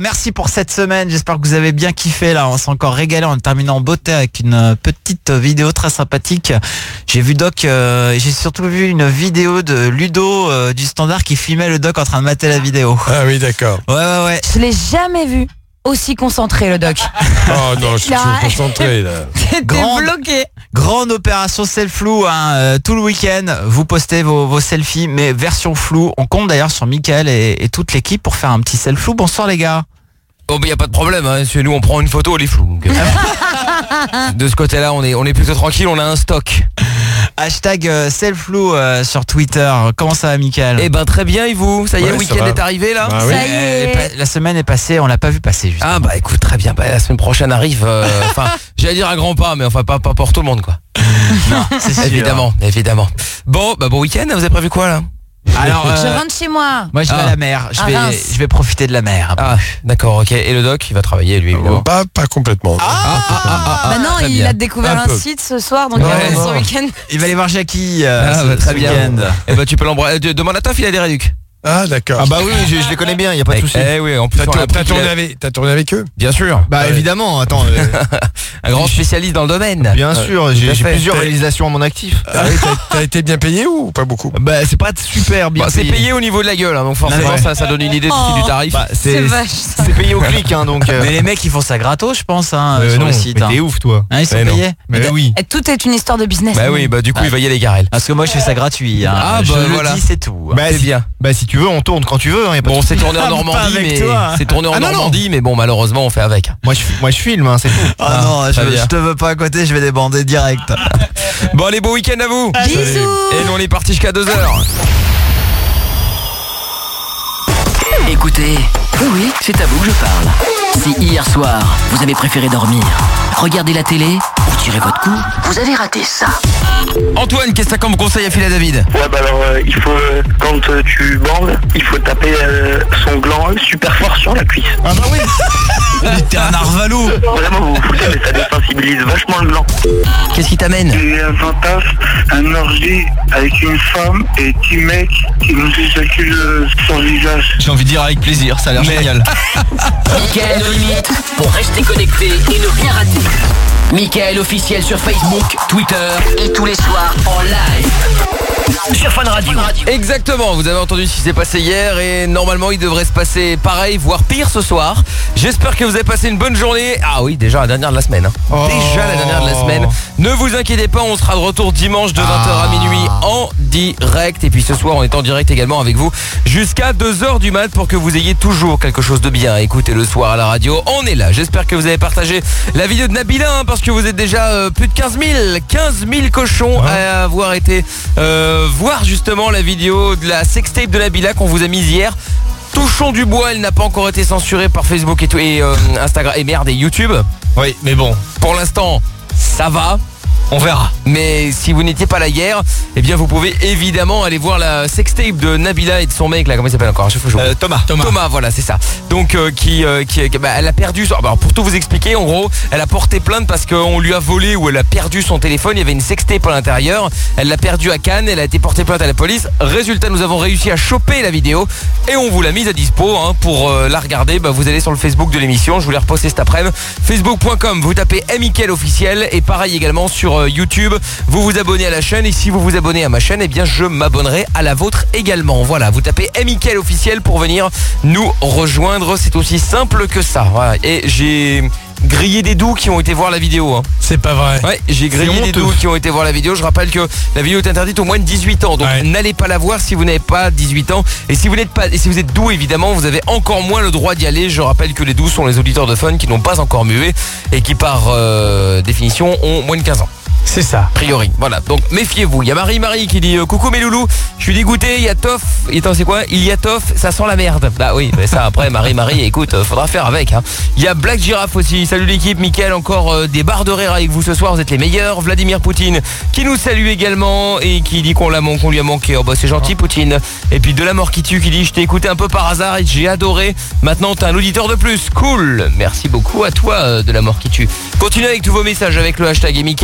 Merci pour cette semaine, j'espère que vous avez bien kiffé là, on s'est encore régalé en terminant en beauté avec une petite vidéo très sympathique. J'ai vu Doc, j'ai surtout vu une vidéo de Ludo du Standard qui filmait le Doc en train de mater la vidéo. Ah oui, d'accord. Ouais. Je l'ai jamais vu aussi concentré, le Doc. Oh non, je suis toujours concentré là. T'es bloqué. Grande opération self-flou tout le week-end. Vous postez vos selfies, mais version floue. On compte d'ailleurs sur Mickaël et toute l'équipe pour faire un petit self-flou. Bonsoir les gars. Oh bah y a pas de problème, hein. Chez nous on prend une photo, elle est floue. Donc, de ce côté-là, on est plutôt tranquille, on a un stock. Hashtag self-flou sur Twitter. Comment ça va Mickaël? Eh ben très bien, et vous? Ça y est, Ouais, le week-end est arrivé là? Bah, oui. Ça y est. La semaine est passée, on l'a pas vu passer juste. Ah bah écoute, très bien, bah, la semaine prochaine arrive, enfin, j'allais dire à grands pas, mais enfin pas pour tout le monde quoi. Non, c'est sûr. Évidemment. Bon, bah bon week-end, vous avez prévu quoi là? Alors, Je rentre chez moi. moi je vais à la mer. Je vais profiter de la mer. Ah, d'accord, ok. Et le Doc, il va travailler lui évidemment. Pas complètement. Bah non, très il bien. a découvert Un un peu. site ce soir, donc Ouais, il reste non. son week-end. Il va aller voir Jackie Très ce bien. week-end. Eh ben tu peux l'embrasser. Demande à Toff, il a des réducs. Ah d'accord. Ah bah oui, je les connais bien, y a pas de souci. Eh oui, en plus T'as on a appris qu'il t'as tourné avec eux? Bien sûr. Bah Ouais. évidemment, attends. Un grand spécialiste dans le domaine. Bien sûr, tout à j'ai fait. plusieurs réalisations à mon actif. Ah oui, t'as été bien payé ou pas beaucoup? Bah c'est pas super bien Bah, c'est payé au niveau de la gueule, hein, donc forcément Ouais. ça donne une idée aussi du tarif. Bah, C'est vache, ça. c'est payé au clic, hein, donc. Mais les mecs ils font ça gratos je pense sur non, le site. mais t'es ouf toi. Hein, ils sont Mais non. payés. Mais oui. Et tout est une histoire de business. Bah oui, bah du coup il va y aller Garel. Parce que moi je fais ça gratuit. Hein. Ah, je bah, le voilà. dis c'est tout. Bah C'est si, bien. Bah si tu veux, on tourne quand tu veux, hein, y a pas de Bon, souci. c'est tourné en Pas Normandie, avec mais toi. c'est tourné en Ah, non, non. Normandie, mais bon malheureusement on fait avec. Moi je filme, hein, c'est tout. Ah non, très bien. je te veux pas à côté, je vais débander direct. Bon allez, bon week-end à vous. Bisous. Et nous on est parti jusqu'à 2h. Écoutez, oui, c'est à vous que je parle. Si hier soir, vous avez préféré dormir, regarder la télé ou tirer votre coup, vous avez raté ça. Antoine, qu'est-ce que t'as comme conseil à filer à David? Ouais, bah alors, il faut, quand tu bandes, il faut taper son gland super fort sur la cuisse. Ah bah oui. T'es un arvalo. Vraiment, vous vous foutez, mais ça désensibilise vachement le gland. Qu'est-ce qui t'amène? J'ai eu un fantasme, un orgie avec une femme et 10 mecs qui nous éjaculent sur le visage. J'ai envie de dire avec plaisir, ça a l'air génial. Mickaël No Limite, pour rester connecté et ne rien rater. Mickaël officiel sur Facebook, Twitter et tous les soirs en live sur Fun Radio. Exactement, vous avez entendu ce qui s'est passé hier et normalement il devrait se passer pareil, voire pire ce soir. J'espère que vous avez passé une bonne journée. Ah oui, déjà la dernière de la semaine. Hein. Déjà la dernière de la semaine. Ne vous inquiétez pas, on sera de retour dimanche de 20h à minuit en direct. Et puis ce soir on est en direct également avec vous jusqu'à 2h du mat pour que vous ayez toujours quelque chose de bien à écouter le soir à la radio. On est là, j'espère que vous avez partagé la vidéo de Nabila hein, parce que vous êtes déjà plus de 15 000 cochons à avoir été voir justement la vidéo de la sextape de Nabila qu'on vous a mise hier. Touchons du bois, elle n'a pas encore été censurée par Facebook et tout, et Instagram et merde et YouTube. Oui, mais bon. Pour l'instant, ça va. On verra. Mais si vous n'étiez pas là hier, eh bien vous pouvez évidemment aller voir la sextape de Nabila et de son mec là, comment il s'appelle encore à chaque fois je oublie. Thomas, voilà, c'est ça. Donc elle a perdu alors pour tout vous expliquer, en gros, elle a porté plainte parce qu'on lui a volé ou elle a perdu son téléphone, il y avait une sextape à l'intérieur. Elle l'a perdu à Cannes, elle a été portée plainte à la police. Résultat, nous avons réussi à choper la vidéo et on vous l'a mise à dispo hein, pour la regarder. Vous allez sur le Facebook de l'émission, je vous l'ai reposté cet après-midi. Facebook.com, vous tapez Mickaël officiel et pareil également sur YouTube, vous vous abonnez à la chaîne et si vous vous abonnez à ma chaîne, eh bien je m'abonnerai à la vôtre également. Voilà, vous tapez Mickaël officiel pour venir nous rejoindre, c'est aussi simple que ça. Voilà. Et j'ai grillé des doux qui ont été voir la vidéo hein. C'est pas vrai. Ouais, j'ai grillé des doux qui ont été voir la vidéo. Je rappelle que la vidéo est interdite aux moins de 18 ans. Donc n'allez pas la voir si vous n'avez pas 18 ans. Et si vous n'êtes pas, et si vous êtes doux évidemment, vous avez encore moins le droit d'y aller. Je rappelle que les doux sont les auditeurs de Fun qui n'ont pas encore mué et qui par définition ont moins de 15 ans. C'est ça. A priori, voilà, donc méfiez-vous. Il y a Marie qui dit coucou mes loulous, je suis dégoûté, il y a Toff. Attends, c'est quoi? Il y a Toff, ça sent la merde. Bah oui, mais ça après Marie, écoute, faudra faire avec hein. Il y a Black Giraffe aussi, salut l'équipe. Mickaël, encore des barres de rire avec vous ce soir, vous êtes les meilleurs. Vladimir Poutine qui nous salue également et qui dit qu'on lui a manqué. Oh bah c'est gentil Poutine. Et puis de la mort qui tue qui dit je t'ai écouté un peu par hasard et j'ai adoré. Maintenant t'es un auditeur de plus, cool. Merci beaucoup à toi de la mort qui tue. Continuez avec tous vos messages avec le hashtag et Mickaël, on fera également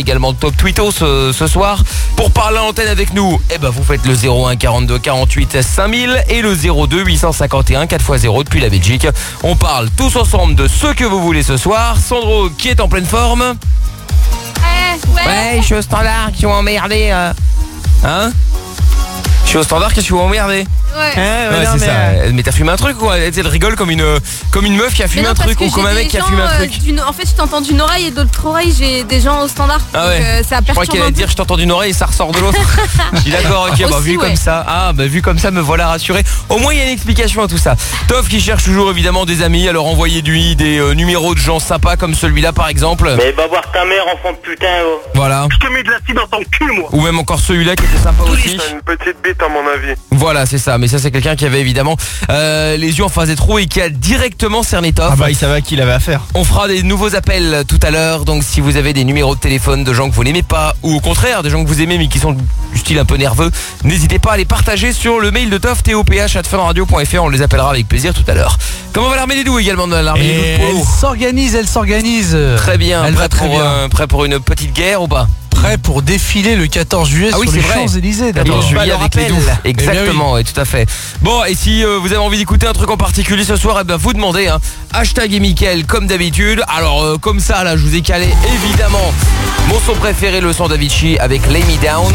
également top tweetos ce soir. Pour parler à l'antenne avec nous, vous faites le 01 42 48 5000 et le 02 851 4x0 depuis la Belgique. On parle tous ensemble de ce que vous voulez ce soir. Sandro qui est en pleine forme. Ouais, je suis au standard, qui sont emmerdés. Hein? Je suis au standard, qu'est-ce que vous emmerdés? Ouais. C'est ça. Mais t'as fumé un truc ou quoi? Elle rigole comme une meuf qui a fumé un truc ou comme un mec qui a fumé un truc. En fait, je t'entends d'une oreille et de l'autre oreille, j'ai des gens au standard. Ah ouais. Donc, ça je crois qu'elle allait dire je t'entends d'une oreille et ça ressort de l'autre. Je dis d'accord, ok, Aussi, vu ouais. comme ça. Vu comme ça, me voilà rassuré. Au moins il y a une explication à tout ça. Toff qui cherche toujours évidemment des amis, alors envoyez-lui des numéros de gens sympas comme celui-là par exemple. Mais va voir ta mère, enfant de putain. Oh. Voilà. Je te mets de l'acide dans ton cul, moi. Ou même encore celui-là qui était sympa aussi. C'est une petite bite à mon avis. Voilà, c'est ça. Mais ça c'est quelqu'un qui avait évidemment les yeux en face des trous et qui a directement cerné Toff. Ah bah il savait à qui il avait affaire. On fera des nouveaux appels tout à l'heure. Donc si vous avez des numéros de téléphone de gens que vous n'aimez pas, ou au contraire des gens que vous aimez mais qui sont du style un peu nerveux, n'hésitez pas à les partager sur le mail de Toff, toph@funradio.fr. On les appellera avec plaisir tout à l'heure. Comment va l'armée des Doux également, l'armée des Doux? Elle s'organise. Très bien. Elle va très bien. Prêt pour une petite guerre ou pas? Prêt pour défiler le 14 juillet sur les Champs-Élysées d'abord. 14 juillet avec les Doux. Exactement, oui. oui, tout à fait. Bon, et si vous avez envie d'écouter un truc en particulier ce soir, vous demandez hashtag et Mickaël comme d'habitude. Alors comme ça là, je vous ai calé évidemment mon son préféré, le son d'Avicii avec Lay Me Down.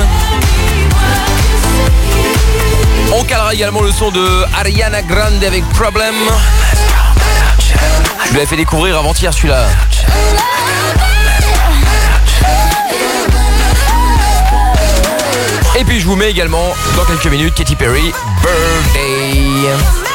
On calera également le son de Ariana Grande avec Problem. Je lui avais fait découvrir avant-hier celui-là. Et puis je vous mets également dans quelques minutes Katy Perry, Birthday.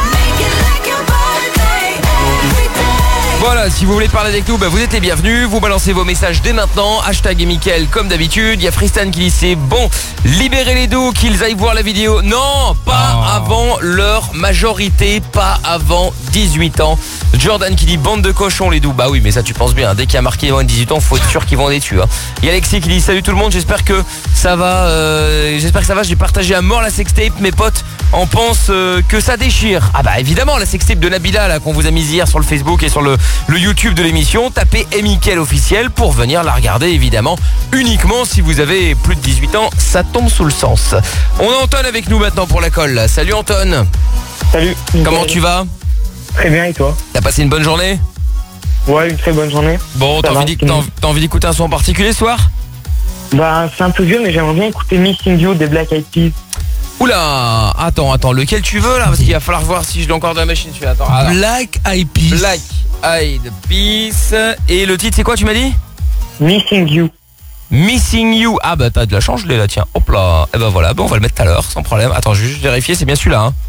Voilà, si vous voulez parler avec nous, vous êtes les bienvenus. Vous balancez vos messages dès maintenant. Hashtag et Mickaël comme d'habitude. Il y a Freestan qui dit c'est bon, libérez les doux, qu'ils aillent voir la vidéo. Non, pas avant leur majorité, pas avant 18 ans. Jordan qui dit bande de cochons les doux. Bah oui, mais ça tu penses bien, dès qu'il y a marqué moins de 18 ans, faut être sûr qu'ils vont les tuer. Il y a Alexis qui dit salut tout le monde, j'espère que ça va. J'ai partagé à mort la sextape. Mes potes en pensent que ça déchire. Ah bah évidemment, la sextape de Nabila là qu'on vous a mise hier sur le Facebook et sur le YouTube de l'émission. Tapez Mickaël officiel pour venir la regarder évidemment. Uniquement si vous avez plus de 18 ans, ça tombe sous le sens. On a Anton avec nous maintenant pour la colle là. Salut Anton. Salut. Comment tu vas? Très bien, et toi? T'as passé une bonne journée? Ouais, une très bonne journée. Bon, t'as envie d'écouter un son en particulier ce soir? Bah, c'est un peu vieux, mais j'aimerais bien écouter Missing You des Black Eyed Peas. Oula, attends, lequel tu veux là? Parce qu'il va falloir voir si je l'ai encore dans la machine celui-là. Attends. Alors. Black Eyed Peas. Black Eyed Peas. Et le titre c'est quoi tu m'as dit? Missing You. Missing You. Ah bah t'as de la chance, je l'ai là, tiens. Hop là. Et bah voilà, on va le mettre tout à l'heure, sans problème. Attends, je vais juste vérifier, c'est bien celui-là hein.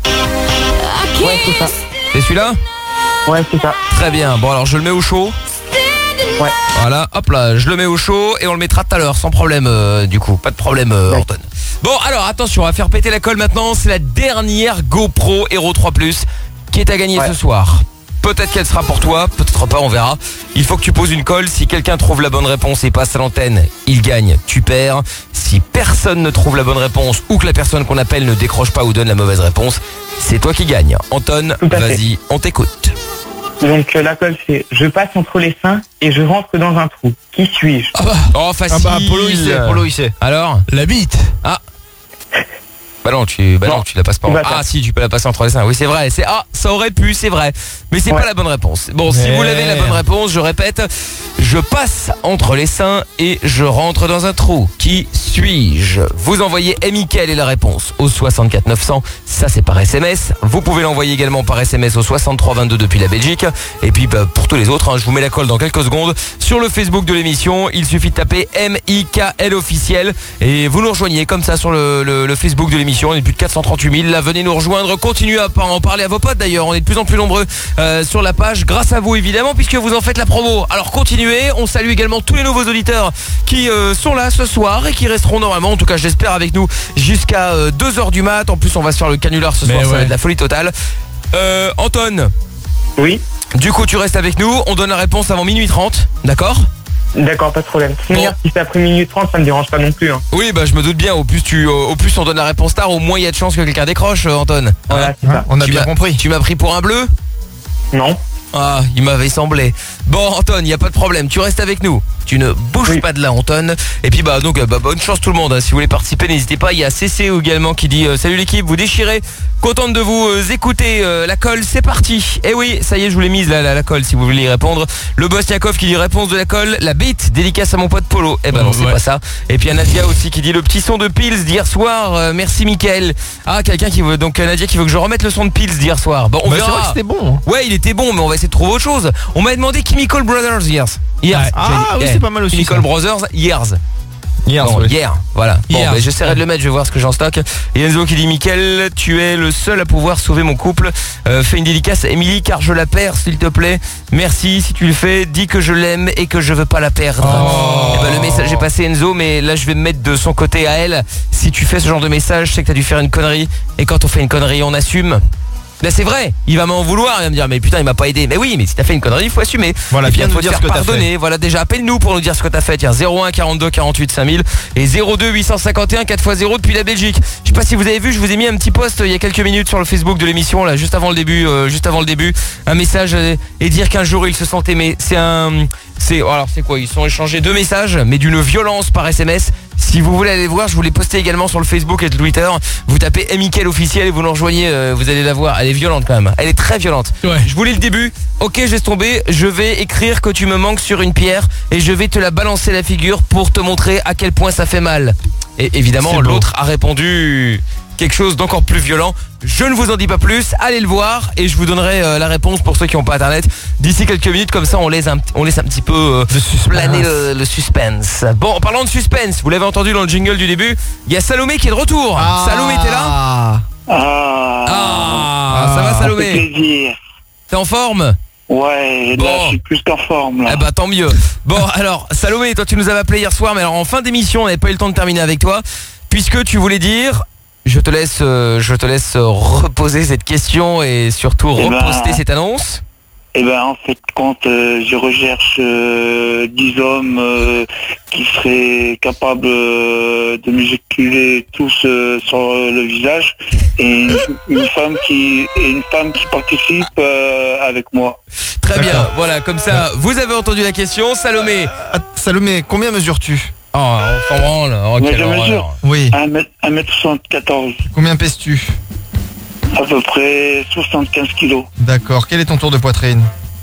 Ouais, c'est ça. C'est celui-là? Ouais, c'est ça. Très bien, bon alors je le mets au chaud. Ouais. Voilà, hop là, je le mets au chaud et on le mettra tout à l'heure, sans problème du coup, pas de problème Anton. Bon alors attention, on va faire péter la colle maintenant, c'est la dernière GoPro Hero 3 Plus qui est à gagner ce soir. Peut-être qu'elle sera pour toi, peut-être pas, on verra. Il faut que tu poses une colle, si quelqu'un trouve la bonne réponse et passe à l'antenne, il gagne, tu perds. Si personne ne trouve la bonne réponse ou que la personne qu'on appelle ne décroche pas ou donne la mauvaise réponse, c'est toi qui gagne. Anton, vas-y, on t'écoute. Donc la colle c'est je passe entre les seins et je rentre dans un trou. Qui suis-je? Oh facile. Polo il sait. Alors? La bite. Ah. Non, tu la passes pas. Ah si, tu peux la passer entre les seins. Oui, c'est vrai. Ça aurait pu, c'est vrai. Mais c'est pas la bonne réponse. Bon, si vous l'avez la bonne réponse, je répète, je passe entre les seins et je rentre dans un trou. Qui suis-je? Vous envoyez Mickaël et la réponse au 64 900. Ça c'est par SMS. Vous pouvez l'envoyer également par SMS au 63 22 depuis la Belgique. Et puis pour tous les autres, je vous mets la colle dans quelques secondes sur le Facebook de l'émission. Il suffit de taper Mickaël officiel et vous nous rejoignez comme ça sur le Facebook de l'émission. On est plus de 438 000. Là, venez nous rejoindre. Continuez à en parler à vos potes d'ailleurs. On est de plus en plus nombreux sur la page. Grâce à vous évidemment, puisque vous en faites la promo. Alors continuez. On salue également tous les nouveaux auditeurs qui sont là ce soir et qui resteront normalement, en tout cas je l'espère, avec nous jusqu'à 2h du mat. En plus on va se faire le canular ce soir. Ça va être la folie totale. Anton. Oui. Du coup tu restes avec nous. On donne la réponse avant minuit 30. D'accord? D'accord, pas de problème. Si c'est après minute 30, ça me dérange pas non plus. Hein. Oui, je me doute bien. Au plus on donne la réponse tard, au moins il y a de chances que quelqu'un décroche, Anton. Voilà, c'est ça. On a bien compris. Tu m'as pris pour un bleu? Non. Ah, il m'avait semblé. Bon, Anton, il n'y a pas de problème. Tu restes avec nous. Tu ne bouges pas de là, Anton. Et puis donc bonne chance tout le monde. Si vous voulez participer, n'hésitez pas. Il y a CC également qui dit salut l'équipe, vous déchirez. Contente de vous écouter. La colle, c'est parti. Eh oui, ça y est, je vous l'ai mise la colle si vous voulez y répondre. Le Bosniakov qui dit réponse de la colle. La bite, dédicace à mon pote Polo. Eh ben non, c'est pas ça. Et puis il y a Nadia aussi qui dit le petit son de Pils d'hier soir. Merci Mickaël. Ah, quelqu'un qui veut, donc Nadia qui veut que je remette le son de Pils d'hier soir. Bon, on verra. C'est vrai que c'était bon. Ouais, il était bon, mais on va essayer de trouver autre chose. On m'a demandé Chemical Brothers hier. Ah oui, c'est pas mal aussi. Chemical Brothers hier. Hier, voilà. Bon, Hier. j'essaierai de le mettre, je vais voir ce que j'en stocke. Et Enzo qui dit Mickaël, tu es le seul à pouvoir sauver mon couple. Fais une dédicace à Émilie car je la perds, s'il te plaît. Merci, si tu le fais, dis que je l'aime et que je veux pas la perdre. Et le message est passé, Enzo, mais là je vais me mettre de son côté à elle. Si tu fais ce genre de message, c'est que t'as dû faire une connerie. Et quand on fait une connerie, on assume. Là c'est vrai, il va m'en vouloir, il va me dire mais putain il m'a pas aidé. Mais oui, mais si t'as fait une connerie, il faut assumer. Voilà, viens viens nous dire dire ce que t'as pardonner. Voilà, déjà appelle-nous pour nous dire ce que t'as fait. Tiens, 01 42 48 5000 et 02 851 4x0 depuis la Belgique. Je sais pas si vous avez vu, je vous ai mis un petit post il y a quelques minutes sur le Facebook de l'émission là, juste avant le début, un message et dire qu'un jour il se sent aimé. Alors c'est quoi, ils sont échangés 2 messages mais d'une violence par SMS. Si vous voulez aller voir, je vous l'ai posté également sur le Facebook et le Twitter. Vous tapez Mickaël officiel et vous nous rejoignez, vous allez la voir. Elle est violente quand même. Elle est très violente. Ouais. Je vous lis le début. Ok, je laisse tomber. Je vais écrire que tu me manques sur une pierre et je vais te la balancer la figure pour te montrer à quel point ça fait mal. Et évidemment, l'autre a répondu quelque chose d'encore plus violent. Je ne vous en dis pas plus, allez le voir et je vous donnerai la réponse pour ceux qui n'ont pas internet d'ici quelques minutes, comme ça on laisse un petit peu planer le suspense. Bon, en parlant de suspense, vous l'avez entendu dans le jingle du début, il y a Salomé qui est de retour. Salomé, t'es là? Ça va Salomé? Ça fait plaisir. T'es en forme? Ouais, là je suis plus qu'en forme là. Eh bah tant mieux. Bon alors Salomé, toi tu nous avais appelé hier soir, mais alors en fin d'émission on n'avait pas eu le temps de terminer avec toi, puisque tu voulais dire... Je te laisse reposer cette question et surtout reposter cette annonce. Eh ben en fait quand je recherche 10 hommes qui seraient capables de m'éjaculer tous sur le visage et une femme qui participe avec moi. Très bien, voilà, comme ça vous avez entendu la question. Salomé. Salomé, combien mesures-tu? Oh, on s'en branle. Moi je mesure Oui. 1m74. Combien pèses-tu? À peu près 75 kilos. D'accord. Quel est ton tour de poitrine?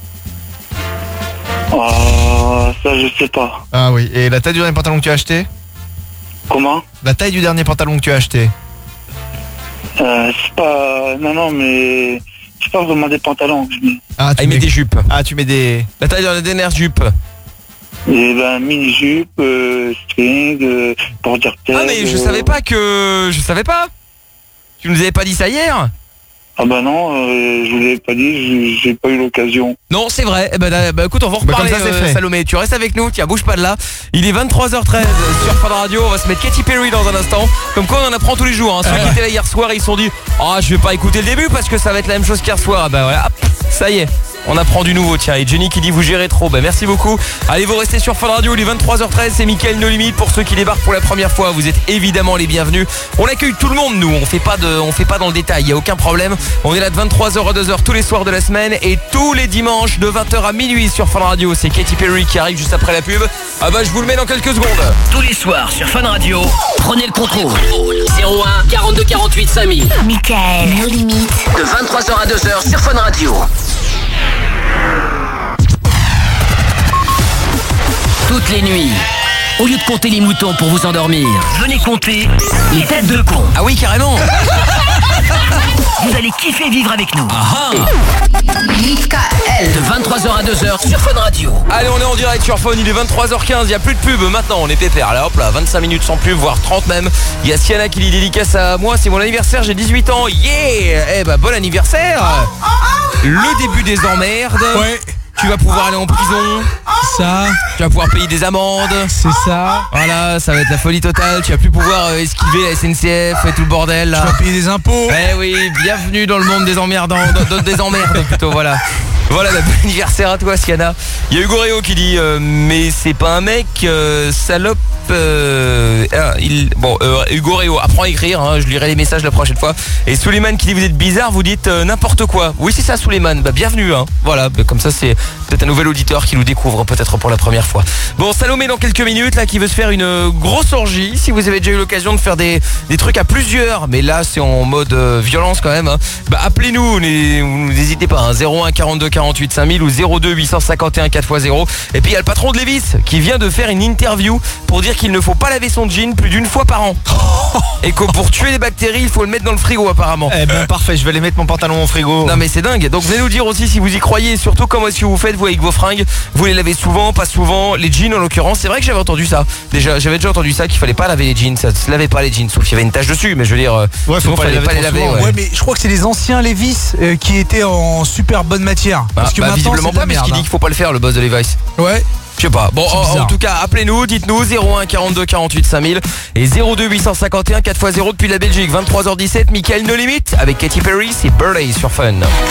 Ça je sais pas. Ah oui. Et la taille du dernier pantalon que tu as acheté? Comment? La taille du dernier pantalon que tu as acheté? C'est pas... Non, mais... C'est pas vraiment des pantalons que je mets. Il met des jupes. Ah, tu mets des... La taille de la dernière jupe. Et ben mini-jupe, string, border taille. Ah mais je savais pas. Tu nous avais pas dit ça hier? Ah bah non, je vous l'avais pas dit, j'ai pas eu l'occasion. Non, c'est vrai. Eh ben, écoute, on va reparler, comme ça, c'est fait. Salomé. Tu restes avec nous, tiens, bouge pas de là. Il est 23h13 sur Fun Radio. On va se mettre Katy Perry dans un instant. Comme quoi, on en apprend tous les jours. Ceux qui étaient là hier soir, ils se sont dit je vais pas écouter le début parce que ça va être la même chose qu'hier soir. Ah bah voilà, ça y est. On apprend du nouveau, tiens. Et Jenny qui dit vous gérez trop. Merci beaucoup. Allez, vous restez sur Fun Radio. Il est 23h13. C'est Mickaël No Limite. Pour ceux qui débarquent pour la première fois, vous êtes évidemment les bienvenus. On accueille tout le monde, nous. On fait pas dans le détail. Il y a aucun problème. On est là de 23h à 2h tous les soirs de la semaine et tous les dimanches de 20h à minuit sur Fun Radio. C'est Katy Perry qui arrive juste après la pub. Je vous le mets dans quelques secondes. Tous les soirs sur Fun Radio, prenez le contrôle. 01 42 48 5000. Mickaël No Limite. De 23h à 2h sur Fun Radio. Toutes les nuits, au lieu de compter les moutons pour vous endormir, venez compter les têtes de con. Ah oui, carrément. Vous allez kiffer vivre avec nous. Mickaël. De 23h à 2h sur Fun Radio. Allez, on est en direct sur Fun, il est 23h15, il n'y a plus de pub maintenant, on est pépère. Là, hop là, 25 minutes sans pub, voire 30 même. Il y a Sienna qui dit dédicace à moi, c'est mon anniversaire, j'ai 18 ans. Yeah. Bon anniversaire. Le début des emmerdes. Ouais. Tu vas pouvoir aller en prison. Ça. Tu vas pouvoir payer des amendes. C'est ça. Voilà, ça va être la folie totale. Tu vas plus pouvoir esquiver la SNCF et tout le bordel là. Tu vas payer des impôts. Eh oui, bienvenue dans le monde des emmerdants, des emmerdes plutôt, voilà. Voilà, bon anniversaire à toi Sienna. Il y a Hugo Réo qui dit mais c'est pas un mec, salope Hugo Réo apprend à écrire, hein, je lirai les messages la prochaine fois. Et Souleymane qui dit vous êtes bizarre, vous dites n'importe quoi. Oui c'est ça Souleymane, bienvenue hein. Voilà, comme ça c'est peut-être un nouvel auditeur qui nous découvre peut-être pour la première fois. Bon, Salomé dans quelques minutes là qui veut se faire une grosse orgie. Si vous avez déjà eu l'occasion de faire des trucs à plusieurs, mais là c'est en mode violence quand même hein. Appelez-nous, n'hésitez pas hein, 01 42 48 5000 ou 02 851 4x0. Et puis il y a le patron de Levis qui vient de faire une interview pour dire qu'il ne faut pas laver son jean plus d'une fois par an. Et que pour tuer les bactéries il faut le mettre dans le frigo apparemment. Eh ben parfait, je vais aller mettre mon pantalon au frigo. Non mais c'est dingue. Donc venez nous dire aussi si vous y croyez et surtout comment est-ce que vous faites vous avec vos fringues. Vous les lavez souvent, pas souvent. Les jeans en l'occurrence, c'est vrai que j'avais entendu ça. J'avais déjà entendu ça qu'il fallait pas laver les jeans. Ça se lavait pas les jeans sauf qu'il y avait une tache dessus. Mais je veux dire, faut pas les laver. Ouais, mais je crois que c'est les anciens Levi's qui étaient en super bonne matière. Parce que maintenant visiblement c'est de la pas puisqu'il merde, dit qu'il faut pas le faire le boss de Levi's. Ouais. Je sais pas. Bon, en tout cas, appelez-nous, dites-nous 01 42 48 5000 et 02 851 4x0 depuis la Belgique. 23h17, Mickaël No Limit avec Katy Perry, c'est Birthday sur Fun.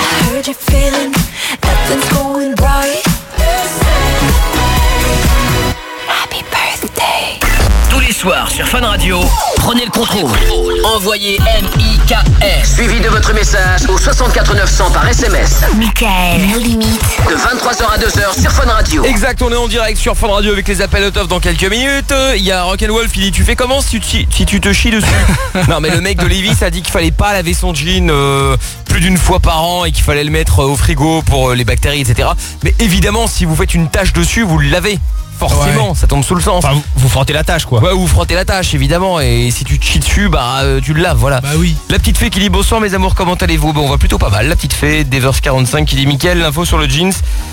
Tous les soirs sur Fun Radio, prenez le contrôle. Envoyez MIKL suivi de votre message au 64 900 par SMS. Mickaël, No Limit. De 23h à 2h sur Fun Radio. Exact, on est en direct sur Fun Radio avec les appels au dans quelques minutes. Il y a Rock'n'Wolf, il dit tu fais comment si tu te chies dessus. Non mais le mec de Levi's a dit qu'il fallait pas laver son jean plus d'une fois par an et qu'il fallait le mettre au frigo pour les bactéries etc. Mais évidemment si vous faites une tache dessus vous le lavez. Forcément, ouais. Ça tombe sous le sens. Enfin, vous frottez la tâche quoi. Ouais, vous frottez la tâche évidemment. Et si tu te chies dessus, tu le laves, voilà. Bah oui. La petite fée qui dit bonsoir mes amours, comment allez-vous? Bon, on va plutôt pas mal. La petite fée, Devers45 qui dit Mickaël, l'info sur le jeans.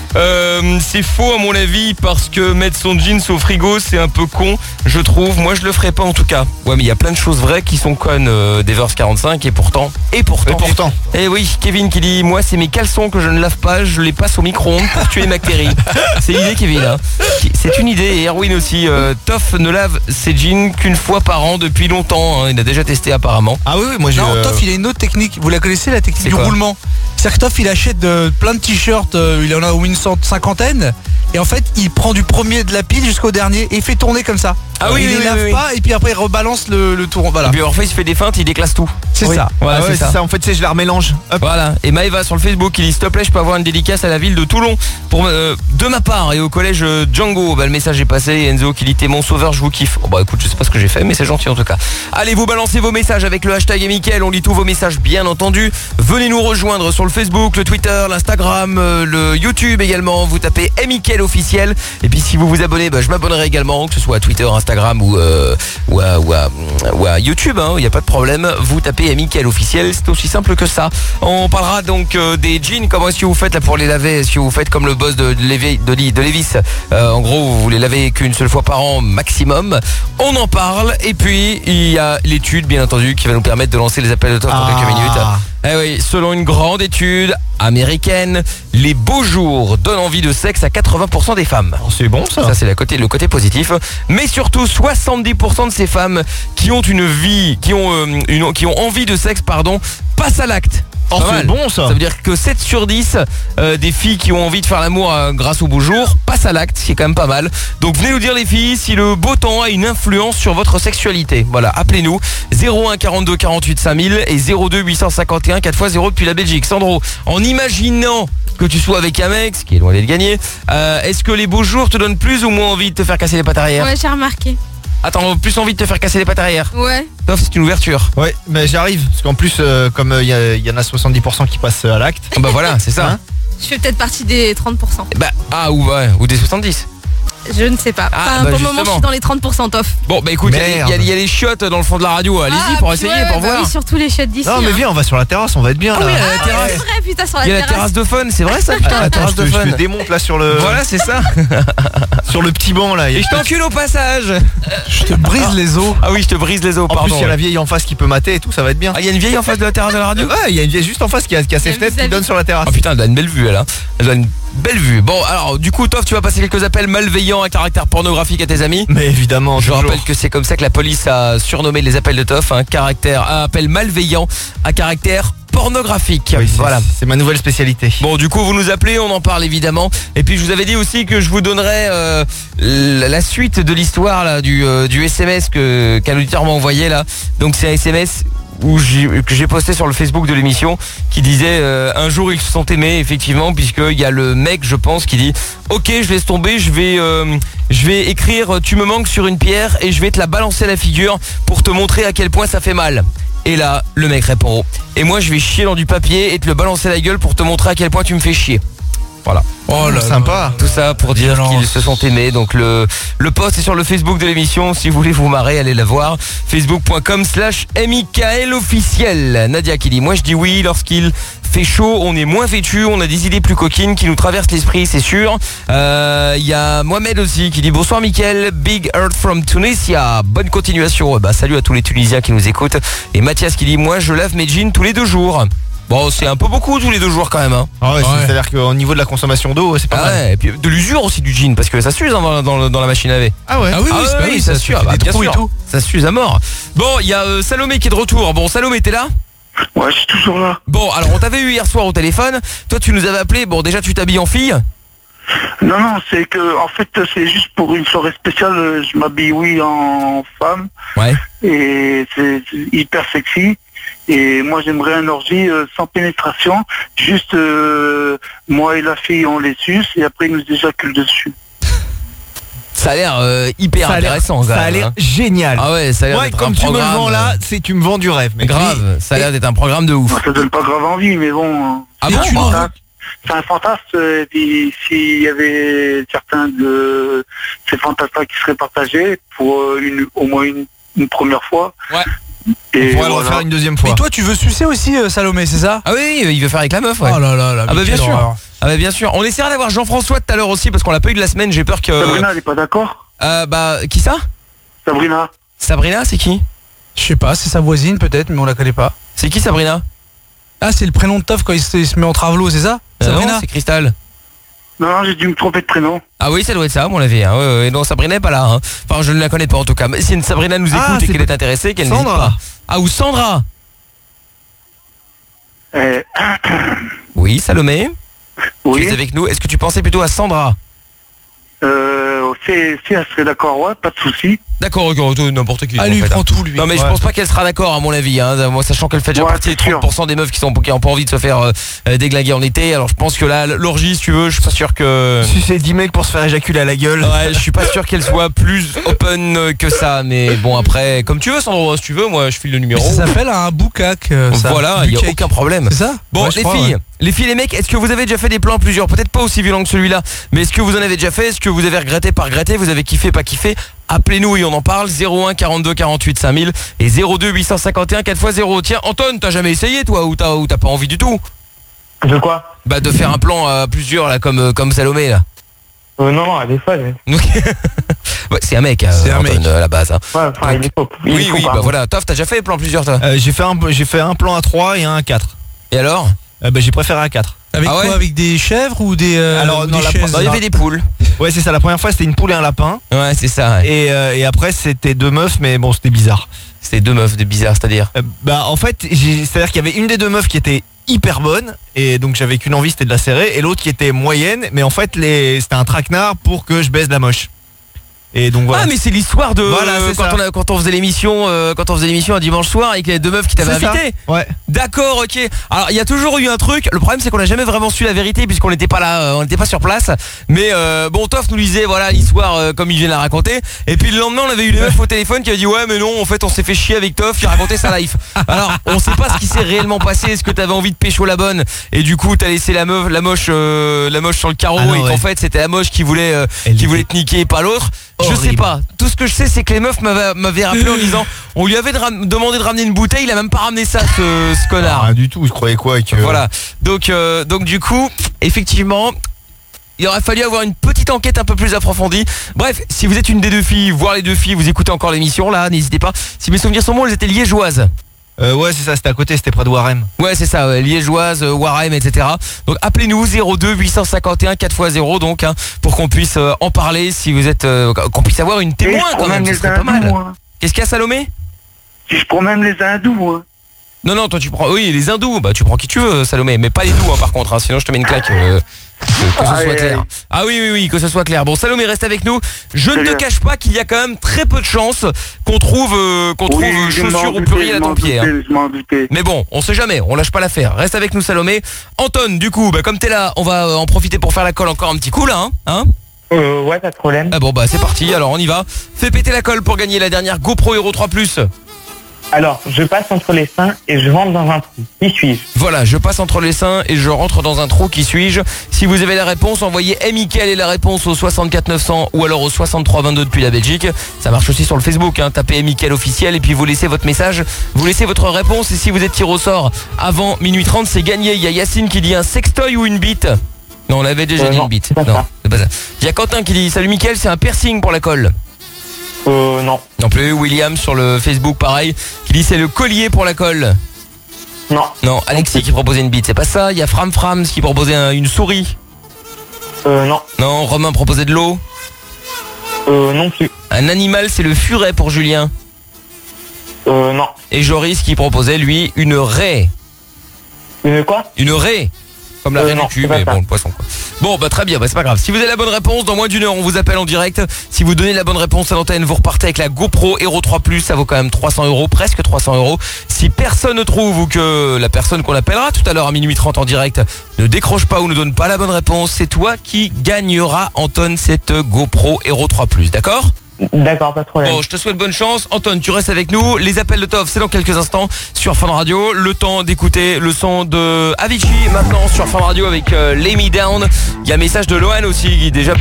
C'est faux à mon avis parce que mettre son jeans au frigo c'est un peu con, je trouve. Moi je le ferais pas en tout cas. Ouais mais il y a plein de choses vraies qui sont connes, Devers45 et pourtant. Et oui, Kevin qui dit moi c'est mes caleçons que je ne lave pas, je les passe au micro-ondes pour tuer les bactéries. C'est l'idée Kevin hein. C'est une idée. Et Erwin aussi, Toff ne lave ses jeans qu'une fois par an depuis longtemps hein. Il a déjà testé apparemment. Ah oui moi Non, Toff il a une autre technique. Vous la connaissez la technique du roulement? C'est-à-dire que Toff il achète plein de t-shirts, il en a une cinquantaine. Et en fait il prend du premier de la pile jusqu'au dernier et il fait tourner comme ça. Ah oui, il les lave pas et puis après il rebalance le tour. Voilà. Et puis en fait il se fait des feintes, il déclasse tout. C'est ça. Ouais, c'est ça. En fait je la remélange. Hop. Voilà. Et Maëva sur le Facebook il dit s'il te plaît je peux avoir une dédicace à la ville de Toulon pour de ma part et au collège Django. Le message est passé. Et Enzo qui dit t'es mon sauveur, je vous kiffe. Bon écoute je sais pas ce que j'ai fait mais c'est gentil en tout cas. Allez vous balancez vos messages avec le hashtag Mickaël, on lit tous vos messages bien entendu. Venez nous rejoindre sur le Facebook, le Twitter, l'Instagram, le YouTube également. Vous tapez Mickaël officiel. Et puis si vous vous abonnez, je m'abonnerai également, que ce soit à Twitter, Instagram ou à YouTube, il n'y a pas de problème. Vous tapez Mickaël officiel, c'est aussi simple que ça. On parlera donc des jeans. Comment est-ce que vous faites là pour les laver? Est-ce que vous faites comme le boss de Levi's en gros vous les lavez qu'une seule fois par an maximum? On en parle. Et puis il y a l'étude bien entendu qui va nous permettre de lancer les appels de top dans quelques minutes. Eh oui, selon une grande étude américaine, les beaux jours donnent envie de sexe à 80% des femmes. C'est bon ça. Ça c'est le côté positif. Mais surtout 70% de ces femmes qui ont une vie, qui ont envie de sexe, passent à l'acte. Oh, c'est bon ça. Ça veut dire que 7 sur 10 des filles qui ont envie de faire l'amour grâce au beau jour passent à l'acte, ce qui est quand même pas mal. Donc venez nous dire les filles si le beau temps a une influence sur votre sexualité. Voilà, appelez-nous 01 42 48 5000 et 02 851 4x0 depuis la Belgique. Sandro, en imaginant que tu sois avec un mec, ce qui est loin d'être gagné, est-ce que les beaux jours te donnent plus ou moins envie de te faire casser les pattes arrière? Ouais, j'ai remarqué. Attends, plus envie de te faire casser les pattes arrière? Ouais. Sauf c'est une ouverture. Ouais, mais j'arrive. Parce qu'en plus, comme il y en a 70% qui passent à l'acte. Bah voilà, c'est ça. Je fais peut-être partie des 30%. Ou des 70. Je ne sais pas. Pour le moment, je suis dans les 30% Toff. Bon, écoute, il y a les chiottes dans le fond de la radio. Allez-y pour essayer, pour voir. Oui, surtout les chiottes d'ici. Non, mais viens, on va sur la terrasse, on va être bien là. Oui, la terrasse. C'est vrai, putain, sur la terrasse. Il y a la terrasse de Fun, c'est vrai ça, putain, la terrasse de Fun. Je te démonte là sur le. Voilà, c'est ça. Sur le petit banc là. Et je t'encule au passage. Je te brise les os. Ah oui, je te brise les os, pardon. En plus, il y a la vieille en face qui peut mater et tout, ça va être bien. Ah, il y a une vieille en face de la terrasse de la radio? Ouais, il y a une vieille juste en face qui a ses fenêtres qui donne sur la terrasse. Oh putain, elle a une belle vue, elle a. Elle a une Bellevue. Bon, alors du coup, Toff, tu vas passer quelques appels malveillants à caractère pornographique à tes amis. Mais évidemment, je rappelle que c'est comme ça que la police a surnommé les appels de Toff, appel malveillant à caractère pornographique. Oui, voilà. C'est ma nouvelle spécialité. Bon, du coup, vous nous appelez, on en parle évidemment. Et puis, je vous avais dit aussi que je vous donnerais la suite de l'histoire là du SMS qu'un auditeur m'a envoyé là. Donc, c'est un SMS que j'ai posté sur le Facebook de l'émission qui disait un jour ils se sont aimés, effectivement, puisqu'il y a le mec, je pense, qui dit ok, je laisse tomber, je vais écrire tu me manques sur une pierre et je vais te la balancer à la figure pour te montrer à quel point ça fait mal. Et là, le mec répond et moi je vais chier dans du papier et te le balancer à la gueule pour te montrer à quel point tu me fais chier. Voilà. Oh là, sympa. Tout ça pour dire qu'ils se sont aimés. Donc le post est sur le Facebook de l'émission. Si vous voulez vous marrer, allez la voir. Facebook.com/Mickaël officiel. Nadia qui dit moi je dis oui lorsqu'il fait chaud, on est moins vêtu, on a des idées plus coquines qui nous traversent l'esprit, c'est sûr. Il y a Mohamed aussi qui dit bonsoir Mickaël, Big Earth from Tunisia. Bonne continuation. Salut à tous les Tunisiens qui nous écoutent. Et Mathias qui dit moi je lave mes jeans tous les 2 jours. Bon, c'est un peu beaucoup tous les 2 jours quand même. Hein. Ah ouais, c'est-à-dire qu'au niveau de la consommation d'eau, c'est pas mal. Ouais, et puis de l'usure aussi du jean, parce que ça s'use dans la machine à laver. Ah ouais. Oui, ça s'use. Bien sûr, et tout. Ça s'use à mort. Bon, il y a Salomé qui est de retour. Bon, Salomé, t'es là ? Ouais, je suis toujours là. Bon, alors on t'avait eu hier soir au téléphone. Toi, tu nous avais appelé. Bon, déjà, tu t'habilles en fille ? Non, c'est que en fait c'est juste pour une soirée spéciale, je m'habille en femme. Ouais. Et c'est hyper sexy. Et moi j'aimerais un orgie sans pénétration, juste moi et la fille on les suce et après ils nous éjaculent dessus. Ça a l'air hyper intéressant. Ça a l'air génial. Ah ouais, ça a l'air d'être comme un tu programme. me le vends là, tu me vends du rêve. Mais grave, ça a l'air d'être un programme de ouf. Ça donne pas grave envie, mais bon. Ah bon, c'est un fantasme. Et puis s'il y avait certains de ces fantasmes qui seraient partagés pour au moins une première fois. Ouais. Et on pourrait le refaire une deuxième fois. Mais toi tu veux sucer aussi Salomé, c'est ça? Ah oui, il veut faire avec la meuf, ouais. Oh là là, ah bah bien sûr. Ah bah bien sûr. On essaiera d'avoir Jean-François tout à l'heure aussi parce qu'on l'a pas eu de la semaine, j'ai peur que... Sabrina, elle est pas d'accord? Qui ça? Sabrina. Sabrina, c'est qui? Je sais pas, c'est sa voisine peut-être, mais on la connaît pas. C'est qui Sabrina? Ah, c'est le prénom de Toff quand il se met en travelo, c'est ça? Sabrina, c'est Cristal. Non, j'ai dû me tromper de prénom. Ah oui, ça doit être ça, à mon avis. Hein. Ouais, non, Sabrina n'est pas là. Hein. Enfin, je ne la connais pas en tout cas. Mais si une Sabrina nous écoute et qu'elle est intéressée, qu'elle n'hésite pas. Ah, ou Sandra. Oui, Salomé. Oui. Tu es avec nous. Est-ce que tu pensais plutôt à Sandra? Si elle serait d'accord, ouais, pas de souci. D'accord, n'importe qui. Ah, lui, prend tout, lui. Non, mais je pense pas qu'elle sera d'accord, à mon avis. Hein. Moi, sachant qu'elle fait déjà partie des 30% des meufs qui ont pas envie de se faire déglinguer en été. Alors, je pense que là, l'orgie, si tu veux, je suis pas sûr que... Si c'est 10 mecs pour se faire éjaculer à la gueule. Ouais, je suis pas sûr qu'elle soit plus open que ça. Mais bon, après, comme tu veux, Sandro, si tu veux, moi, je file le numéro. Mais ça s'appelle un boucac. Voilà, il y a aucun problème. C'est ça? Bon, ouais, les filles, les mecs, est-ce que vous avez déjà fait des plans plusieurs? Peut-être pas aussi violents que celui-là, mais est-ce que vous en avez déjà fait? Est-ce que vous avez regretté, pas regretté? Vous avez kiffé, pas kiffé? Appelez-nous et on en parle. 01 42 48 5000 et 02 851 4x0. Tiens, Anton, t'as jamais essayé toi ou t'as pas envie du tout? De quoi? Bah de faire un plan à plusieurs là, comme Salomé là. Non, elle est folle. Ouais, c'est un mec, Anton, à la base. Hein. Ouais, enfin, il est faux. Oui, bah voilà. Toff, t'as déjà fait des plans plusieurs toi? J'ai fait un plan à 3 et un à 4. Et alors? J'ai préféré à 4. Avec quoi? Avec des chèvres ou des alors non, il y avait des poules. Ouais, c'est ça, la première fois c'était une poule et un lapin. Ouais, c'est ça. Ouais. Et après c'était 2 meufs, mais bon, c'était bizarre. C'était 2 meufs de bizarre, c'est-à-dire en fait, c'est-à-dire qu'il y avait une des 2 meufs qui était hyper bonne et donc j'avais qu'une envie, c'était de la serrer, et l'autre qui était moyenne, mais en fait c'était un traquenard pour que je baise la moche. Et donc voilà. Ah mais c'est l'histoire de quand on faisait l'émission un dimanche soir avec les 2 meufs qui t'avaient invité. Ouais. D'accord, ok. Alors il y a toujours eu un truc. Le problème c'est qu'on n'a jamais vraiment su la vérité puisqu'on n'était pas là, on n'était pas sur place. Mais bon, Toff nous disait voilà l'histoire comme il vient de la raconter. Et puis le lendemain on avait eu les meufs au téléphone qui avaient dit ouais mais non en fait on s'est fait chier avec Toff qui racontait sa life. Alors on sait pas ce qui s'est réellement passé. Est-ce que t'avais envie de pécho la bonne et du coup t'as laissé la moche sur le carreau et qu'en fait c'était la moche qui voulait te niquer et pas l'autre. Je sais pas. Tout ce que je sais c'est que les meufs m'avaient rappelé en disant on lui avait demandé de ramener une bouteille, il a même pas ramené ça ce connard. Rien du tout, je croyais quoi que... Voilà. Donc du coup, effectivement, il aurait fallu avoir une petite enquête un peu plus approfondie. Bref, si vous êtes une des 2 filles, voire les 2 filles, vous écoutez encore l'émission là, n'hésitez pas. Si mes souvenirs sont bons, elles étaient liégeoises. Ouais, c'est ça, c'était à côté, c'était près de Warem. Ouais, c'est ça, liégeoise, Warem, etc. Donc appelez-nous 02 851 4x0 donc pour qu'on puisse en parler si vous êtes qu'on puisse avoir une témoin quand même, ce serait pas mal. Qu'est-ce qu'il y a, Salomé? Si je prends même les hindous, hein. Non, toi tu prends, oui, les hindous, bah tu prends qui tu veux, Salomé, mais pas les doux par contre, sinon je te mets une claque. Que ce soit clair. Ah oui, que ce soit clair. Bon, Salomé, reste avec nous. Je ne te cache pas qu'il y a quand même très peu de chances qu'on trouve chaussures au pluriel à ton pied. Mais bon, on sait jamais, on lâche pas l'affaire. Reste avec nous, Salomé. Anton, du coup, comme t'es là, on va en profiter pour faire la colle encore un petit coup là, hein? Ouais, pas de problème. Ah bon, c'est parti, alors on y va. Fais péter la colle pour gagner la dernière GoPro Hero 3 Plus. Alors, je passe entre les seins et je rentre dans un trou. Qui suis-je? Voilà, je passe entre les seins et je rentre dans un trou. Qui suis-je? Si vous avez la réponse, envoyez Mickaël et la réponse au 64 900 ou alors au 63 22 depuis la Belgique. Ça marche aussi sur le Facebook, tapez Mickaël officiel et puis vous laissez votre message, vous laissez votre réponse et si vous êtes tiré au sort avant minuit 30, c'est gagné. Il y a Yacine qui dit un sextoy ou une bite. Non, on avait déjà dit une bite. Non, c'est pas ça. Il y a Quentin qui dit salut Mickaël, c'est un piercing pour la colle. Non. Non plus. William sur le Facebook pareil qui dit c'est le collier pour la colle. Non, Alexis qui proposait une bite, c'est pas ça. Il y a Fram qui proposait une souris. Non, Romain proposait de l'eau. Non plus. Un animal, c'est le furet pour Julien. Non. Et Joris qui proposait lui une raie. Une quoi? Une raie. Comme la raie du cul, mais bon, le poisson quoi. Bon, très bien, c'est pas grave. Si vous avez la bonne réponse, dans moins d'une heure, on vous appelle en direct. Si vous donnez la bonne réponse à l'antenne, vous repartez avec la GoPro Hero 3 Plus. Ça vaut quand même 300 €, presque 300 €. Si personne ne trouve ou que la personne qu'on appellera tout à l'heure à minuit 30 en direct ne décroche pas ou ne donne pas la bonne réponse, c'est toi qui gagneras, Anton, cette GoPro Hero 3 Plus, d'accord? D'accord, pas de problème. Bon, je te souhaite bonne chance. Anton, tu restes avec nous. Les appels de Tov, c'est dans quelques instants sur Fun Radio. Le temps d'écouter le son de Avicii maintenant sur Fun Radio avec Lay Me Down. Il y a un message de Lohan aussi, déjà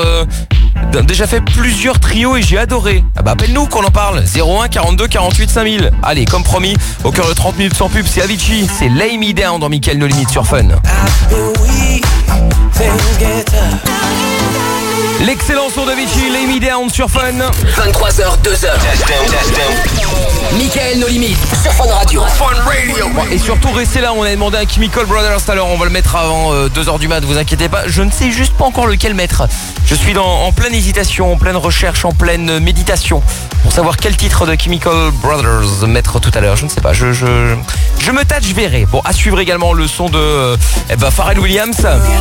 fait plusieurs trios et j'ai adoré. Appelle-nous qu'on en parle. 01 42 48 5000. Allez, comme promis, au cœur de 30 minutes sans pub, c'est Avicii, c'est Lay Me Down dans Mickaël No Limite sur Fun. L'excellent son de Vichy, Lay Me Down sur Fun. 23h, 2h. Mickaël No Limite sur Fun Radio. Et surtout, restez là, on a demandé un Chemical Brothers tout à l'heure, on va le mettre avant 2h du mat, vous inquiétez pas. Je ne sais juste pas encore lequel mettre. Je suis en pleine hésitation, en pleine recherche, en pleine méditation pour savoir quel titre de Chemical Brothers mettre tout à l'heure. Je ne sais pas, je me tâte, je verrai. Bon, à suivre également le son de Pharrell Williams.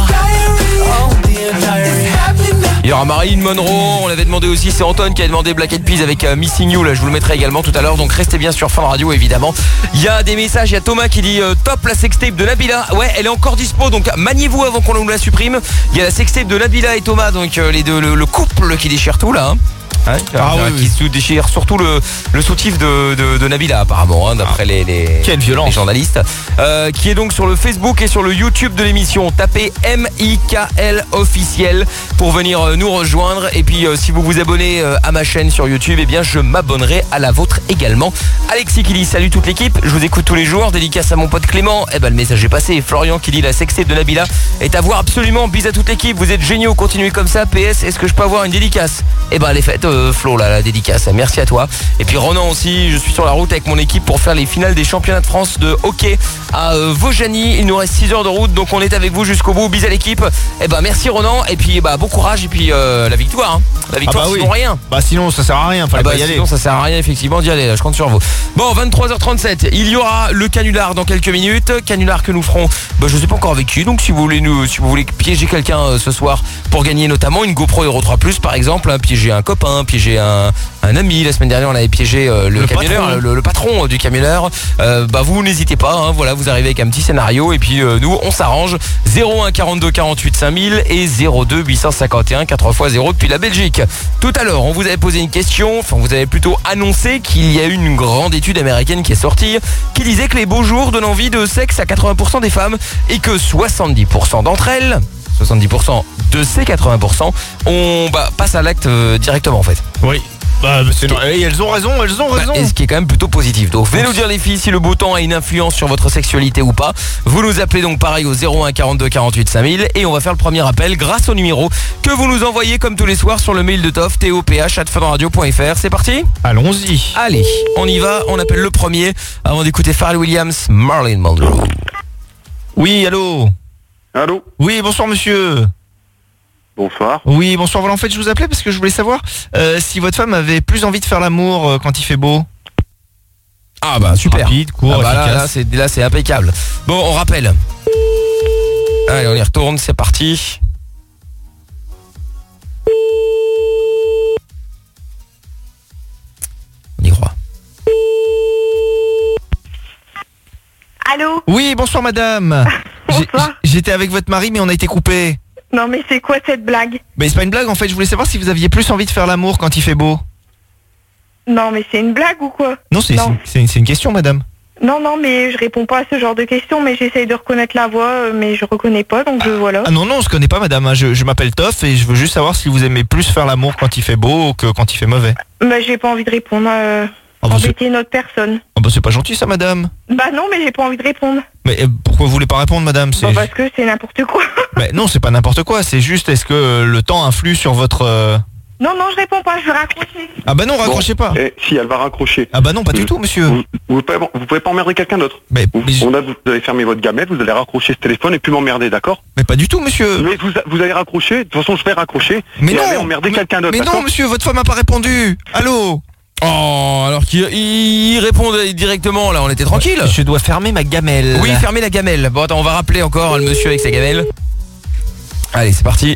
Il y aura Marilyn Monroe, on l'avait demandé aussi, c'est Anton qui a demandé Black Eyed Peas avec Missing You, là je vous le mettrai également tout à l'heure, donc restez bien sur Fun Radio évidemment. Il y a des messages, il y a Thomas qui dit top la sextape de Nabila, ouais elle est encore dispo donc maniez-vous avant qu'on nous la supprime. Il y a la sextape de Nabila et Thomas, donc les deux, le couple qui déchire tout là. Qui se déchire surtout le soutif de Nabila apparemment, d'après les journalistes, qui est donc sur le Facebook et sur le YouTube de l'émission. Tapez Mickaël officiel pour venir nous rejoindre et puis si vous vous abonnez à ma chaîne sur YouTube, eh bien je m'abonnerai à la vôtre également. Alexis qui dit salut toute l'équipe, je vous écoute tous les jours, dédicace à mon pote Clément. Le message est passé. Florian qui dit la sextape de Nabila est à voir absolument, bis à toute l'équipe, vous êtes géniaux, continuez comme ça. PS, est-ce que je peux avoir une dédicace? Elle est faite Flo là, la dédicace, merci à toi. Et puis Ronan aussi, je suis sur la route avec mon équipe pour faire les finales des championnats de France de hockey à Vaujany. Il nous reste 6 heures de route, donc on est avec vous jusqu'au bout, bis à l'équipe. Merci Ronan, et puis bon courage, et puis la victoire La victoire sinon rien. Sinon ça sert à rien, fallait pas y aller. Sinon ça sert à rien effectivement d'y aller, là, je compte sur vous. Bon, 23h37, il y aura le canular dans quelques minutes. Canular que nous ferons, je sais pas encore avec qui, donc si vous voulez piéger quelqu'un ce soir pour gagner notamment une GoPro Hero 3 Plus par exemple, piéger un copain, piéger un ami. La semaine dernière on avait piégé le camionneur, le patron du camionneur. Vous n'hésitez pas, voilà, vous arrivez avec un petit scénario et puis nous on s'arrange. 01 42 48 5000 et 02 851 4x0 depuis la Belgique. Tout à l'heure on vous avait posé une question, vous avez plutôt annoncé qu'il y a eu une grande étude américaine qui est sortie qui disait que les beaux jours donnent envie de sexe à 80% des femmes et que 70% d'entre elles, 70% de ces 80%, on passe à l'acte directement en fait. Oui. elles ont raison. Et ce qui est quand même plutôt positif. Donc venez nous dire les filles si le beau temps a une influence sur votre sexualité ou pas. Vous nous appelez donc pareil au 01 42 48 5000 et on va faire le premier appel grâce au numéro que vous nous envoyez comme tous les soirs sur le mail de Toff, toph@funradio.fr. C'est parti ? Allons-y. Allez, on y va, on appelle le premier avant d'écouter Pharrell Williams, Marilyn Monroe. Oui, allô ? Allô ? Oui, bonsoir monsieur. Bonsoir. Oui, bonsoir. Voilà, en fait, je vous appelais parce que je voulais savoir si votre femme avait plus envie de faire l'amour quand il fait beau. Ah bah super. Rapide, court, efficace. Là c'est impeccable. Bon, on rappelle. Allez, on y retourne, c'est parti. On y croit. Allô ? Oui, bonsoir madame. Bonsoir. J'étais avec votre mari mais on a été coupé. Non mais c'est quoi cette blague ? Mais c'est pas une blague en fait, je voulais savoir si vous aviez plus envie de faire l'amour quand il fait beau. Non mais c'est une blague ou quoi ? Non, c'est une question madame. Non mais je réponds pas à ce genre de questions, mais j'essaye de reconnaître la voix, mais je reconnais pas, donc voilà. Ah non, on se connaît pas madame, hein. Je m'appelle Toff et je veux juste savoir si vous aimez plus faire l'amour quand il fait beau que quand il fait mauvais. Bah j'ai pas envie de répondre, embêter une autre personne. Ah bah c'est pas gentil ça madame. Bah non mais j'ai pas envie de répondre. Mais pourquoi vous voulez pas répondre madame ? Bah parce que c'est n'importe quoi. Mais non, c'est pas n'importe quoi, c'est juste est-ce que le temps influe sur votre... Non, je réponds pas, je vais raccrocher. Ah bah non, raccrochez pas. Si, elle va raccrocher. Ah bah non, pas du tout, monsieur. Vous pouvez pas emmerder quelqu'un d'autre. Vous allez fermer votre gamelle, vous allez raccrocher ce téléphone et puis m'emmerder, d'accord ? Mais pas du tout, monsieur. Mais vous allez raccrocher, de toute façon je vais raccrocher. Mais non, allez emmerder quelqu'un d'autre. Mais non, monsieur, votre femme a pas répondu. Allô ? Oh, alors qu'il répond directement, là, on était tranquille. Je dois fermer ma gamelle. Oui, fermer la gamelle. Bon, attends, on va rappeler encore le monsieur avec sa gamelle. Allez, c'est parti.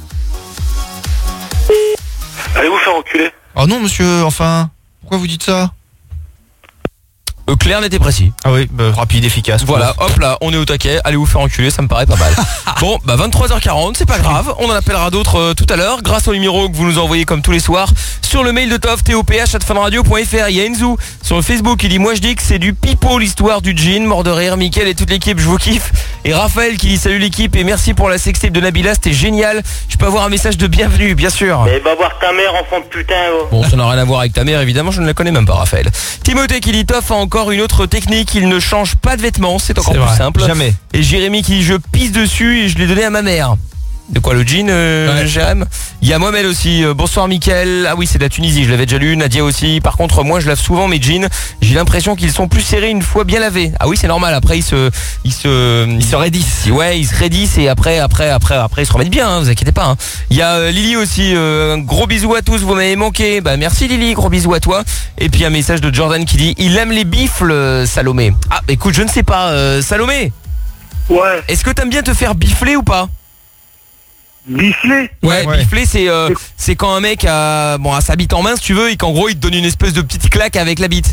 Allez vous faire enculer. Oh non, monsieur, enfin. Pourquoi vous dites ça ? Clair, n'était précis. Ah oui, rapide, efficace. Voilà, hop là, on est au taquet. Allez vous faire enculer, ça me paraît pas mal. Bon, 23h40, c'est pas grave. On en appellera d'autres tout à l'heure grâce au numéro que vous nous envoyez comme tous les soirs sur le mail de Toff, toph@funradio.fr. Il y a Enzo sur le Facebook qui dit moi je dis que c'est du pipeau l'histoire du jean. Mort de rire, Mickaël et toute l'équipe, je vous kiffe. Et Raphaël qui dit salut l'équipe et merci pour la sextape de Nabila, c'était génial. Je peux avoir un message de bienvenue, bien sûr. Et va voir ta mère, enfant de putain. Oh. Bon, ça n'a rien à voir avec ta mère, évidemment, je ne la connais même pas, Raphaël. Timothée qui dit Toff a encore une autre technique, il ne change pas de vêtements, c'est encore plus simple. Jamais. Et Jérémy qui dit je pisse dessus et je l'ai donné à ma mère. De quoi, le jean, Jérém ? Il y a Mohamed aussi. Bonsoir Mickaël. Ah oui, c'est de la Tunisie, je l'avais déjà lu. Nadia aussi. Par contre, moi je lave souvent mes jeans. J'ai l'impression qu'ils sont plus serrés une fois bien lavés. Ah oui, c'est normal. Après ils se raidissent. Ouais, ils se raidissent et après ils se remettent bien, hein, vous inquiétez pas. Hein. Il y a Lily aussi. Un gros bisou à tous, vous m'avez manqué. Bah merci Lily, gros bisou à toi. Et puis un message de Jordan qui dit il aime les bifles, Salomé. Ah écoute, je ne sais pas, Salomé. Ouais. Est-ce que t'aimes bien te faire bifler ou pas ? Bifler ? Ouais, bifler c'est quand un mec a sa bite en main si tu veux et qu'en gros il te donne une espèce de petite claque avec la bite.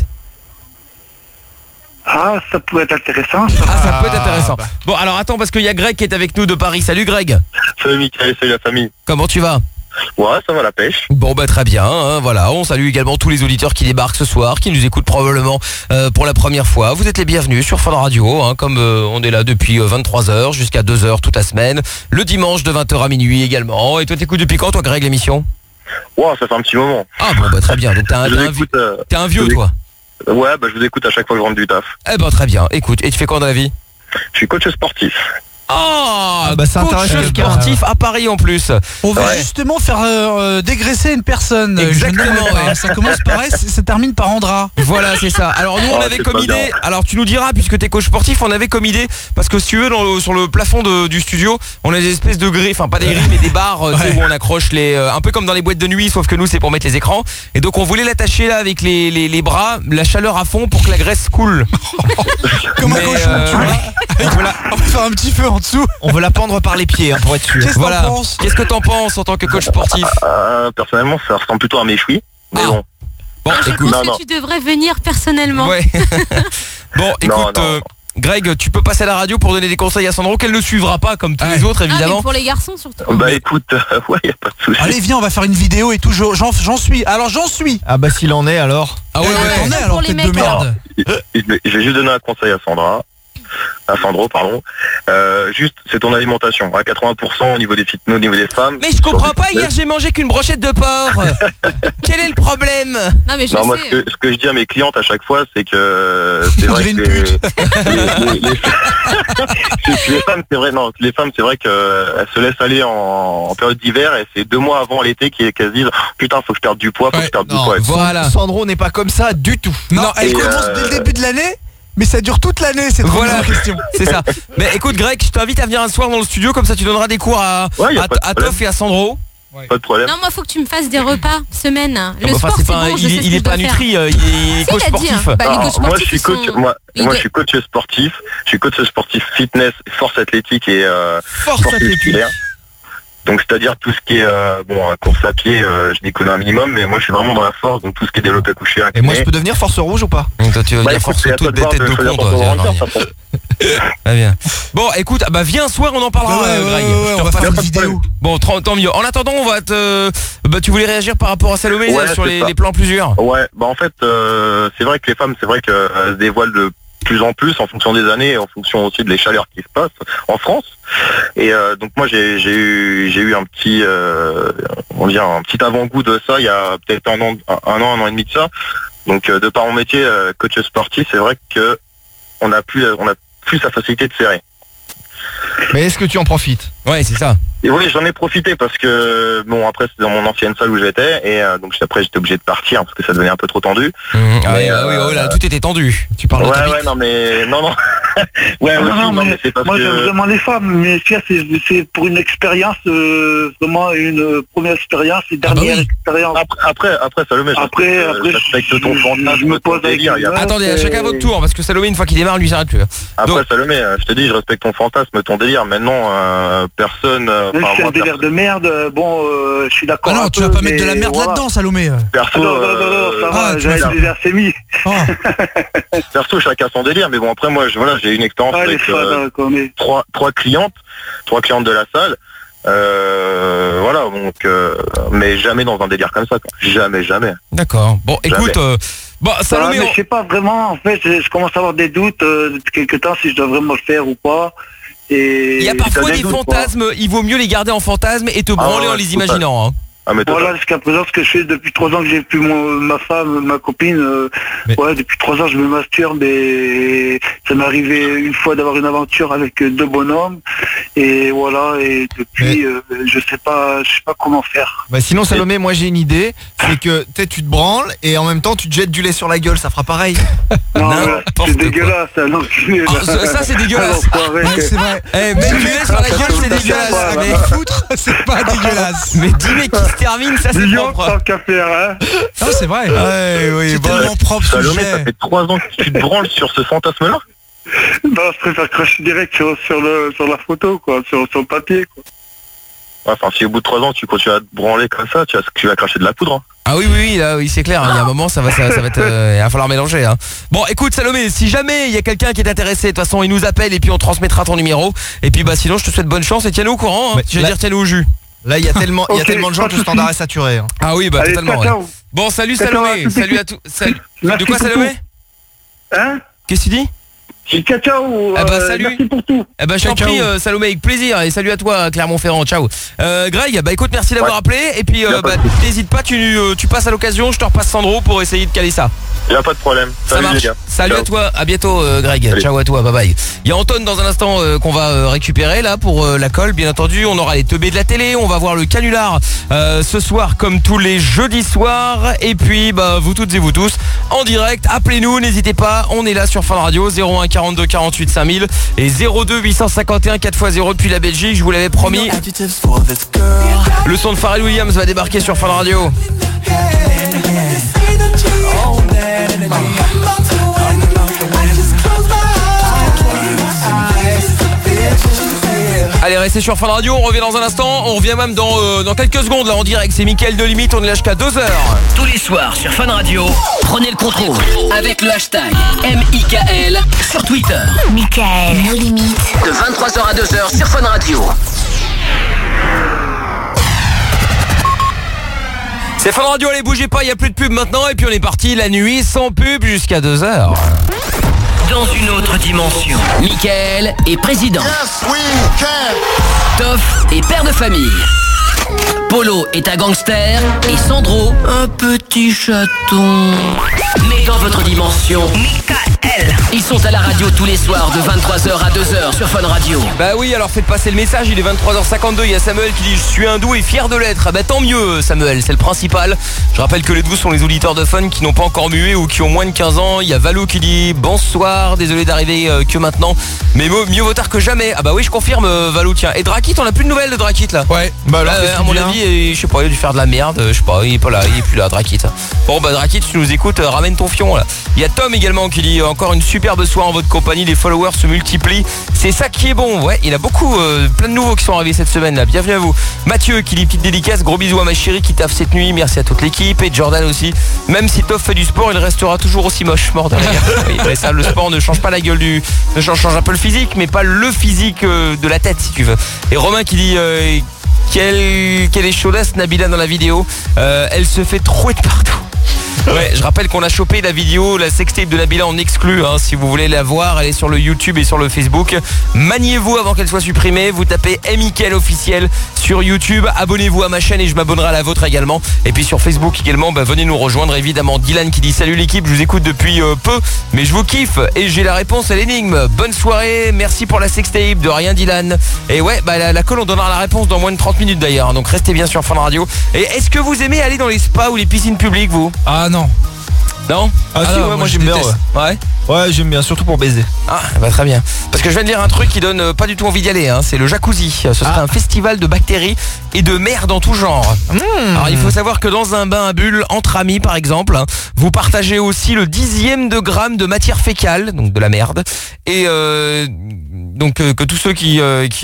Ah, ça pourrait être intéressant. Ça peut être intéressant. Bon alors attends parce qu'il y a Greg qui est avec nous de Paris. Salut Greg. Salut Mickaël, salut la famille. Comment tu vas ? Ouais, ça va la pêche. Bon bah très bien, hein, voilà, on salue également tous les auditeurs qui débarquent ce soir, qui nous écoutent probablement pour la première fois. Vous êtes les bienvenus sur Fun Radio, hein, comme on est là depuis 23h jusqu'à 2h toute la semaine, le dimanche de 20h à minuit également. Et toi t'écoutes depuis quand toi Greg l'émission ? Ouais, ça fait un petit moment. Ah bon bah très bien, donc t'es un vieux toi ? Ouais, bah je vous écoute à chaque fois que je rentre du taf. Eh ben très bien, écoute, et tu fais quoi dans la vie ? Je suis coach sportif. Oh, c'est intéressant. Sportif à Paris en plus. On va justement faire dégraisser une personne. Exactement. Ouais. Ça commence par S, ça termine par Andra. Voilà, c'est ça. Alors nous on avait comme idée. Bien. Alors tu nous diras puisque t'es coach sportif, on avait comme idée parce que si tu veux sur le plafond du studio, on a des espèces de grilles, enfin pas des grilles mais des barres où on accroche les un peu comme dans les boîtes de nuit, sauf que nous c'est pour mettre les écrans. Et donc on voulait l'attacher là avec les bras, la chaleur à fond pour que la graisse coule. Comme un cochon, tu vois. On va faire un petit feu en dessous. On veut la pendre par les pieds pour être sûr. Qu'est-ce que t'en penses en tant que coach sportif ? Personnellement, ça ressemble plutôt à mes fruits. Mais bon. Bon, je pense que tu devrais venir personnellement. Ouais. Bon, écoute, Greg, tu peux passer à la radio pour donner des conseils à Sandro, qu'elle ne suivra pas comme tous les autres évidemment. Mais pour les garçons surtout. Bah écoute, ouais, y a pas de souci. Allez, viens, on va faire une vidéo et tout. J'en suis. Alors j'en suis. Ah bah s'il en est alors. Ah ouais, t'en es alors tête de merde. Je vais juste donner un conseil à Sandra. à Sandro, pardon. Juste, c'est ton alimentation. À 80% au niveau des fitness, au niveau des femmes. Mais je comprends pas, hier j'ai mangé qu'une brochette de porc. Quel est le problème? Non, mais je Non, moi, sais. ce que je dis à mes clientes à chaque fois, c'est que c'est vrai que les femmes, c'est vrai, non, les femmes, c'est vrai qu'elles se laissent aller en période d'hiver et c'est 2 mois avant l'été qu'elles se disent putain, faut que je perde du poids, faut que je perde du poids. Voilà. Sandro n'est pas comme ça du tout. Non, elle commence dès le début de l'année, mais ça dure toute l'année, c'est trop Voilà, la question. c'est ça. Mais écoute Greg, je t'invite à venir un soir dans le studio, comme ça tu donneras des cours à Toff et à Sandro. Pas de problème. Non, moi, faut que tu me fasses des repas semaine. Le Enfin, sport, c'est c'est pas un- bon, je sais ce il que est je pas dois nutri, faire. il est Si, coach il a dit, sportif. hein. Bah, les coachs moi, sportifs, je suis coach, ils sont- moi, ils je doivent- suis coach sportif. Je suis coach sportif fitness, force athlétique et Force sportif athlétique. musculaire. Donc c'est-à-dire tout ce qui est course à pied, je m'y connais un minimum, mais moi je suis vraiment dans la force, donc tout ce qui est développé couché. Et moi, je peux devenir force rouge ou pas? Donc toi tu veux dire force toutes des têtes de con, toi. Très bien. Bon, écoute, bah viens un soir, on en parlera, Greg. Je te on va repasse faire une une vidéo. Bon, tant mieux. En attendant, on va te. Bah, tu voulais réagir par rapport à Salomé Ouais, là, sur c'est ça. les plans plus durs. Ouais, bah en fait, c'est vrai que les femmes, c'est vrai qu'elles se dévoilent de plus en plus en fonction des années, en fonction aussi de les chaleurs qui se passent en France. Et donc moi j'ai eu un petit on va dire un petit avant-goût de ça il y a peut-être un an et demi de ça. Donc de par mon métier coach sportif, c'est vrai que on a plus la facilité de serrer. Mais est-ce que tu en profites? Ouais, c'est ça. Et oui, j'en ai profité parce que bon après c'est dans mon ancienne salle où j'étais et donc après j'étais obligé de partir parce que ça devenait un peu trop tendu. Ah oui, oh là, tout était tendu. Tu parles de ta bite. Ouais, non mais non. Ouais, aussi, non, mais c'est parce moi que j'aime vraiment les femmes, mais c'est pour une expérience, vraiment une première expérience et dernière expérience. Après Salomé, je respecte ton fantasme, ton délire. Attendez, chacun votre tour, parce que Salomé, une fois qu'il démarre, lui il s'arrête plus. Après Salomé, je te dis, je respecte ton fantasme, ton délire. Maintenant, personne. Même si c'est un délire de merde, bon, je suis d'accord. Ah non, tu vas pas mettre de la merde là-dedans, Salomé. Perso, non, ça va, j'ai déjà assez mis. Perso, chacun son délire, mais bon, après moi, j'ai une expérience avec trois clientes de la salle. Voilà, donc, mais jamais dans un délire comme ça, quoi. Jamais. D'accord. Bon, écoute, Salomé, mais je sais pas vraiment. En fait, je commence à avoir des doutes depuis quelques temps si je dois vraiment le faire ou pas. Et il y a parfois des fantasmes, il vaut mieux les garder en fantasme et te branler en les imaginant. Hein. Voilà, jusqu'à présent, ce que je fais depuis 3 ans que j'ai plus ma femme, ma copine, depuis 3 ans je me masturbe et ça m'est arrivé une fois d'avoir une aventure avec 2 bonhommes et voilà, et depuis je sais pas comment faire. Bah sinon Salomé, moi j'ai une idée, c'est que tu te branles et en même temps tu te jettes du lait sur la gueule, ça fera pareil. Non, c'est dégueulasse, non. Ça c'est dégueulasse. C'est vrai. Mettre du lait sur la gueule c'est dégueulasse. Mais foutre, c'est pas dégueulasse. Mais dis mais qui se termine, ça c'est propre. Tant qu'à faire, hein. Non, c'est vrai. C'est tellement propre. Salomé, ça fait 3 ans que tu te branles sur ce fantasme-là. Non, je préfère cracher direct sur la photo, quoi, sur le papier, quoi. Enfin, si au bout de 3 ans tu continues à te branler comme ça, tu vas cracher de la poudre. Hein. Ah oui, c'est clair. Il y a un moment, ça va être, il va falloir mélanger. Hein. Bon, écoute, Salomé, si jamais il y a quelqu'un qui est intéressé, de toute façon, il nous appelle et puis on transmettra ton numéro. Et puis, sinon, je te souhaite bonne chance et tiens-nous au courant. Hein. Je vais dire, tiens-nous au jus. Là, il y a tellement de gens que le standard est saturé. Hein. Ah oui, Allez, totalement. ciao. Ouais. Bon, salut Salomé. Salut à tous. De quoi, Salomé? Hein? Qu'est-ce que tu dis? Ciao. Salut. Merci pour tout. Je t'en prie, Salomé, avec plaisir. Et salut à toi, Clermont-Ferrand. Ciao. Greg, écoute, merci d'avoir appelé. Et puis, n'hésite pas, tu passes à l'occasion. Je te repasse Sandro pour essayer de caler ça. Y a pas de problème. Ça marche. Salut à toi. À bientôt, Greg. Salut. Ciao à toi. Bye bye. Il y a Anton dans un instant qu'on va récupérer là pour la colle. Bien entendu, on aura les teubés de la télé. On va voir le canular ce soir comme tous les jeudis soirs. Et puis, vous toutes et vous tous en direct. Appelez-nous, n'hésitez pas. On est là sur Fun Radio 01 42 48 5000 et 02 851 4x0 depuis la Belgique. Je vous l'avais promis. Le son de Pharrell Williams va débarquer sur Fun Radio. Allez, restez sur Fun Radio, on revient dans un instant. On revient même dans quelques secondes là en direct. C'est Mickaël de Limite, on est là jusqu'à 2h. Tous les soirs sur Fun Radio, prenez le contrôle avec le hashtag MIKL sur Twitter. Mickaël, nos limites. De 23h à 2h sur Fun Radio. C'est Fun Radio, allez bougez pas, il n'y a plus de pub maintenant. Et puis on est parti la nuit sans pub jusqu'à 2h. dans une autre dimension. Mickaël est président. Toff est père de famille. Polo est un gangster et Sandro, un petit chaton. Mais dans votre dimension, Mickaël. Ils sont à la radio tous les soirs de 23h à 2h sur Fun Radio. Bah oui, alors faites passer le message, il est 23h52, il y a Samuel qui dit « Je suis hindou et fier de l'être ». Ah bah tant mieux Samuel, c'est le principal. Je rappelle que les 12 sont les auditeurs de Fun qui n'ont pas encore mué ou qui ont moins de 15 ans. Il y a Valou qui dit « Bonsoir, désolé d'arriver que maintenant, mais mieux vaut tard que jamais ». Ah bah oui, je confirme Valou, tiens. Et Drakit, on a plus de nouvelles de Drakit là? Ouais. Bah alors, à mon avis, je sais pas, il a dû faire de la merde, je sais pas, il est pas là, il est plus là, Drakit. Bon bah Drakit, tu nous écoutes, ramène ton fion là. Il y a Tom également qui dit encore une superbe soirée en votre compagnie, les followers se multiplient, c'est ça qui est bon. Ouais, il y a beaucoup, plein de nouveaux qui sont arrivés cette semaine là, bienvenue à vous. Mathieu qui dit petite dédicace, gros bisous à ma chérie qui taffe cette nuit, merci à toute l'équipe. Et Jordan aussi, même si Toff fait du sport, il restera toujours aussi moche, mort de la guerre. Oui, mais ça, le sport ne change pas la gueule ne change un peu le physique, mais pas le physique de la tête si tu veux. Et Romain qui dit quelle est chaudasse Nabila dans la vidéo, elle se fait trouer de partout. Ouais, je rappelle qu'on a chopé la vidéo, la sextape de Nabila en exclu, hein, si vous voulez la voir, elle est sur le YouTube et sur le Facebook. Maniez-vous avant qu'elle soit supprimée, vous tapez Mickaël officiel sur YouTube, abonnez-vous à ma chaîne et je m'abonnerai à la vôtre également. Et puis sur Facebook également, venez nous rejoindre évidemment. Dylan qui dit salut l'équipe, je vous écoute depuis peu, mais je vous kiffe et j'ai la réponse à l'énigme. Bonne soirée, merci pour la sextape, de rien Dylan. Et ouais, la colle on donnera la réponse dans moins de 30 minutes d'ailleurs, donc restez bien sur Fun Radio. Et est-ce que vous aimez aller dans les spas ou les piscines publiques vous? Ah non. Non? Ah si, ouais, moi j'aime bien. Ouais. Ouais, j'aime bien, surtout pour baiser. Ah, bah très bien. Parce que je viens de lire un truc qui donne pas du tout envie d'y aller, hein. C'est le jacuzzi. Ce sera un festival de bactéries et de merde en tout genre. Alors il faut savoir que dans un bain à bulles, entre amis par exemple, hein, vous partagez aussi le 10e de gramme de matière fécale, donc de la merde. Et donc que tous ceux qui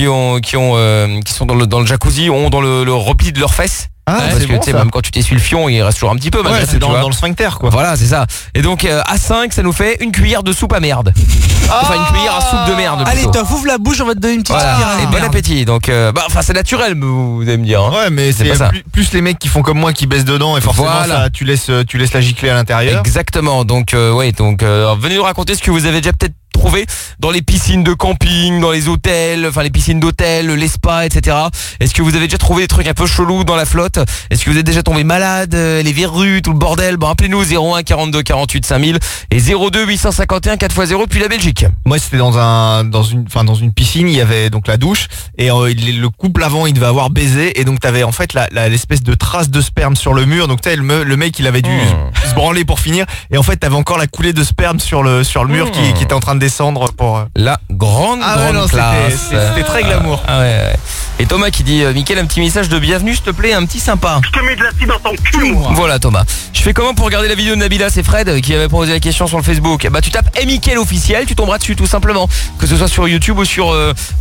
sont dans le jacuzzi ont dans le repli de leurs fesses. Ah, parce que bon, tu sais, même quand tu t'essuies le fion, il reste toujours un petit peu. Ouais, c'est dans le sphincter quoi. Voilà, c'est ça. Et donc à 5, ça nous fait une cuillère de soupe à merde. Enfin une cuillère à soupe de merde. Allez, Toff, ouvre la bouche, on va te donner une petite voilà. cuillère. Et bon appétit. Donc c'est naturel, vous allez me dire. Hein. Ouais, mais c'est plus les mecs qui font comme moi qui baissent dedans et forcément ça, tu laisses la gicler à l'intérieur. Exactement. Donc venez nous raconter ce que vous avez déjà peut-être trouvé dans les piscines de camping, dans les hôtels, enfin les piscines d'hôtel, les spas, etc. Est-ce que vous avez déjà trouvé des trucs un peu chelous dans la flotte? Est-ce que vous êtes déjà tombé malade, les verrues, tout le bordel? Bon, appelez-nous 01 42 48 5000 et 02 851 4x0 puis la Belgique. Moi c'était dans une piscine, il y avait donc la douche et le couple avant il devait avoir baisé et donc t'avais en fait l'espèce de trace de sperme sur le mur, donc tu sais le mec il avait dû se branler pour finir et en fait t'avais encore la coulée de sperme sur le mur qui était en train de descendre pour la grande classe. C'était très glamour. Ouais. Et Thomas qui dit Mickaël, un petit message de bienvenue s'il te plaît, un petit sympa. Je te mets de l'acide dans ton cul moi. Voilà Thomas. Je fais comment pour regarder la vidéo de Nabila? C'est Fred qui avait posé la question sur le Facebook. Bah tu tapes Mickaël officiel, tu tomberas dessus tout simplement, que ce soit sur YouTube ou sur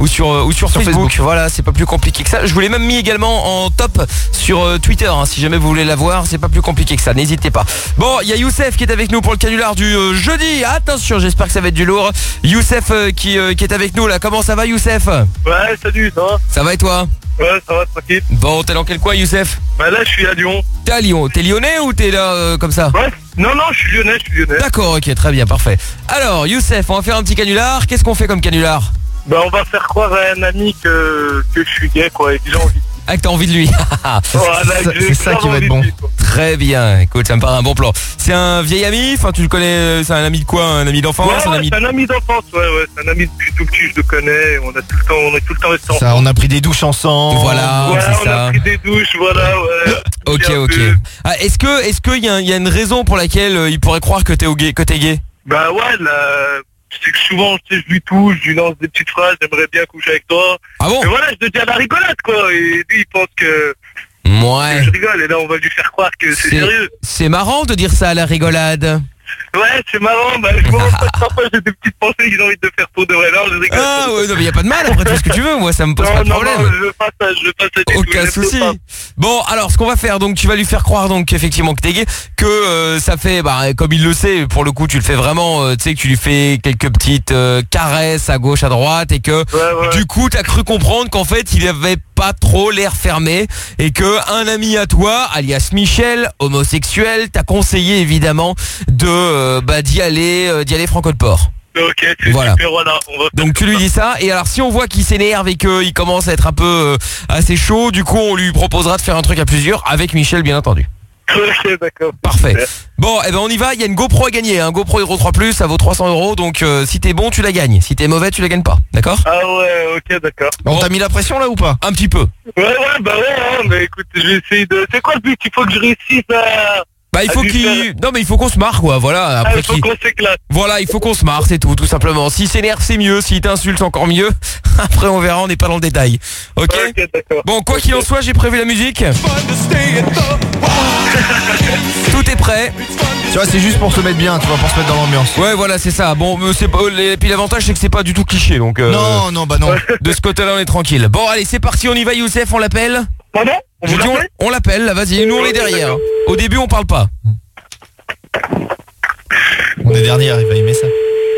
Facebook. Voilà, c'est pas plus compliqué que ça. Je vous l'ai même mis également en top sur Twitter, hein, si jamais vous voulez la voir, c'est pas plus compliqué que ça, n'hésitez pas. Bon, il y a Youssef qui est avec nous pour le canular du jeudi. Attention, j'espère que ça va être du lourd. Youssef qui est avec nous là. Comment ça va Youssef? Ouais, salut, ça va? Ça va et toi? Ouais, ça va, tranquille. Bon, t'es dans quel coin Youssef? Bah là, je suis à Lyon. T'es à Lyon. T'es lyonnais ou t'es là comme ça? Ouais, non, je suis lyonnais. D'accord, ok, très bien, parfait. Alors Youssef, on va faire un petit canular. Qu'est-ce qu'on fait comme canular? Bah on va faire croire à un ami que je suis gay quoi et que j'ai envie. Ah, que t'as envie de lui. Voilà, c'est ça qui va être bon. Très bien, écoute, ça me paraît un bon plan. C'est un vieil ami, enfin tu le connais, c'est un ami de quoi? Un ami d'enfance? Ouais, c'est un ami d'enfance, ouais, c'est un ami depuis tout petit, je le connais, on est tout le temps resté ensemble. Ça, on a pris des douches ensemble. Voilà, c'est on ça. a pris des douches, voilà, ouais. Ok. Ah, est-ce qu'il y a une raison pour laquelle il pourrait croire que t'es gay? Bah ouais, c'est que souvent je lui touche, je lui lance des petites phrases, j'aimerais bien coucher avec toi. Ah bon? Et voilà, je te dis à la rigolade quoi, et lui il pense que ouais. Je rigole et là on va lui faire croire que c'est sérieux. C'est marrant de dire ça à la rigolade. Ouais, c'est marrant, bah je vois parfois j'ai des petites pensées que j'ai envie de faire pour de vrai, là je rigole. Ah ouais, non mais y a pas de mal, après tu fais ce que tu veux, moi ça me pose pas de problème. Non, je veux pas ça. Aucun souci. Bon, alors ce qu'on va faire, donc tu vas lui faire croire donc effectivement que t'es gay, que ça fait, comme il le sait, pour le coup tu le fais vraiment, tu sais que tu lui fais quelques petites caresses à gauche, à droite, et que du coup t'as cru comprendre qu'en fait il avait pas trop l'air fermé, et que un ami à toi, alias Michel, homosexuel, t'a conseillé évidemment de d'y aller franco de port. Ok, c'est Voilà. super, voilà. On va Donc tu lui dis ça, et alors si on voit qu'il s'énerve et qu'il commence à être un peu assez chaud, du coup on lui proposera de faire un truc à plusieurs, avec Michel bien entendu. Ok, d'accord. Parfait. Bon, eh ben on y va, il y a une GoPro à gagner, un GoPro Hero 3 Plus, ça vaut 300 €, donc si t'es bon tu la gagnes, si t'es mauvais tu la gagnes pas, d'accord? Ah ouais, ok, d'accord. On t'a mis la pression là ou pas? Un petit peu. Ouais, bah ouais, hein, mais écoute, je vais essayer de... C'est quoi le but? Il faut que je réussisse à... Bah il faut qu'il... Non mais il faut qu'on se marre quoi, voilà. Après il faut qu'on s'éclate. Voilà, il faut qu'on se marre, c'est tout simplement. S'il s'énerve c'est mieux, s'il t'insulte c'est encore mieux. Après on verra, on n'est pas dans le détail. Ok, bon, quoi qu'il en soit, j'ai prévu la musique. Tout est prêt. Tu vois, c'est juste pour se mettre bien, tu vois, pour se mettre dans l'ambiance. Ouais, voilà, c'est ça. Bon, c'est pas... Et puis l'avantage c'est que c'est pas du tout cliché, donc... Non, bah non. De ce côté-là on est tranquille. Bon allez, c'est parti, on y va Youssef, on l'appelle. Pardon? On l'appelle, là, vas-y, nous on est derrière. Au début on parle pas. On est derrière, il va aimer ça.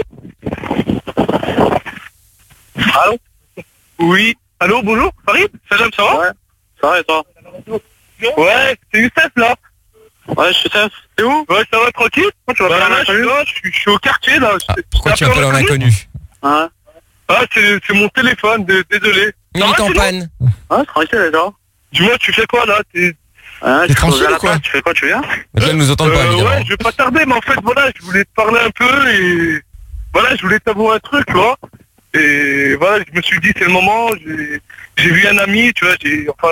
Allô? Oui. Allô, bonjour, Farid? Salam, ça va? Ouais, ça va et toi? Ouais, c'est Youssef là. Ouais, je suis Youssef. T'es où? Ouais, ça va tranquille? Tu vas là, je suis au quartier là. Pourquoi tu appelles un inconnu? Ouais. Ah, c'est mon téléphone, désolé. Il est en panne. Ouais, tranquille et toi? Dis-moi, tu fais quoi là? T'es tranquille ou quoi? Tu fais quoi, tu viens? Là, elle nous entend pas évidemment. Ouais, je vais pas tarder, mais en fait, voilà, je voulais te parler un peu et... Voilà, je voulais t'avouer un truc, tu vois. Et voilà, je me suis dit, c'est le moment, j'ai vu un ami, tu vois,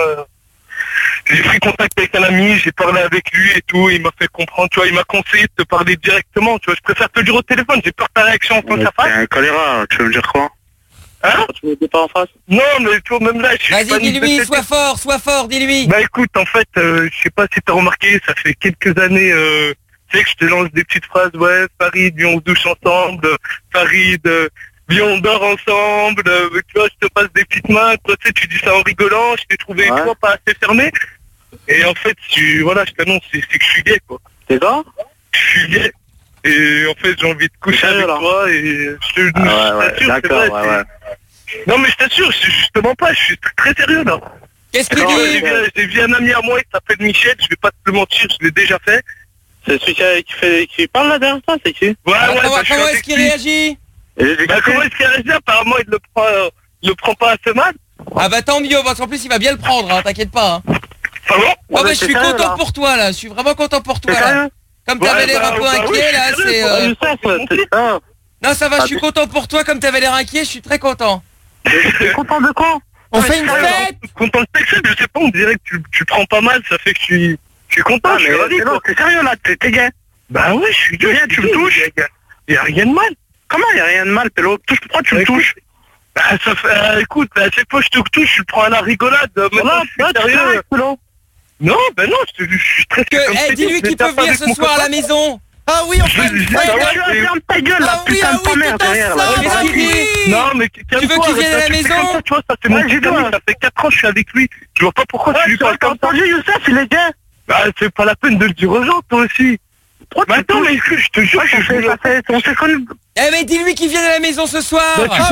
j'ai pris contact avec un ami, j'ai parlé avec lui et tout, il m'a fait comprendre, tu vois, il m'a conseillé de te parler directement, tu vois, je préfère te le dire au téléphone, j'ai peur de ta réaction en face à face. T'es un choléra, tu veux me dire quoi? Hein? Tu me dis pas en face? Non, mais tu vois, même là, je suis Vas-y, dis-lui, sois fort, dis-lui. Bah écoute, en fait, je sais pas si t'as remarqué, ça fait quelques années, tu sais que je te lance des petites phrases, ouais, Farid, viens on se douche ensemble, Farid, viens on dort ensemble, tu vois, je te passe des petites mains, toi tu sais, tu dis ça en rigolant, je t'ai trouvé, tu vois, pas assez fermé. Et en fait, voilà, je t'annonce, c'est que je suis gay, quoi. T'es quoi? Je suis gay. Et en fait, j'ai envie de coucher avec toi et je t'assure, d'accord, c'est vrai. Non mais je t'assure, je te mens pas, je suis très sérieux là. Qu'est-ce qu'il dit? J'ai vu un ami à moi, il s'appelle Michel, je vais pas te le mentir, je l'ai déjà fait. C'est celui qui parle là derrière toi, c'est qui? Ouais, comment est-ce qu'il réagit? Comment est-ce qu'il réagit? Apparemment, il le prend pas assez mal. Ah bah tant mieux, parce qu'en plus il va bien le prendre, hein, t'inquiète pas. Hein. Pardon? Oh bah je suis content pour toi là, je suis vraiment content pour toi là. Comme t'avais l'air un peu inquiet là, c'est... Non ça va, je suis content pour toi, comme t'avais l'air inquiet, je suis très content. T'es content de quoi? On fait une fête. Content de texte, je sais pas, on dirait que tu prends pas mal, ça fait que je suis content, je suis ravi. T'es sérieux là, t'es gay? Bah oui, je suis gay, tu me touches. Y'a rien de mal. Comment y'a rien de mal, Pélo? Pourquoi tu me touches? Bah ça fait, écoute, à chaque fois que je te touche, je le prends à la rigolade. Maintenant, je suis sérieux. Non, bah non, je suis très... dis-lui qu'il peut venir ce soir à la maison. Ah oui, on fait une fête. Ferme ta gueule, là, putain de ta mère derrière, là. Non, mais tu veux qu'il vienne à la maison? Tu vois, ça c'est mon petit ami, ça fait 4 ans que je suis avec lui. Je vois pas pourquoi tu lui parles comme ça. Youssef, il est gay. Bah, c'est pas la peine de le dire aux gens, toi aussi. Bah attends, mais je te jure, on s'est connus. Eh mais dis-lui qu'il vienne à la maison ce soir. Ah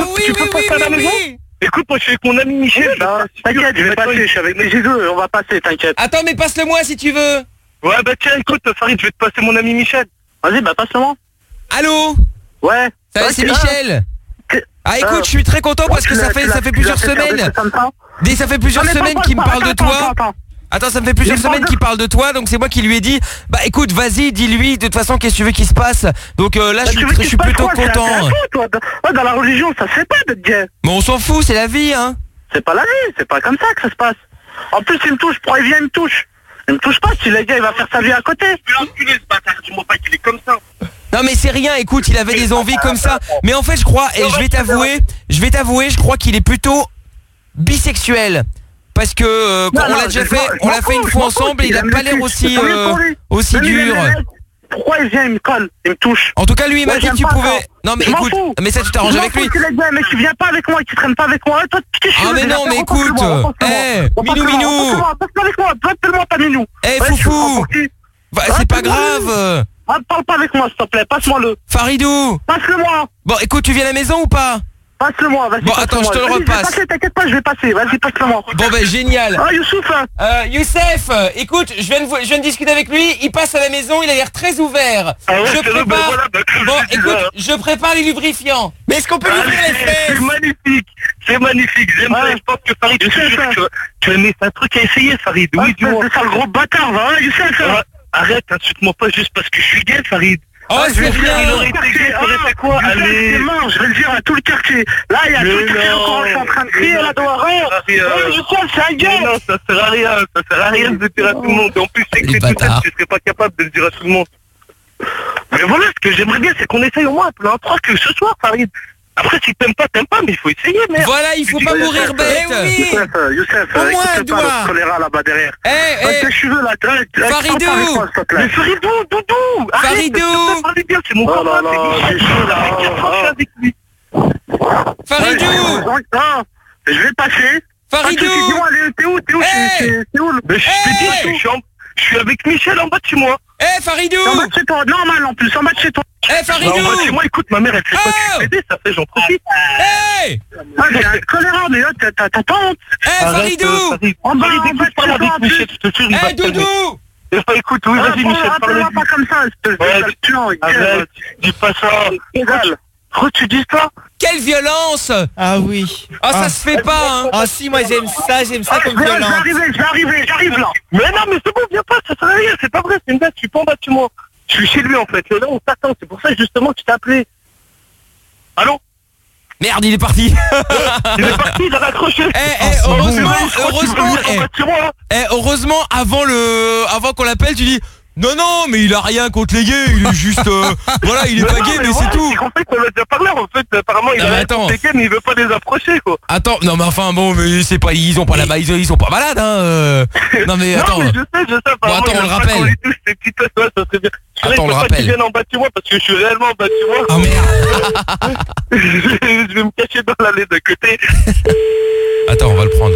oui. Écoute, moi je suis avec mon ami Michel. T'inquiète, je vais passer, je suis avec mes deux, on va passer, t'inquiète. Attends, mais passe-le-moi si tu veux. Ouais, bah tiens, écoute, Farid, je vais te passer mon ami Michel. Vas-y, bah passe-le-moi. Allô? Ouais. Ça va, c'est Michel. Ah écoute, je suis très content parce que ça fait plusieurs semaines. Ça fait plusieurs semaines qu'il me parle de toi. Attends, ça me fait plusieurs semaines qu'il parle de toi, donc c'est moi qui lui ai dit, bah écoute, vas-y, dis-lui, de toute façon, qu'est-ce que tu veux qu'il se passe? Donc là, je suis plutôt content. Dans la religion, ça se fait pas d'être gay. Mais on s'en fout, c'est la vie, hein. C'est pas la vie, c'est pas comme ça que ça se passe. En plus, il me touche, pourquoi il vient, il me touche? Il me touche pas, si le gars, il va faire sa vie à côté. Je vais l'enculer, ce bâtard, dis-moi pas qu'il est comme ça. Non mais c'est rien, écoute, il avait des envies comme ça. Mais en fait, je crois, et je vais t'avouer, je crois qu'il est plutôt bisexuel. Parce que quand on l'a déjà fait, on l'a fait une fois ensemble et il a pas l'air aussi dur. Pourquoi il vient, il me colle, il me touche? En tout cas, lui, il m'a dit que tu pouvais... Non mais écoute, mais ça tu t'arranges avec lui. Mais tu viens pas avec moi, tu traînes pas avec moi. Toi, ah mais non, mais écoute, Minou. Passe avec moi, appelle-moi pas Minou. Foufou. C'est pas grave. Parle pas avec moi, s'il te plaît, passe-moi-le. Faridou. Passe-le-moi. Bon, écoute, tu viens à la maison ou pas? Passe-le-moi, vas-y. Bon, attends, je te le repasse. T'inquiète pas, je vais passer. Vas-y, passe-le-moi. Bon, ben, génial. Ah, Youssouf. Youssef, écoute, je viens de discuter avec lui. Il passe à la maison, il a l'air très ouvert. Ah ouais, je prépare. voilà, Bon, écoute, je prépare les lubrifiants. Mais est-ce qu'on peut lui ouvrir les fesses? C'est magnifique. C'est magnifique. J'aimerais, je pense que Farid, tu as mis un truc à essayer, Farid. Oui, du moins. C'est ça le gros bâtard, va, Youssef. Arrête, insulte-moi pas juste parce que je suis gay, Farid. Oh, je vais le dire, il aurait été gay, ça aurait fait quoi? Allez, c'est mort, je vais le dire à tout le quartier. Là, il y a tout le quartier encore, je suis en train de crier, là, doit rien. Youssef, c'est un gay. Non, ça sert à rien de le dire à tout le monde. En plus, c'est que c'est tout ça, je serais pas capable de le dire à tout le monde. Mais voilà, ce que j'aimerais bien, c'est qu'on essaye au moins un truc ce soir, Farid. Après, si t'aimes pas, mais il faut essayer, merde. Voilà, il faut pas mourir bête. Youssef, écoute pas le choléra là-bas derrière. Tes cheveux là, Faridou. Mais Faridou, Doudou. Faridou. C'est mon copain, c'est Michel là, qui a franchi avec lui. Faridou. Je vais passer. Faridou. Dis-moi, t'es où? C'est où? Je suis avec Michel en bas de chez moi. Faridou. En bas de chez toi, normal en plus, en bas de chez toi. Faridou. En bas de chez moi, écoute, ma mère elle fait pas que je ça fait j'en profite. J'ai un choléra, mais là t'as pas honte. Faridou. En bas de chez toi, Michel, je te jure, il va te Doudou. Écoute, oui, vas-y Michel, parle-moi pas comme ça, dis pas ça. Pourquoi tu dis ça? Quelle violence! Ah oui. Ah, ça se fait pas, hein. Ah si, moi j'aime ça comme violence. J'arrive là. Mais non, mais c'est bon, viens pas, ça sert à rien, c'est pas vrai, c'est une date, je suis pas en bas de chez moi. Je suis chez lui en fait, là on t'attend, c'est pour ça justement que je t'ai appelé. Allô? Merde, il est parti. Il est parti, il a raccroché. Heureusement, avant qu'on l'appelle, tu dis non, mais il a rien contre les gays, il est juste, voilà, il est pas gay, mais c'est tout. En fait, on l'a déjà parlé, en fait, apparemment, il a rien contre les gays, mais il veut pas les approcher, quoi. Attends, non, mais enfin, bon, mais c'est pas, ils sont pas là-bas, ils sont pas malades, hein. Non, mais attends. Non, mais je sais, bon, attends, on le rappelle. Attends, on le rappelle. Tu viennes en bas de chez moi parce que je suis réellement en bas de chez moi. Oh merde. Je vais me cacher dans l'allée d'à côté. Attends, on va le prendre là.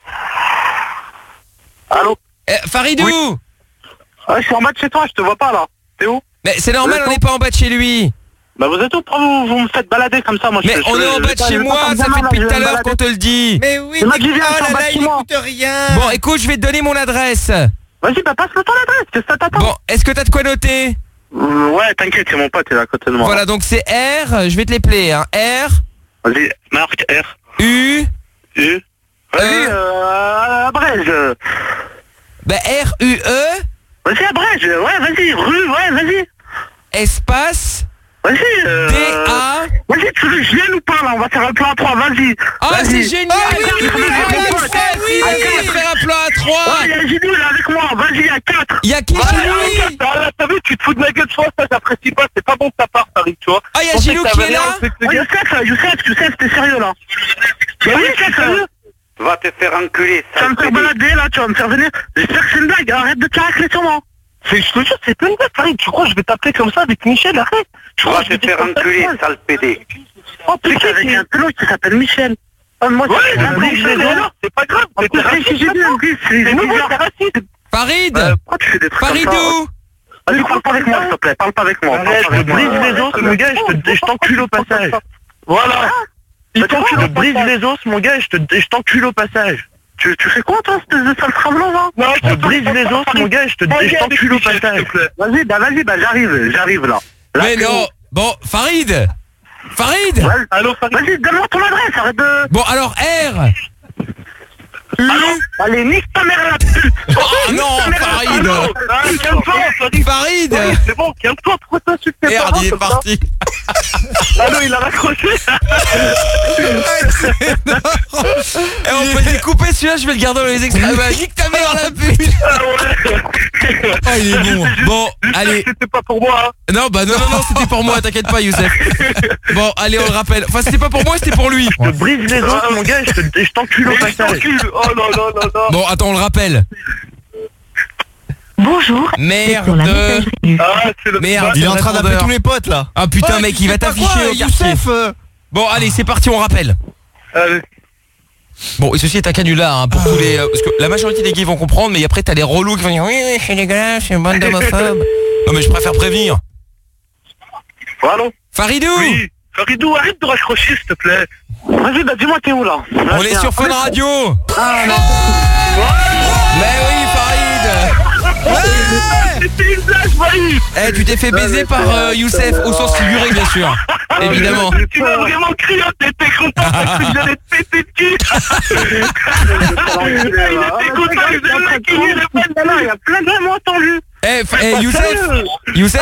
Allô? Faridou. Oui. Je suis en bas de chez toi, je te vois pas là. T'es où? Mais c'est normal, on n'est pas en bas de chez lui. Bah vous êtes où? Vous me faites balader comme ça, moi. Mais on est en bas de chez moi, ça fait depuis tout à l'heure qu'on te le dit. Mais oui, mais il n'écoute rien. Bon, écoute, je vais te donner mon adresse. Vas-y, bah passe-le ton adresse, qu'est-ce que t'attends? Bon, est-ce que t'as de quoi noter? Ouais, t'inquiète, c'est mon pote, il est à côté de moi. Voilà, donc c'est R, je vais te les player, hein. R. Vas-y, marque R. U. Vas-y, à Brège. Bah R-U-E. Vas-y, à Brège, ouais, vas-y, rue, ouais, vas-y. Espace. Vas-y, D-A. Vas-y, tu veux que je vienne ou pas, là? On va faire un plan à 3, vas-y. Ah, c'est génial. Oui, on va faire un plan à 3. Ouais, il y a Gidou, là, avec moi, vas-y, à 4. Il y a qui chez lui? Là, t'as vu, tu te fous de ma gueule, ça j'apprécie pas, c'est pas bon de ta part, Farid, tu vois. Ah, il y a Gilou qui est là? Youssef, t'es sérieux, là? Oui, c'est sérieux? Va te faire enculer, ça. Tu vas me faire balader, là, tu vas me faire venir. J'espère que c'est une blague, arrête de te caracler sur moi. Je te jure, c'est pas une blague, Farid, tu crois que je vais t'appeler comme ça avec Michel, arrête. Va te faire enculer, sale pédé. Oh, putain, avec un pelot qui s'appelle Michel. Moi, c'est pas grave. C'est nouveau, c'est raciste. Farid. Pourquoi tu fais des trucs comme ça? Faridou. Vas-y, parle pas avec moi, s'il te plaît, parle pas avec moi. Je te brise les os, mon gars, je t'encule au passage. Voilà. Je te brise les os, mon gars, je t'encule au passage. Tu fais quoi, toi, ce sale travelot, là? Non, je te brise les os, mon gars, je t'encule au passage. Vas-y, j'arrive, là. Mais non. Bon, Farid. Allô, Farid. Vas-y, donne-moi ton adresse, arrête de... Bon, alors R. Allez, nique ta mère, la pute. Oh non, Farid. Farid. C'est bon, calme-toi, pourquoi t'insultes tes parents? Merde, il est parti. Allô, il a raccroché. Et on peut le découper celui-là, je vais le garder dans les extraits. Bah, nique ta mère, la pute. Oh, il est bon. Bon, allez. C'était pas pour moi. Non, bah non, c'était pour moi, t'inquiète pas, Youssef. Bon, allez, on le rappelle. Enfin, c'était pas pour moi, c'était pour lui. Je te brise les os, mon gars, je t'encule au passage. Oh non. Bon, attends, on le rappelle. Bonjour. Merde. Merde. Il est en train d'appeler tous les potes là. Ah putain, mec, il va t'afficher au Youssef. Bon, allez, c'est parti, on rappelle. Bon, et ceci est un canular hein, pour tous les... parce que la majorité des gays vont comprendre, mais après t'as les relous qui vont dire oui, c'est dégueulasse, c'est une bande d'homophobes. Non mais je préfère prévenir. Allô? Faridou. Oui, Faridou, arrête de raccrocher, s'il te plaît. Vas-y, bah dis-moi t'es où là? On est sur Fun Radio. Ah non. Mais oui, Farid. C'était une blague, Farid. Eh, tu t'es fait baiser par Youssef, au sens figuré bien sûr. Évidemment. Tu m'as vraiment crié, t'étais content parce que j'allais te péter de cul. Il était content, il y a plein de mots entendus. Youssef,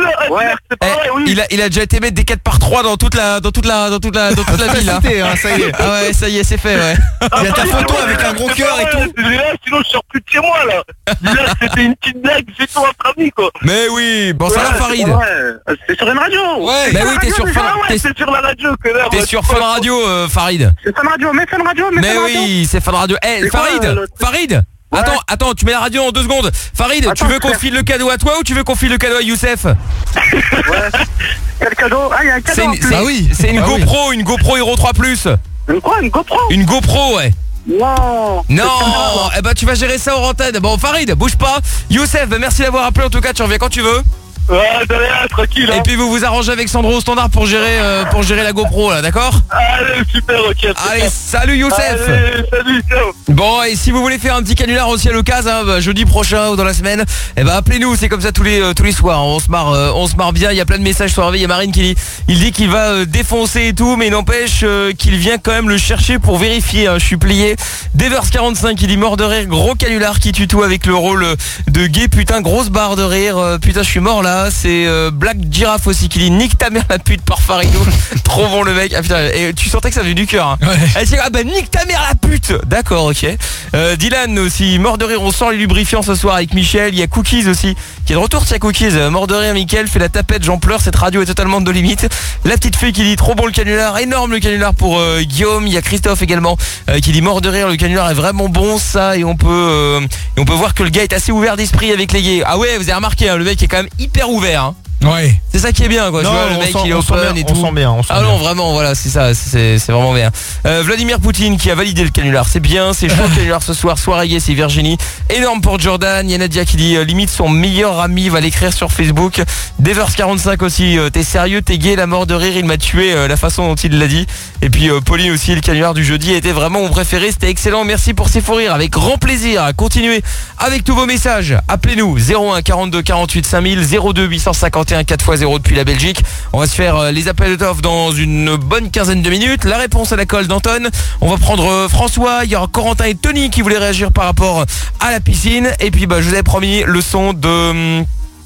il a déjà été mettre des 4x3 dans toute la ville. Hein. Ça y est. Ah ouais, ça y est, c'est fait, ouais. Il y a ta photo avec un gros cœur et tout. Sinon je sors plus de chez moi là. Là c'était une petite blague, c'est tout entre amis quoi. Mais oui, bon ça va Farid. C'est sur une radio. Ouais, bah oui, t'es sur Fun. C'est sur la radio que là. T'es sur Fun Radio, Farid. C'est Fun Radio, mais Fun Radio, mais oui, c'est Fun Radio. Eh, Farid. Ouais. Attends, tu mets la radio en 2 secondes. Farid, tu veux qu'on file le cadeau à toi ou tu veux qu'on file le cadeau à Youssef? Ouais. Quel cadeau? Ah, il y a un cadeau. C'est une GoPro, une GoPro Hero 3 Plus. Quoi, une GoPro? Une GoPro, ouais. Wow. Non, eh ben tu vas gérer ça au antenne. Bon, Farid, bouge pas. Youssef, merci d'avoir appelé en tout cas, tu reviens quand tu veux. Ouais, de rien, tranquille. Et puis vous vous arrangez avec Sandro au standard pour gérer la GoPro là, d'accord? Allez, super, ok. Allez, salut Youssef. Allez, salut, ciao. Bon, et si vous voulez faire un petit canular aussi à l'occasion, jeudi prochain ou dans la semaine, eh ben appelez-nous, c'est comme ça tous les soirs. On se marre bien. Il y a plein de messages sur la réveil. Il y a Marine qui dit qu'il va défoncer et tout, mais n'empêche qu'il vient quand même le chercher pour vérifier. Je suis plié. Devers 45 qui dit mort de rire, gros canular qui tue tout avec le rôle de gay. Putain, grosse barre de rire. Putain, je suis mort là. C'est Black Giraffe aussi qui dit nique ta mère la pute par Faridou. Trop bon le mec. Ah putain, et tu sentais que ça venait du cœur. Hein. Ouais. Elle dit ah bah nique ta mère la pute. D'accord, ok. Dylan aussi, mort de rire, on sort les lubrifiants ce soir avec Michel. Il y a Cookies aussi qui est de retour. Tiens Cookies, mort de rire, Mickaël fait la tapette, j'en pleure, cette radio est totalement de limite. La petite fille qui dit trop bon le canular, énorme le canular pour Guillaume. Il y a Christophe également qui dit mort de rire, le canular est vraiment bon ça, et on peut voir que le gars est assez ouvert d'esprit avec les gays. Ah ouais, vous avez remarqué, hein, le mec est quand même hyper ouvert. Hein. Ouais. C'est ça qui est bien quoi, non, tu vois, le mec il est open et tout. On sent bien. Non, vraiment, voilà, c'est ça, c'est vraiment bien. Vladimir Poutine qui a validé le canular, c'est bien, c'est chaud le canular ce soir, soirée gay, c'est Virginie. Énorme pour Jordan, il y a Nadia qui dit limite son meilleur ami va l'écrire sur Facebook. Devers 45 aussi, t'es sérieux, t'es gay, la mort de rire, il m'a tué, la façon dont il l'a dit. Et puis Pauline aussi, le canular du jeudi était vraiment mon préféré, c'était excellent, merci pour ces faux rires, avec grand plaisir. Continuez avec tous vos messages, appelez-nous 01 42 48 5000, 02 851 4x0 depuis la Belgique. On va se faire les appels d'offres dans une bonne quinzaine de minutes. La réponse à la colle d'Anton. On va prendre François, il y aura Corentin et Tony qui voulaient réagir par rapport à la piscine. Et puis je vous avais promis le son de...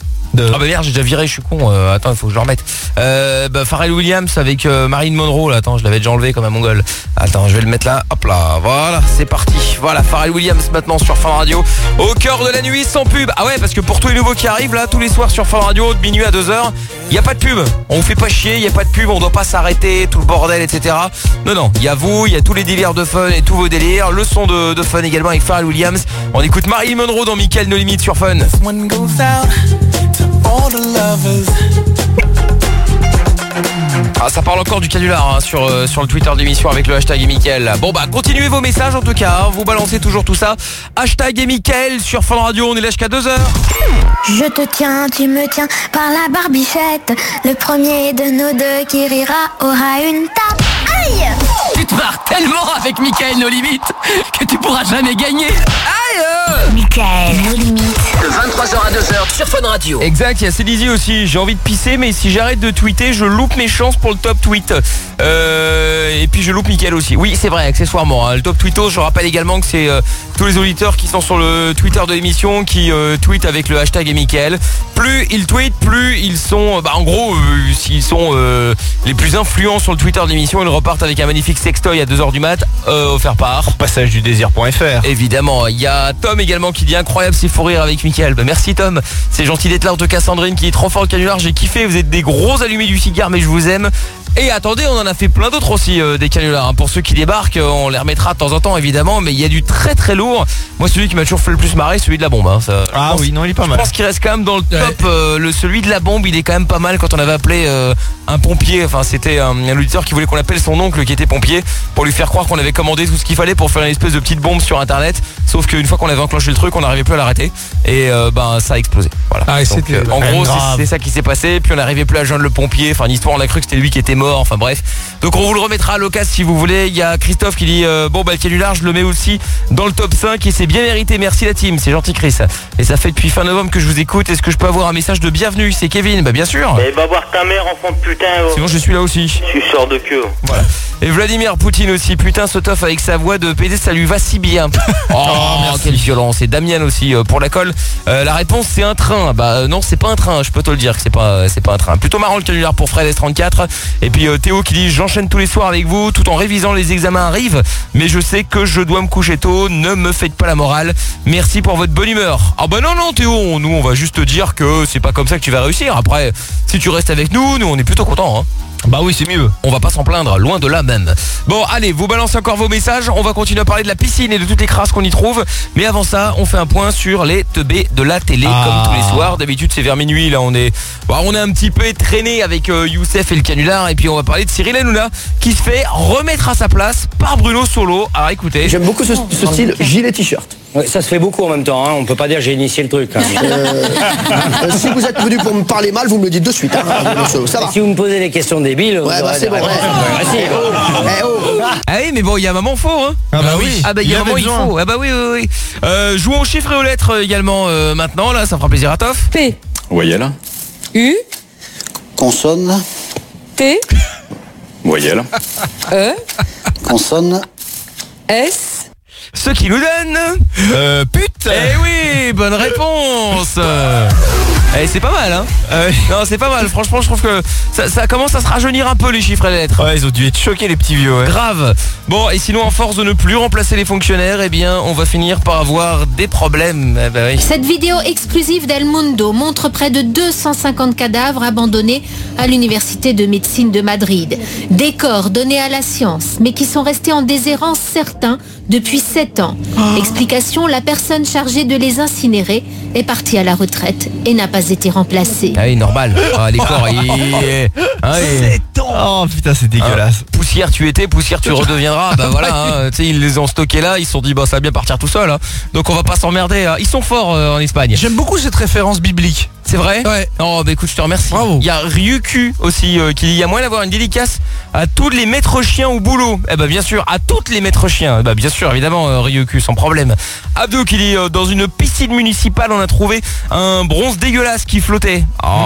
Ah bah merde, j'ai déjà viré, je suis con. Attends, il faut que je le remette. Pharrell Williams avec Marilyn Monroe là. Attends, je l'avais déjà enlevé comme un mongol. Attends, je vais le mettre là. Hop là, voilà, c'est parti. Voilà, Pharrell Williams maintenant sur Fun Radio. Au cœur de la nuit sans pub. Ah ouais, parce que pour tous les nouveaux qui arrivent là, tous les soirs sur Fun Radio, de minuit à 2h, il n'y a pas de pub. On vous fait pas chier, il n'y a pas de pub, on doit pas s'arrêter, tout le bordel, etc. Non, il y a vous, il y a tous les délires de fun et tous vos délires. Le son de fun également avec Pharrell Williams. On écoute Marilyn Monroe dans Mickaël No Limite sur Fun. Ah, ça parle encore du canular hein, sur le Twitter d'émission avec le hashtag et Mickaël. Bon bah continuez vos messages en tout cas, hein, vous balancez toujours tout ça. Hashtag et Mickaël sur Fun Radio, on est là jusqu'à 2h. Je te tiens, tu me tiens par la barbichette. Le premier de nous deux qui rira aura une tape. Aïe! Tu te marres tellement avec Mickaël No Limite que tu pourras jamais gagner. Aïe! Mickaël No Limite. De 23h à 2h sur Fun Radio. Exact, il y a Célizy aussi. J'ai envie de pisser, mais si j'arrête de tweeter, je loupe mes chances pour le top tweet. Et puis je loupe Mickaël aussi. Oui, c'est vrai, accessoirement. Hein. Le top tweetos, je rappelle également que c'est tous les auditeurs qui sont sur le Twitter de l'émission qui tweetent avec le hashtag et Mickaël. Plus ils tweetent, plus ils sont... en gros, s'ils sont les plus influents sur le Twitter de l'émission, ils repartent avec un magnifique sextoy à 2h du mat, offert par... Passage du désir.fr. Évidemment, il y a Tom également qui dit incroyable, c'est fou rire avec Mickaël. Merci Tom, c'est gentil d'être là. En tout cas Sandrine qui est trop fort le canular, j'ai kiffé, vous êtes des gros allumés du cigare mais je vous aime. Et attendez, on en a fait plein d'autres aussi des canulars. Pour ceux qui débarquent, on les remettra de temps en temps évidemment, mais il y a du très très lourd. Moi celui qui m'a toujours fait le plus marrer, celui de la bombe. Hein. Oui, non, il est pas mal. Je pense qu'il reste quand même dans le top. Celui de la bombe, il est quand même pas mal. Quand on avait appelé un pompier, enfin c'était un auditeur qui voulait qu'on appelle son oncle qui était pompier pour lui faire croire qu'on avait commandé tout ce qu'il fallait pour faire une espèce de petite bombe sur internet. Sauf qu'une fois qu'on avait enclenché le truc, on n'arrivait plus à l'arrêter et ça a explosé. explosé. Voilà. Ah, Donc, c'était en gros, grave. c'est ça qui s'est passé. Puis on n'arrivait plus à joindre le pompier. Enfin, une histoire, on a cru que c'était lui qui était mort. Enfin bref. Donc on vous le remettra à l'occasion si vous voulez. Il y a Christophe qui dit bon bah le canular, je le mets aussi dans le top 5 et c'est bien mérité. Merci la team, c'est gentil Chris. Et ça fait depuis fin novembre que je vous écoute. Est-ce que je peux avoir un message de bienvenue? C'est Kevin. Bah bien sûr. Eh va voir ta mère, enfant de putain. Sinon je suis là aussi. Tu sors de queue. Voilà. Et Vladimir Poutine aussi, putain ce tof avec sa voix de PD, ça lui va si bien. Oh quelle violence. Et Damien aussi pour la colle. La réponse c'est un train. Bah non c'est pas un train, je peux te le dire que c'est pas un train. Plutôt marrant le canular pour Fred S34. Et puis Théo qui dit j'enchaîne tous les soirs avec vous tout en révisant, les examens arrivent. Mais je sais que je dois me coucher tôt, ne me faites pas la morale. Merci pour votre bonne humeur. Ah bah non Théo, nous on va juste te dire que c'est pas comme ça que tu vas réussir. Après si tu restes avec nous on est plutôt contents hein. Bah oui, c'est mieux. On va pas s'en plaindre, loin de là même. Bon, allez, vous balancez encore vos messages. On va continuer à parler de la piscine et de toutes les crasses qu'on y trouve. Mais avant ça, on fait un point sur les teubés de la télé, comme tous les soirs. D'habitude, c'est vers minuit. Là, on est un petit peu traîné avec Youssef et le canular. Et puis, on va parler de Cyril Hanouna qui se fait remettre à sa place par Bruno Solo. Alors, écoutez. J'aime beaucoup ce style gilet t-shirt. Ouais, ça se fait beaucoup en même temps, hein. On peut pas dire j'ai initié le truc. Hein. Si vous êtes venu pour me parler mal, vous me le dites de suite. Hein, ça va. Si vous me posez des questions débiles, ouais, bah c'est bon. Ah oui, mais bon, il y a un moment faux, hein. Ah bah oui. Ah bah il y a un moment il faut. Ah bah oui. Jouons aux chiffres et aux lettres également maintenant. Là, ça fera plaisir à Toff. P. Voyelle. U. Consonne. T. Voyelle. E. Consonne. S. Ce qui nous donne pute. Eh oui, bonne réponse. Eh, c'est pas mal hein. Non c'est pas mal. Franchement je trouve que ça commence à se rajeunir un peu les chiffres et les lettres. Ouais ils ont dû être choqués les petits vieux ouais. Grave. Bon et sinon en force de ne plus remplacer les fonctionnaires, eh bien on va finir par avoir des problèmes. Eh ben, oui. Cette vidéo exclusive d'El Mundo montre près de 250 cadavres abandonnés à l'université de médecine de Madrid. Des corps donnés à la science mais qui sont restés en déshérence certains depuis 7 ans. Explication, la personne chargée de les incinérer est partie à la retraite et n'a pas été remplacée. Ah oui, normal. Les corps, 7 ans. Oh putain, c'est dégueulasse. Poussière tu étais, poussière tu redeviendras. Bah voilà, hein. Tu sais, ils les ont stockés là, ils se sont dit bah ça va bien partir tout seul. Hein. Donc on va pas s'emmerder. Hein. Ils sont forts en Espagne. J'aime beaucoup cette référence biblique. C'est vrai? Ouais. Oh bah écoute, je te remercie. Bravo. Il y a Ryuku aussi qui dit il y a moyen d'avoir une dédicace à tous les maîtres chiens au boulot. Eh bah bien sûr, à toutes les maîtres chiens. Bah bien sûr, évidemment Ryuku, sans problème. Abdou qui dit dans une piscine municipale on a trouvé un bronze dégueulasse qui flottait.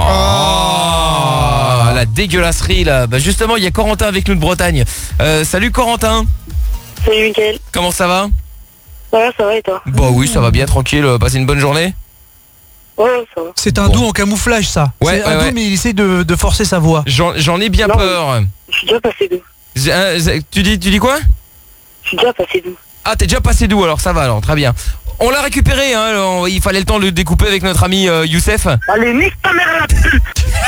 La dégueulasserie là. Bah justement, il y a Corentin avec nous de Bretagne. Salut Corentin. Salut Mickaël. Comment ça va? Ça va et toi? Bah oui, ça va bien, tranquille. Passez une bonne journée. Ouais, ça va. C'est un doux en camouflage ça. Ouais, c'est un doux mais il essaie de forcer sa voix. J'en ai bien peur. Je suis déjà passé d'où? Tu dis quoi? Je suis déjà passé d'où? Ah t'es déjà passé d'où alors, ça va alors, très bien. On l'a récupéré, hein, il fallait le temps de le découper avec notre ami Youssef. Allez, nique ta mère la pute.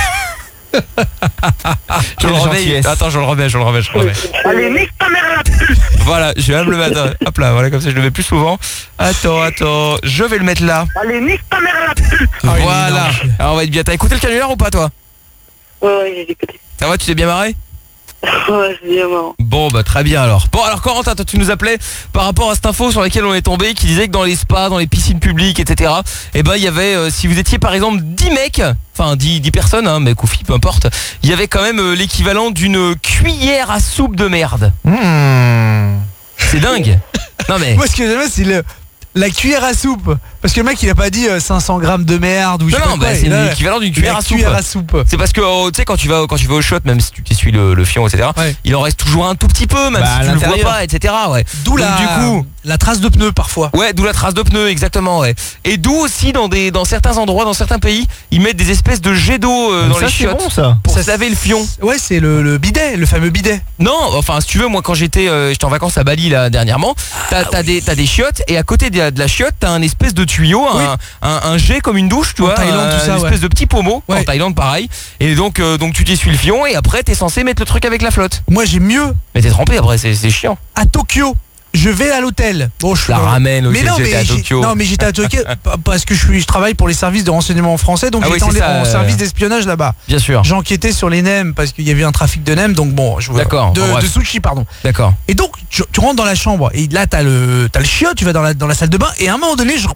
Je le remets. Attends, je le remets. Allez, nique ta mère la pute. Voilà, je vais même le mettre. Hop là, voilà, comme ça je le mets plus souvent. Attends, je vais le mettre là. Allez, nique ta mère la pute. Voilà. Alors on va être bien. T'as écouté le canular ou pas toi? Ouais, j'ai écouté. Ça va, tu t'es bien marré? Ouais, c'est bien marrant. Bon bah très bien alors. Bon alors Corentin, toi tu nous appelais par rapport à cette info sur laquelle on est tombé, qui disait que dans les spas, dans les piscines publiques, etc. Et ben il y avait, si vous étiez par exemple 10 mecs, enfin 10 personnes, hein, mec ou fille, peu importe, il y avait quand même l'équivalent d'une cuillère à soupe de merde. C'est dingue. Non mais. Moi ce que j'aime c'est la cuillère à soupe. Parce que le mec il a pas dit 500 grammes de merde ou je sais pas quoi. C'est l'équivalent d'une cuillère à soupe. C'est parce que tu sais quand tu vas au shot, même si tu t'essuies le fion, etc. Ouais. Il en reste toujours un tout petit peu, même si tu le vois pas, etc. Ouais. D'où la trace de pneu parfois. Ouais, d'où la trace de pneu, exactement. Ouais. Et d'où aussi dans certains endroits, dans certains pays, ils mettent des espèces de jets d'eau dans les chiottes pour se laver le fion. Ouais, c'est le bidet, le fameux bidet. Non, enfin si tu veux, moi quand j'étais en vacances à Bali là dernièrement, t'as des chiottes et à côté de la chiotte t'as un espèce de tuyau, un jet comme une douche, tu vois, Thaïlande, tout ça, une espèce de petit pommeau. En Thaïlande pareil. Et donc tu t'essuies le fion et après t'es censé mettre le truc avec la flotte. Moi j'ai mieux. Mais t'es trempé après, c'est chiant. À Tokyo, je vais à l'hôtel. Bon, je la ramène aussi. Mais non, à Tokyo. Non, mais j'étais à Tokyo parce que je travaille pour les services de renseignement français, donc j'étais en service d'espionnage là-bas. Bien sûr. J'enquêtais sur les nems parce qu'il y avait un trafic de nems, donc bon, je de sushi, pardon. D'accord. Et donc tu rentres dans la chambre et là t'as le chiot, tu vas dans la salle de bain et à un moment donné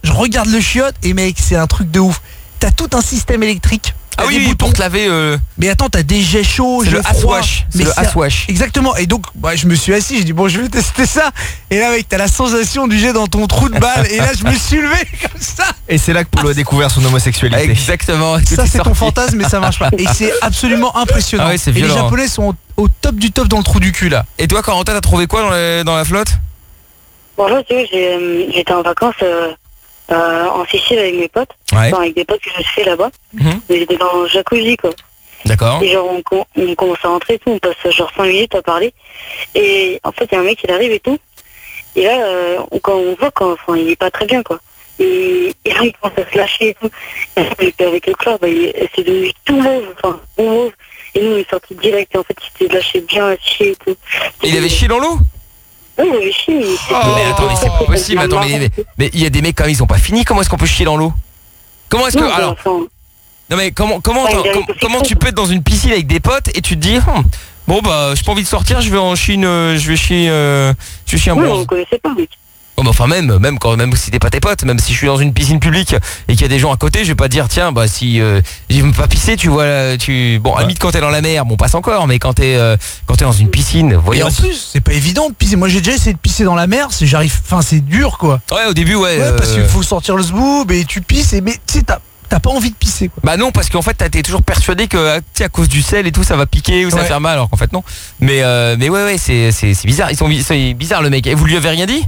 je regarde le chiotte et mec, c'est un truc de ouf. T'as tout un système électrique. Ah oui, pour te laver. Mais attends, t'as des jets chauds, C'est jets le froids. Aswash. C'est Mais le Aswash. Exactement. Et donc, je me suis assis, j'ai dit bon, je vais tester ça. Et là, mec, t'as la sensation du jet dans ton trou de balle. Et là, je me suis levé comme ça. Et c'est là que Polo a découvert son homosexualité. Exactement. Ça, c'est ton fantasme, mais ça marche pas. Et c'est absolument impressionnant. Ah ouais, c'est et les violent. Japonais sont au top du top dans le trou du cul là. Et toi, Corentin, t'as trouvé quoi dans la flotte? Bonjour, tu sais, j'étais en vacances en Sicile avec mes potes, Ouais. enfin, avec des potes que je fais là-bas. Mais j'étais dans le jacuzzi, quoi. D'accord. Et genre, on commence à rentrer et tout, on passe genre 5 minutes à parler. Et en fait, il y a un mec qui arrive et tout. Et là, quand on voit enfin, il est pas très bien, quoi. Et là, il commence à se lâcher et tout. Et avec le club, c'est devenu tout mauve, enfin, tout mauve. Et nous, on est sortis direct. Et en fait, il s'était lâché bien à chier et tout. Et il avait chié dans l'eau? Oui, il avait chié, mais Mais attends, mais c'est pas possible. Attends, mais il y a des mecs quand même, ils sont pas finis. Comment est-ce qu'on peut chier dans l'eau? Comment est-ce que. Alors. Non mais comment tu peux être dans une piscine avec des potes et tu te dis bon bah j'ai pas envie de sortir, je vais chier un Oui, bronze. on connaissait pas, mec. Oh, mais enfin même si t'es pas tes potes, même si je suis dans une piscine publique et qu'il y a des gens à côté, je vais pas dire tiens bah si je veux pas pisser, tu vois bon à limite quand t'es dans la mer, bon passe encore, mais quand t'es dans une piscine, Et voyons. en plus, c'est pas évident de pisser. Moi, j'ai déjà essayé de pisser dans la mer. C'est dur, quoi. Ouais, au début, ouais. Parce qu'il faut sortir le zboob et tu pisses. Mais tu sais, t'as pas envie de pisser, quoi. Bah non, parce qu'en fait t'es toujours persuadé que à cause du sel et tout ça va piquer ou ça va faire mal, alors qu'en fait non. Mais ouais c'est bizarre. C'est bizarre le mec. Et vous lui avez rien dit?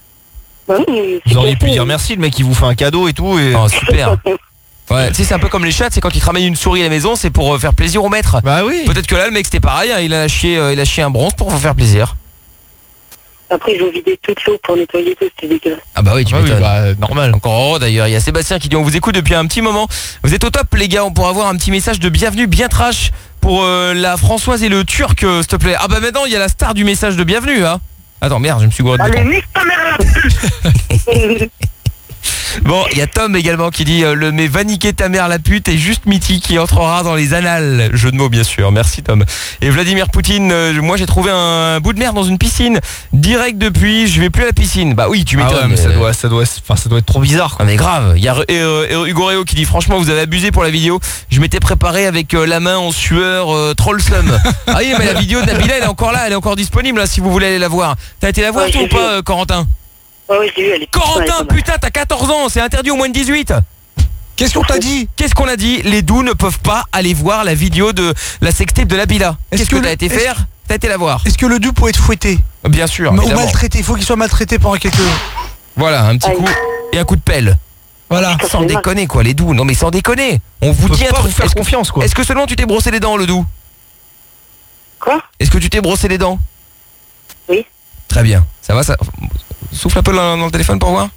Vous auriez pu dire merci, le mec il vous fait un cadeau et tout. Et... Oh super. Ouais, tu sais, c'est un peu comme les chats, c'est quand ils te ramènent une souris à la maison, c'est pour faire plaisir au maître. Bah oui. Peut-être que là le mec c'était pareil, hein, il a chié un bronze pour vous faire plaisir. Après, ils ont vidé toute l'eau pour nettoyer tout, c'était dégueulasse. Ah bah oui, tu m'étonnes. Normal. Encore heureux d'ailleurs, il y a Sébastien qui dit on vous écoute depuis un petit moment. Vous êtes au top les gars, on pourra avoir un petit message de bienvenue bien trash pour la Françoise et le Turc, s'il te plaît. Ah bah maintenant il y a la star du message de bienvenue, hein. Attends merde, je me suis gouré de Allez, nique ta mère là. Bon, il y a Tom également qui dit mais va niquer ta mère la pute est juste mythique qui entrera dans les annales. Jeu de mots bien sûr, merci Tom. Et Vladimir Poutine, moi j'ai trouvé un bout de merde dans une piscine. Direct depuis, je vais plus à la piscine. Bah oui, tu m'étonnes. Ah ouais, mais ça doit être trop bizarre, quoi. Ah mais grave. Il y a Hugo Réo qui dit franchement vous avez abusé pour la vidéo. Je m'étais préparé avec la main en sueur trollsome. Ah oui mais la vidéo de Nabila elle est encore là, elle est encore disponible là si vous voulez aller la voir. T'as été la voir toi ou pas Corentin? Ouais, j'ai vu, elle est Corentin, putain, t'as 14 ans, c'est interdit au moins de 18. Qu'est-ce qu'on t'a dit? Qu'est-ce qu'on a dit? Les doux ne peuvent pas aller voir la vidéo de la sextape de Nabila. Qu'est-ce que t'as été faire? T'as été la voir. Est-ce que le doux peut être fouetté? Bien sûr. Ou évidemment. maltraité, il faut qu'il soit maltraité pendant quelques jours. Voilà, un petit coup et un coup de pelle. Voilà. Sans déconner quoi, les doux. Non mais sans déconner. On vous dit un truc. vous faire confiance, quoi. Est-ce que seulement tu t'es brossé les dents, le doux? Quoi? Est-ce que tu t'es brossé les dents? Oui. Très bien. Ça va, ça. Souffle un peu dans le téléphone pour voir.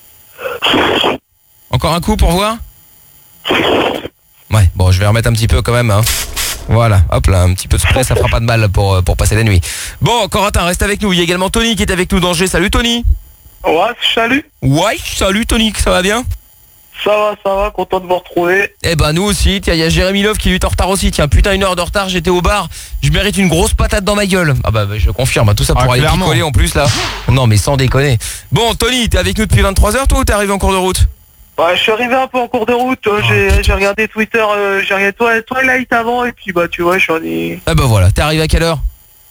Encore un coup pour voir. Ouais, bon, je vais remettre un petit peu quand même, hein. Voilà, hop là, un petit peu de spray, ça fera pas de mal pour passer la nuit. Bon, Corentin, reste avec nous. Il y a également Tony qui est avec nous d'Angers. Salut Tony. Ouais, salut. Ouais, salut Tony, ça va bien? Ça va, content de vous retrouver. Eh ben nous aussi, tiens, il y a Jérémy Love qui est en retard aussi. Tiens, putain, 1 heure de retard, j'étais au bar. Je mérite une grosse patate dans ma gueule. Ah bah je confirme, tout ça pour aller clairement. picoler en plus là. Non mais sans déconner. Bon Tony, t'es avec nous depuis 23h toi ou t'es arrivé en cours de route? Ouais, je suis arrivé un peu en cours de route. J'ai regardé Twitter, j'ai regardé Twilight avant et puis bah tu vois, je suis allé... Ah bah voilà, t'es arrivé à quelle heure?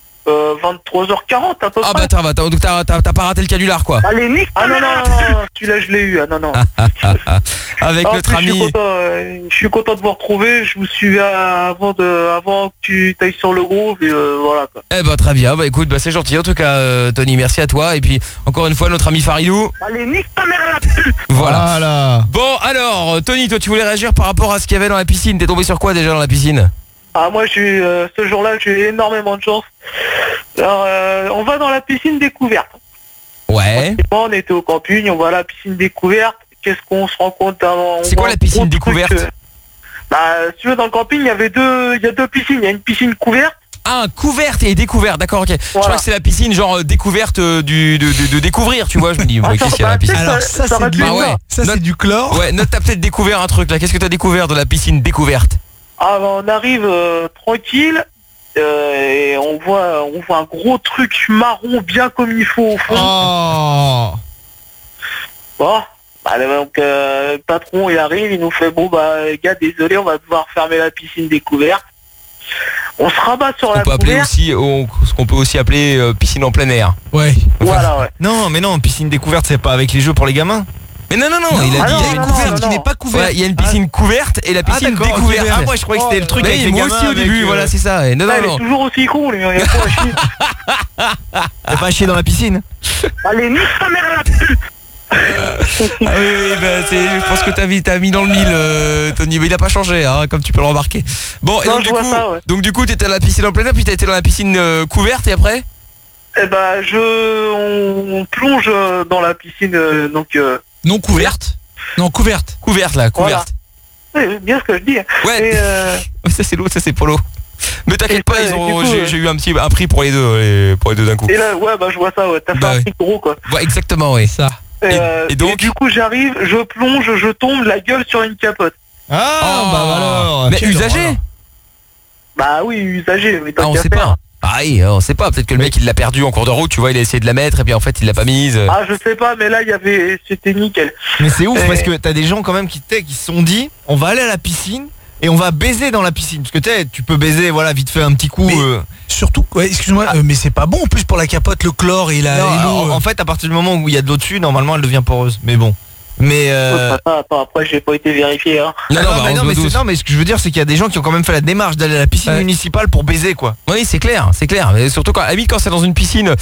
23h40 à peu près. Ah bah donc t'as pas raté le canular quoi. Allez, nique. Ah non, celui-là je l'ai eu. Ah non. Avec notre ami. Je suis content de vous retrouver. Je vous suivais avant que tu t'ailles sur le groupe et voilà quoi. Eh bah très bien, bah écoute, bah c'est gentil en tout cas Tony, merci à toi. Et puis encore une fois notre ami Faridou. Allez, nique ta mère la pute. Voilà. Bon alors Tony, toi tu voulais réagir par rapport à ce qu'il y avait dans la piscine. T'es tombé sur quoi déjà dans la piscine? Ah moi ce jour-là j'ai eu énormément de chance. Alors on va dans la piscine découverte. Ouais. On était au camping, on va à la piscine découverte. Qu'est-ce qu'on se rend compte avant? C'est quoi la piscine découverte? Bah si tu veux dans le camping il y a deux piscines. Il y a une piscine couverte. Ah, couverte et découverte, d'accord, ok. Voilà. Je crois que c'est la piscine genre découverte de découvrir, tu vois. Je me dis, qu'est-ce qu'il y a dans la piscine? Alors ça c'est du c'est du chlore. Ouais, note, t'as peut-être découvert un truc là. Qu'est-ce que t'as découvert de la piscine découverte? Ah bah, on arrive tranquille et on voit un gros truc marron bien comme il faut au fond. Oh. Bon, Donc le patron il arrive, il nous fait bon les gars désolé, on va devoir fermer la piscine découverte. On se rabat sur la couverte. Ce qu'on peut aussi appeler piscine en plein air. Ouais. Voilà, ouais. Non, mais non, piscine découverte, c'est pas avec les jeux pour les gamins. Mais non, il a dit il y a une couverte qui n'est pas couverte. Il y a une piscine couverte et la piscine découverte. Ah, moi je croyais que c'était le truc avec les moi gamins. aussi au début, voilà, c'est ça. Et il est toujours aussi con, lui, il a pas à chier. T'as pas à chier dans la piscine? Allez, nique ta mère la pute. Je pense que t'as mis dans le mille, Tony, mais il a pas changé, hein, comme tu peux le remarquer. Bon, et donc du coup, t'étais à la piscine en plein air, puis t'as été dans la piscine couverte, et après? On plonge dans la piscine, non couverte. Non, couverte. Couverte, là, couverte. Voilà. Ouais, bien ce que je dis. Ouais. Ça c'est l'autre, ça c'est Polo. Mais t'inquiète pas, j'ai eu un prix pour les deux d'un coup. Et là, je vois ça, t'as fait un prix gros, quoi. Ouais, exactement, oui. Ça. Et donc du coup, j'arrive, je plonge, je tombe, la gueule sur une capote. Alors. Mais usagé? Bah oui, usagé. Mais on sait pas. On sait pas, peut-être que le mec il l'a perdu en cours de route, tu vois, il a essayé de la mettre et puis en fait il l'a pas mise. Je sais pas, mais là c'était nickel. Mais c'est ouf parce que t'as des gens quand même qui se sont dit on va aller à la piscine et on va baiser dans la piscine. Parce que tu peux baiser, voilà, vite fait un petit coup. Surtout, excuse-moi, mais c'est pas bon en plus pour la capote, le chlore et l'eau. En fait, à partir du moment où il y a de l'eau dessus, normalement elle devient poreuse. Mais bon. Mais après j'ai pas été vérifié hein. Non mais ce que je veux dire c'est qu'il y a des gens qui ont quand même fait la démarche d'aller à la piscine municipale pour baiser quoi. Oui c'est clair. Mais surtout quand c'est dans une piscine,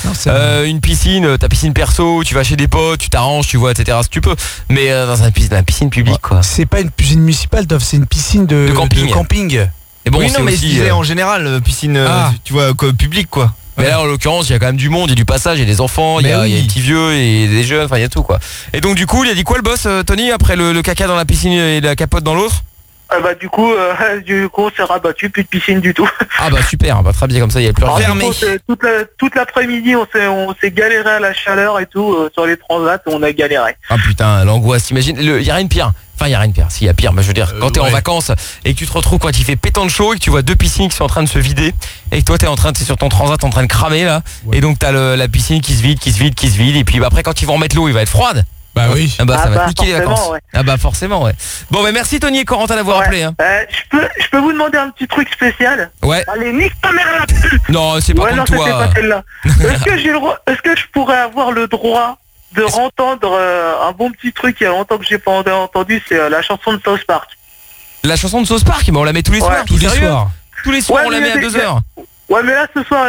ta piscine perso, tu vas chez des potes, tu t'arranges, tu vois, etc. si tu peux. Mais dans la piscine publique quoi. C'est pas une piscine municipale, c'est une piscine de camping. Et bon, oui non mais je disais en général piscine tu vois publique quoi. Mais là en l'occurrence il y a quand même du monde, il y a du passage, il y a des enfants, il y a des petits vieux et des jeunes, enfin il y a tout quoi. Et donc du coup il a dit quoi le boss Tony après le caca dans la piscine et la capote dans l'autre? Du coup on s'est rabattu, plus de piscine du tout. Super, très bien comme ça il n'y a plus rien. Fermé. Toute l'après-midi on s'est galéré à la chaleur et tout sur les transats, on a galéré. Ah putain l'angoisse, t'imagines, il y a rien de pire. Enfin il y a rien de pire, s'il y a pire, mais je veux dire quand t'es en vacances et que tu te retrouves quand il fait pétant de chaud et que tu vois deux piscines qui sont en train de se vider et que toi t'es sur ton transat en train de cramer là et donc t'as la piscine qui se vide et puis après quand ils vont remettre l'eau il va être froide. Ça va niquer les vacances. Ouais. Forcément ouais. Bon merci Tony et Corentin d'avoir appelé hein. Je peux vous demander un petit truc spécial? Ouais. Allez nique ta mère la pute. Non c'est pas comme toi. Pas celle-là. Est-ce que je pourrais avoir le droit de entendre un bon petit truc il y a longtemps que j'ai pas entendu, c'est la chanson de South Park. La chanson de South Park, mais on la met tous les soirs. Tous les soirs on la met à 2h. Ouais mais là ce soir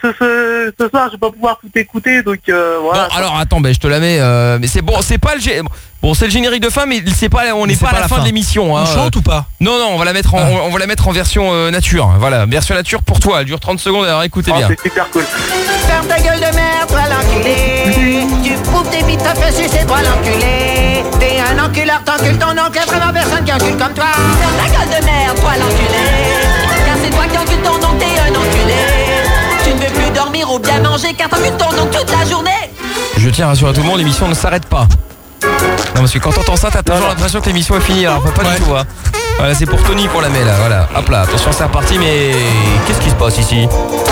je vais pas pouvoir tout écouter donc voilà. Bon alors attends je te la mets mais c'est bon, c'est pas c'est le générique de fin mais c'est pas on n'est pas à la fin de l'émission hein. On chante ou pas? Non on va la mettre on va la mettre en version nature. Voilà, version nature pour toi, elle dure 30 secondes alors écoutez bien. C'est super cool. Ferme ta gueule de merde, toi l'enculé. Tu poupes tes bites, t'as fait sucer, toi l'enculé. T'es un enculeur, t'encules ton oncle, vraiment personne qui encule comme toi. Ferme ta gueule de merde, toi l'enculé. Car c'est toi qui encules ton oncle, t'es un enculé. Tu ne veux plus dormir ou bien manger car t'encules ton oncle toute la journée. Je tiens à rassurer tout le monde, l'émission ne s'arrête pas. Non parce que quand t'entends ça t'as toujours l'impression que l'émission est finie alors pas du tout hein. Voilà c'est pour Tony qu'on la met là, voilà. Hop là, attention c'est reparti mais qu'est-ce qui se passe ici?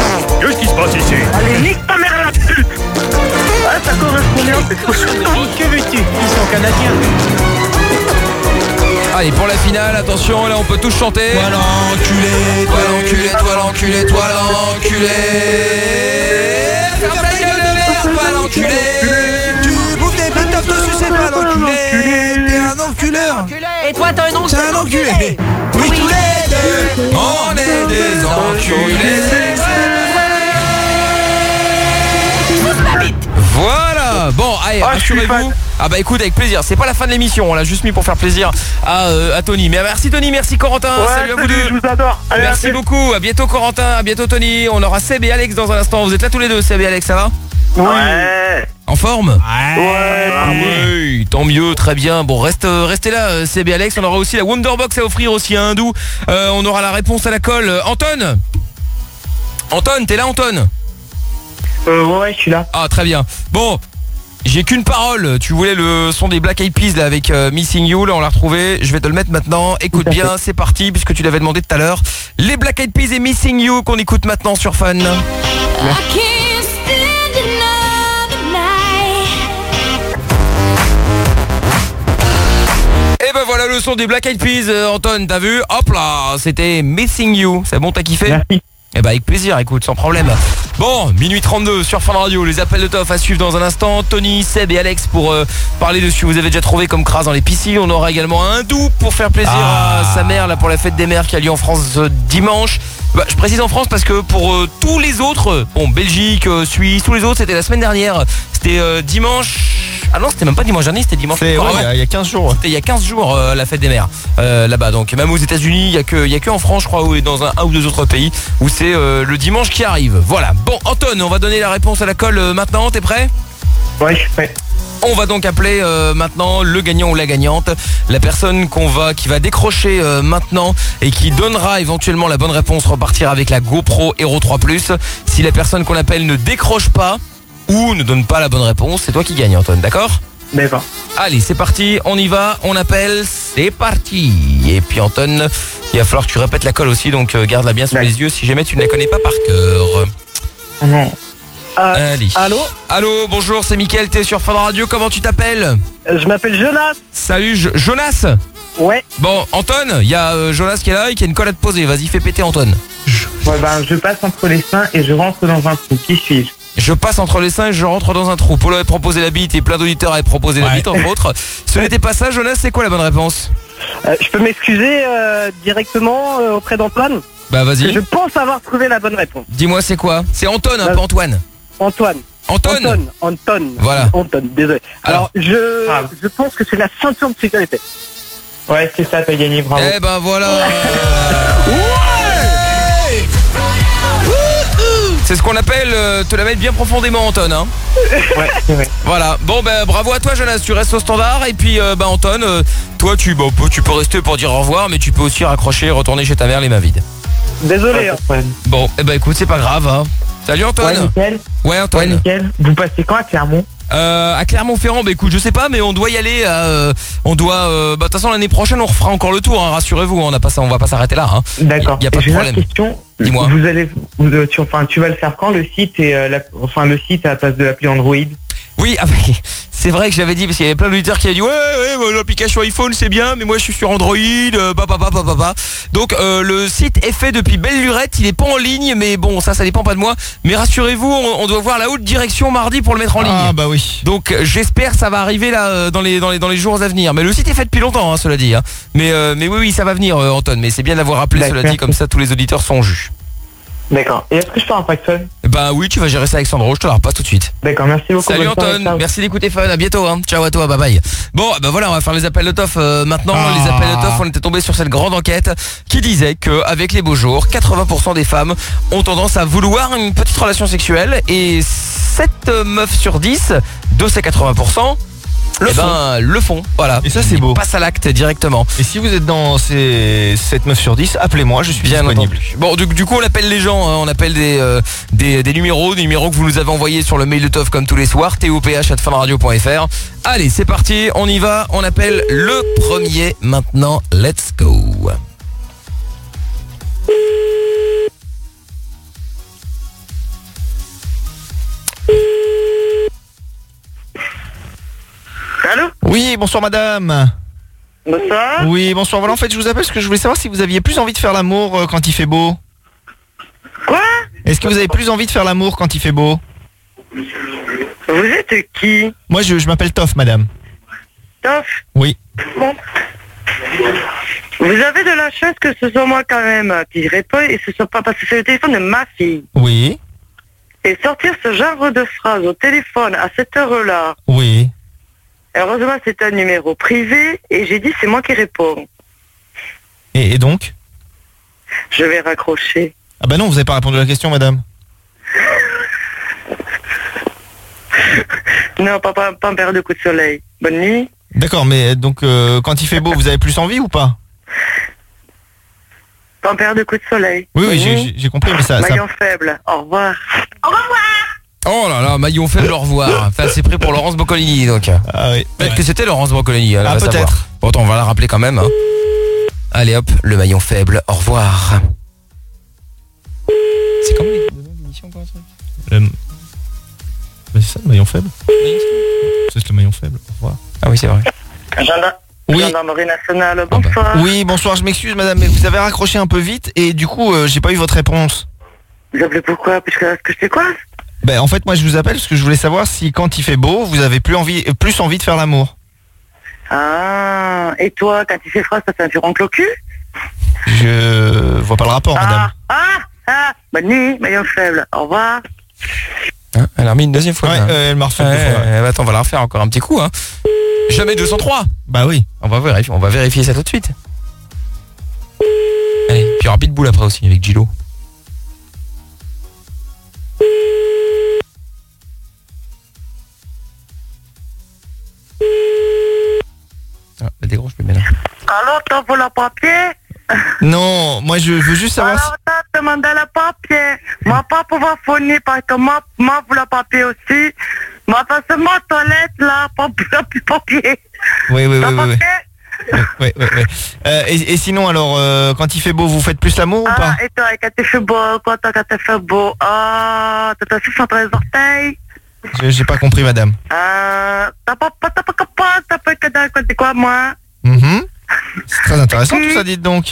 Allez nique ta mère la pute. Ça correspond bien, c'est trop chouette. Que veux-tu? Ils sont canadiens. Allez pour la finale, attention là on peut tous chanter. Toi l'enculé, toi l'enculé, toi l'enculé, toi l'enculé. Ferme ta gueule de merde, toi l'enculé. Tu bouffes des bites, t'as fait sucer, toi l'enculé. T'es un enculeur. Et toi t'as un oncle. C'est un enculé. Oui tous les deux. On est des enculés. Voilà. Bon allez rassurez-vous. Écoute avec plaisir, c'est pas la fin de l'émission, on l'a juste mis pour faire plaisir à Tony. Mais merci Tony, merci Corentin, salut à vous deux. Je vous adore. Allez, merci beaucoup, à bientôt Corentin, à bientôt Tony. On aura Seb et Alex dans un instant, vous êtes là tous les deux, Seb et Alex, ça va? Ouais. En forme? Oui, tant mieux, très bien. Bon restez là Seb et Alex, on aura aussi la Wonderbox à offrir aussi à Hindou. On aura la réponse à la colle. Anton, t'es là Anton? Ouais je suis là. Ah très bien, bon j'ai qu'une parole, tu voulais le son des Black Eyed Peas là, avec Missing You, là on l'a retrouvé, je vais te le mettre maintenant, écoute bien, c'est parti puisque tu l'avais demandé tout à l'heure. Les Black Eyed Peas et Missing You qu'on écoute maintenant sur Fun. ben voilà le son des Black Eyed Peas, Anton, t'as vu? Hop là, c'était Missing You. C'est bon, t'as kiffé? Merci. Eh ben avec plaisir, écoute, sans problème. Bon, minuit 32 sur Fun Radio, les appels de Toff à suivre dans un instant. Tony, Seb et Alex pour parler de ce que vous avez déjà trouvé comme crasse dans les piscines. On aura également un doux pour faire plaisir à sa mère là pour la fête des mères qui a lieu en France dimanche. Bah, je précise en France parce que pour tous les autres, bon, Belgique, Suisse, tous les autres, c'était la semaine dernière. C'était dimanche. Ah non, c'était même pas dimanche dernier, c'était dimanche. Il y a 15 jours. C'était il y a 15 jours la fête des mères là-bas. Donc même aux États-Unis, il y a que en France, je crois, ou dans un ou deux autres pays où c'est le dimanche qui arrive. Voilà. Bon, Anton, on va donner la réponse à la colle maintenant. T'es prêt? Ouais, je suis prêt. On va donc appeler maintenant le gagnant ou la gagnante, la personne qui va décrocher maintenant et qui donnera éventuellement la bonne réponse, repartir avec la GoPro Hero 3 Plus. Si la personne qu'on appelle ne décroche pas ou ne donne pas la bonne réponse, c'est toi qui gagne, Anton, d'accord? D'accord. Allez, c'est parti, on y va, on appelle, c'est parti. Et puis Anton, il va falloir que tu répètes la colle aussi, donc garde-la bien sous les yeux si jamais tu ne la connais pas par cœur. Non. Allez. Allô? Allô, bonjour, c'est Mickaël, t'es sur Fun Radio, comment tu t'appelles? Je m'appelle Jonas. Salut, Jonas? Ouais. Bon, Anton, il y a Jonas qui est là et qui a une colle à te poser, vas-y, fais péter Anton. Ouais, ben, je passe entre les seins et je rentre dans un trou. Qui suis-je? Je passe entre les seins et je rentre dans un trou. Polo avait proposé la bite et plein d'auditeurs avaient proposé la bite, entre autres. Ce n'était pas ça, Jonas, c'est quoi la bonne réponse? Je peux m'excuser directement auprès d'Antoine? Bah vas-y. Je pense avoir trouvé la bonne réponse. Dis-moi c'est quoi? C'est Anton, un peu Antoine. Antoine. Anton. Voilà. Anton, désolé. Alors je pense que c'est la ceinture de sécurité. Ouais, c'est ça, t'as gagné, bravo. Eh ben voilà. C'est ce qu'on appelle te la mettre bien profondément, Anton, hein. Ouais, c'est vrai. Voilà. Bon ben bravo à toi, Jonas, tu restes au standard. Et puis Anton, toi tu peux rester pour dire au revoir, mais tu peux aussi raccrocher et retourner chez ta mère les mains vides. Désolé. Bon, eh ben écoute, c'est pas grave, hein. Salut Antoine. Ouais, nickel. Ouais, Antoine. Ouais, nickel. Vous passez quand à Clermont? À Clermont-Ferrand, bah écoute, je sais pas, mais on doit y aller. On doit. De toute façon, l'année prochaine, on refera encore le tour. Hein, rassurez-vous, on va pas s'arrêter là. Hein. D'accord. Y a pas de problème. J'ai une question. Dis-moi. Tu vas le faire quand, le site et le site à la place de l'appli Android? Oui, c'est vrai que j'avais dit, parce qu'il y avait plein d'auditeurs qui avaient dit ouais, l'application iPhone c'est bien, mais moi je suis sur Android, Donc le site est fait depuis belle lurette, il est pas en ligne, mais bon, ça dépend pas de moi. Mais rassurez-vous, on doit voir la haute direction mardi pour le mettre en ligne. Ah bah oui. Donc j'espère que ça va arriver là dans les jours à venir. Mais le site est fait depuis longtemps, hein, cela dit. Hein. Mais oui, ça va venir, Anton. Mais c'est bien d'avoir appelé, cela dit, comme ça tous les auditeurs sont jus. D'accord. Et est-ce que je peux un paxson? Bah oui, tu vas gérer ça avec Sandro, je te la repasse tout de suite. D'accord, merci beaucoup. Salut Anton, merci d'écouter Fun, à bientôt, hein. Ciao à toi, bye bye. Bon, bah voilà, on va faire les appels de Toff maintenant. Les appels de Toff, on était tombé sur cette grande enquête qui disait qu'avec les beaux jours, 80% des femmes ont tendance à vouloir une petite relation sexuelle et 7 meufs sur 10 de ces 80% le font, voilà. Et ça c'est beau. Passe à l'acte directement. Et si vous êtes dans ces 7 meufs sur 10, appelez-moi, je suis bien disponible. Bon, du coup on appelle les gens, hein, on appelle des numéros que vous nous avez envoyés sur le mail de Toff comme tous les soirs, toph@funradio.fr. Allez, c'est parti, on y va, on appelle le premier maintenant, let's go. Allô? Oui, bonsoir madame. Bonsoir. Oui, bonsoir. Voilà, en fait, je vous appelle parce que je voulais savoir si vous aviez plus envie de faire l'amour quand il fait beau. Quoi? Est-ce que vous avez plus envie de faire l'amour quand il fait beau? Vous êtes qui? Moi, je m'appelle Toff, madame. Toff? Oui. Bon. Vous avez de la chance que ce soit moi quand même qui réponds et ce soit pas parce que c'est le téléphone de ma fille. Oui. Et sortir ce genre de phrase au téléphone à cette heure-là. Oui. Heureusement, c'est un numéro privé et j'ai dit c'est moi qui réponds. Et donc? Je vais raccrocher. Ah bah non, vous n'avez pas répondu à la question, madame. Non, pas en période de coup de soleil. Bonne nuit. D'accord, mais donc quand il fait beau, vous avez plus envie ou pas? Pas en période de coup de soleil. Oui, j'ai compris, mais ça... Maillon faible. Au revoir. Au revoir. Oh là là, maillon faible, au revoir. Enfin, c'est pris pour Laurence Boccolini, donc. Ah oui. Peut-être que c'était Laurence Boccolini. Ah, peut-être. Bon, attends, on va la rappeler quand même. Hein. Allez hop, le maillon faible, au revoir. C'est comment l'émission, quoi, ça? C'est ça, le maillon faible. C'est le maillon faible, au revoir. Ah oui, c'est vrai. Agenda. Oui. Gendarmerie nationale, bonsoir. Oui, bonsoir, je m'excuse madame, mais vous avez raccroché un peu vite et du coup j'ai pas eu votre réponse. Vous appelez pourquoi? Puisque est-ce que je sais quoi? Ben en fait moi je vous appelle parce que je voulais savoir si quand il fait beau, vous avez plus envie de faire l'amour. Ah, et toi, quand il fait froid, ça fait un oncle au cul? Je vois pas le rapport madame. Bonne nuit, maillon faible, au revoir. Hein, elle a remis une deuxième fois. Ouais, elle m'a refait deux fois. Attends, on va la refaire encore un petit coup. Hein. Jamais 203. Bah oui. On va vérifier ça tout de suite. Allez, puis il y aura Pitbull après aussi avec Gilo. Ah, bah décroche plus bien là. Alors, t'as pour le papier? Non, moi je veux juste savoir. Alors, t'as demandé le papier. Moi, pas pouvoir fournir parce que moi, pour le papier aussi. Moi, parce que moi, toilette, là, pas plus papier. Oui. Oui. Et sinon, alors, quand il fait beau, vous faites plus l'amour ou pas? Et toi, quand il fait beau, quand il fait beau, t'as aussi sur les orteils. J'ai pas compris, madame. T'as pas que quoi, moi? C'est très intéressant tout ça, dites donc.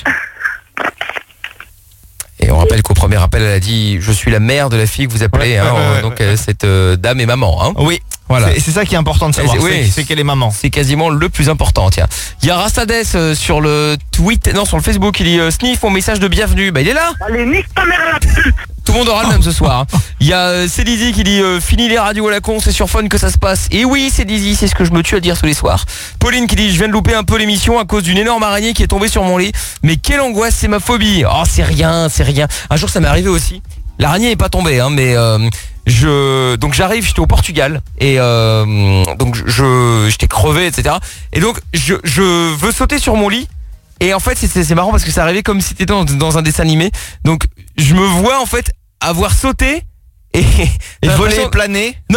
Et on rappelle qu'au premier appel, elle a dit « Je suis la mère de la fille que vous appelez ». Donc cette dame est maman. Hein. Oui, voilà. C'est ça qui est important de savoir, c'est qu'elle est maman. C'est quasiment le plus important, tiens. Il y a Rastades sur le sur le Facebook, il dit « Sniff, mon message de bienvenue ». Bah il est là. Allez, nique ta mère la pute. Tout le monde aura le même ce soir. Hein. Il y a Célizy qui dit fini les radios à la con, c'est sur Fun que ça se passe. Et oui, Célizy, c'est ce que je me tue à dire tous les soirs. Pauline qui dit je viens de louper un peu l'émission à cause d'une énorme araignée qui est tombée sur mon lit. Mais quelle angoisse, c'est ma phobie. Oh, c'est rien. Un jour ça m'est arrivé aussi. L'araignée n'est pas tombée, hein, mais donc j'arrive, j'étais au Portugal et donc j'étais crevé, etc. Et donc je veux sauter sur mon lit. Et en fait c'est marrant parce que ça arrivait comme si c'était dans un dessin animé. Donc je me vois en fait avoir sauté et voler, planer. Non,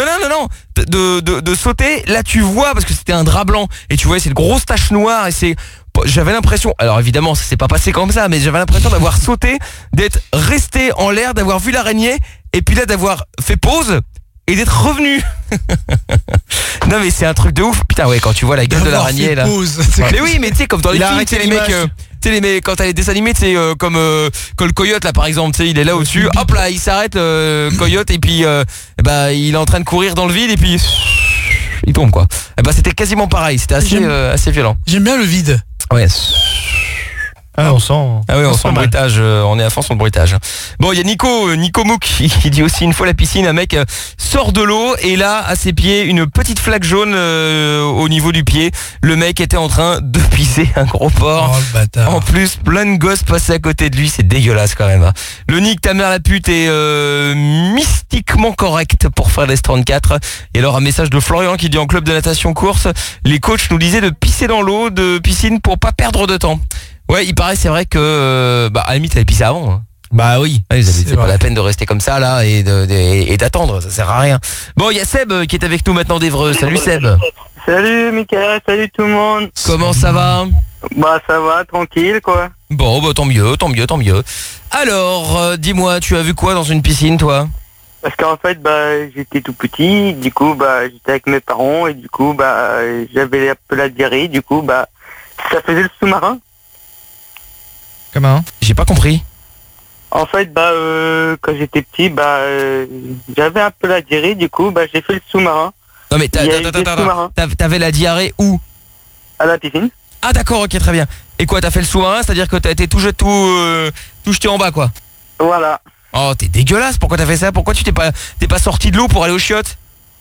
de sauter. Là tu vois parce que c'était un drap blanc et tu vois c'est une grosse tache noire et j'avais l'impression, alors évidemment ça s'est pas passé comme ça, mais j'avais l'impression d'avoir sauté, d'être resté en l'air, d'avoir vu l'araignée et puis là d'avoir fait pause et d'être revenu. Non mais c'est un truc de ouf. Putain ouais, quand tu vois la gueule de l'araignée là. Mais oui, mais tu sais comme dans les films, tu sais les mecs tu sais les mecs quand t'as les dessins animés, tu sais comme le coyote là par exemple, tu sais il est là au-dessus, hop là, il s'arrête coyote et puis il est en train de courir dans le vide et puis il tombe quoi. Et c'était quasiment pareil, c'était assez violent. J'aime bien le vide. Ouais. On sent. Ah oui, on sent le bruitage, on est à fond sur le bruitage. Bon, il y a Nico Mouk qui dit aussi une fois la piscine, un mec sort de l'eau et là à ses pieds une petite flaque jaune au niveau du pied. Le mec était en train de pisser un gros porc. Oh, le bâtard. En plus, plein de gosses passaient à côté de lui, c'est dégueulasse quand même. Hein. Le Nick, ta mère la pute est mystiquement correct pour faire les 34. Et alors un message de Florian qui dit en club de natation course, les coachs nous disaient de pisser dans l'eau de piscine pour pas perdre de temps. Ouais, il paraît, c'est vrai que à la limite, elle pissé avant. Hein. Bah oui. Ouais, c'est pas la peine de rester comme ça là et d'attendre, ça sert à rien. Bon, il y a Seb qui est avec nous maintenant d'Evreux. Salut Seb. Salut Mickaël, salut tout le monde. Comment ça va? Bah ça va, tranquille quoi. Bon, tant mieux. Alors, dis-moi, tu as vu quoi dans une piscine toi? Parce qu'en fait, j'étais tout petit, du coup, j'étais avec mes parents et du coup, j'avais un peu la diarrhée, du coup, ça faisait le sous-marin. Comment? J'ai pas compris. En fait, quand j'étais petit, j'avais un peu la diarrhée, du coup, j'ai fait le sous-marin. Non mais t'avais la diarrhée où? À la piscine. Ah d'accord, ok, très bien. Et quoi, t'as fait le sous-marin, c'est-à-dire que t'as été tout jeté en bas, quoi? Voilà. Oh, t'es dégueulasse, pourquoi t'as fait ça? Pourquoi tu t'es pas sorti de l'eau pour aller aux chiottes?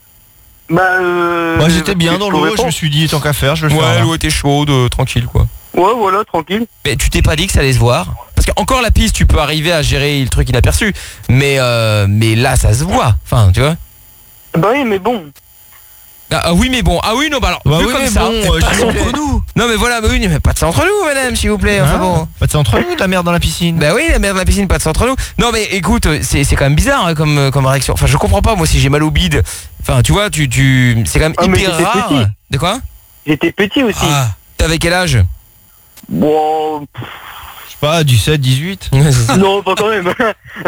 Moi j'étais bien dans l'eau, je me suis dit tant qu'à faire, je vais le faire. Ouais, l'eau était chaude, tranquille quoi. Ouais, voilà, tranquille. Mais tu t'es pas dit que ça allait se voir? Parce qu'encore la piste, tu peux arriver à gérer le truc inaperçu. Mais là, ça se voit. Enfin, tu vois? Bah oui, mais bon. Ah oui, mais bon. Ah oui, non, alors, vu comme ça, pas ça entre nous. Non, mais voilà, mais pas de ça entre nous, madame, s'il vous plaît. Enfin bon. Pas de ça entre nous, de la merde dans la piscine. Bah oui, la merde dans la piscine, pas de ça entre nous. Non, mais écoute, c'est quand même bizarre hein, comme réaction. Enfin, je comprends pas, moi, si j'ai mal au bide. Enfin, tu vois, c'est quand même hyper rare. Petit. De quoi? J'étais petit aussi. Ah. T'avais quel âge? Bon, je sais pas, 17, 18. Non, pas quand même.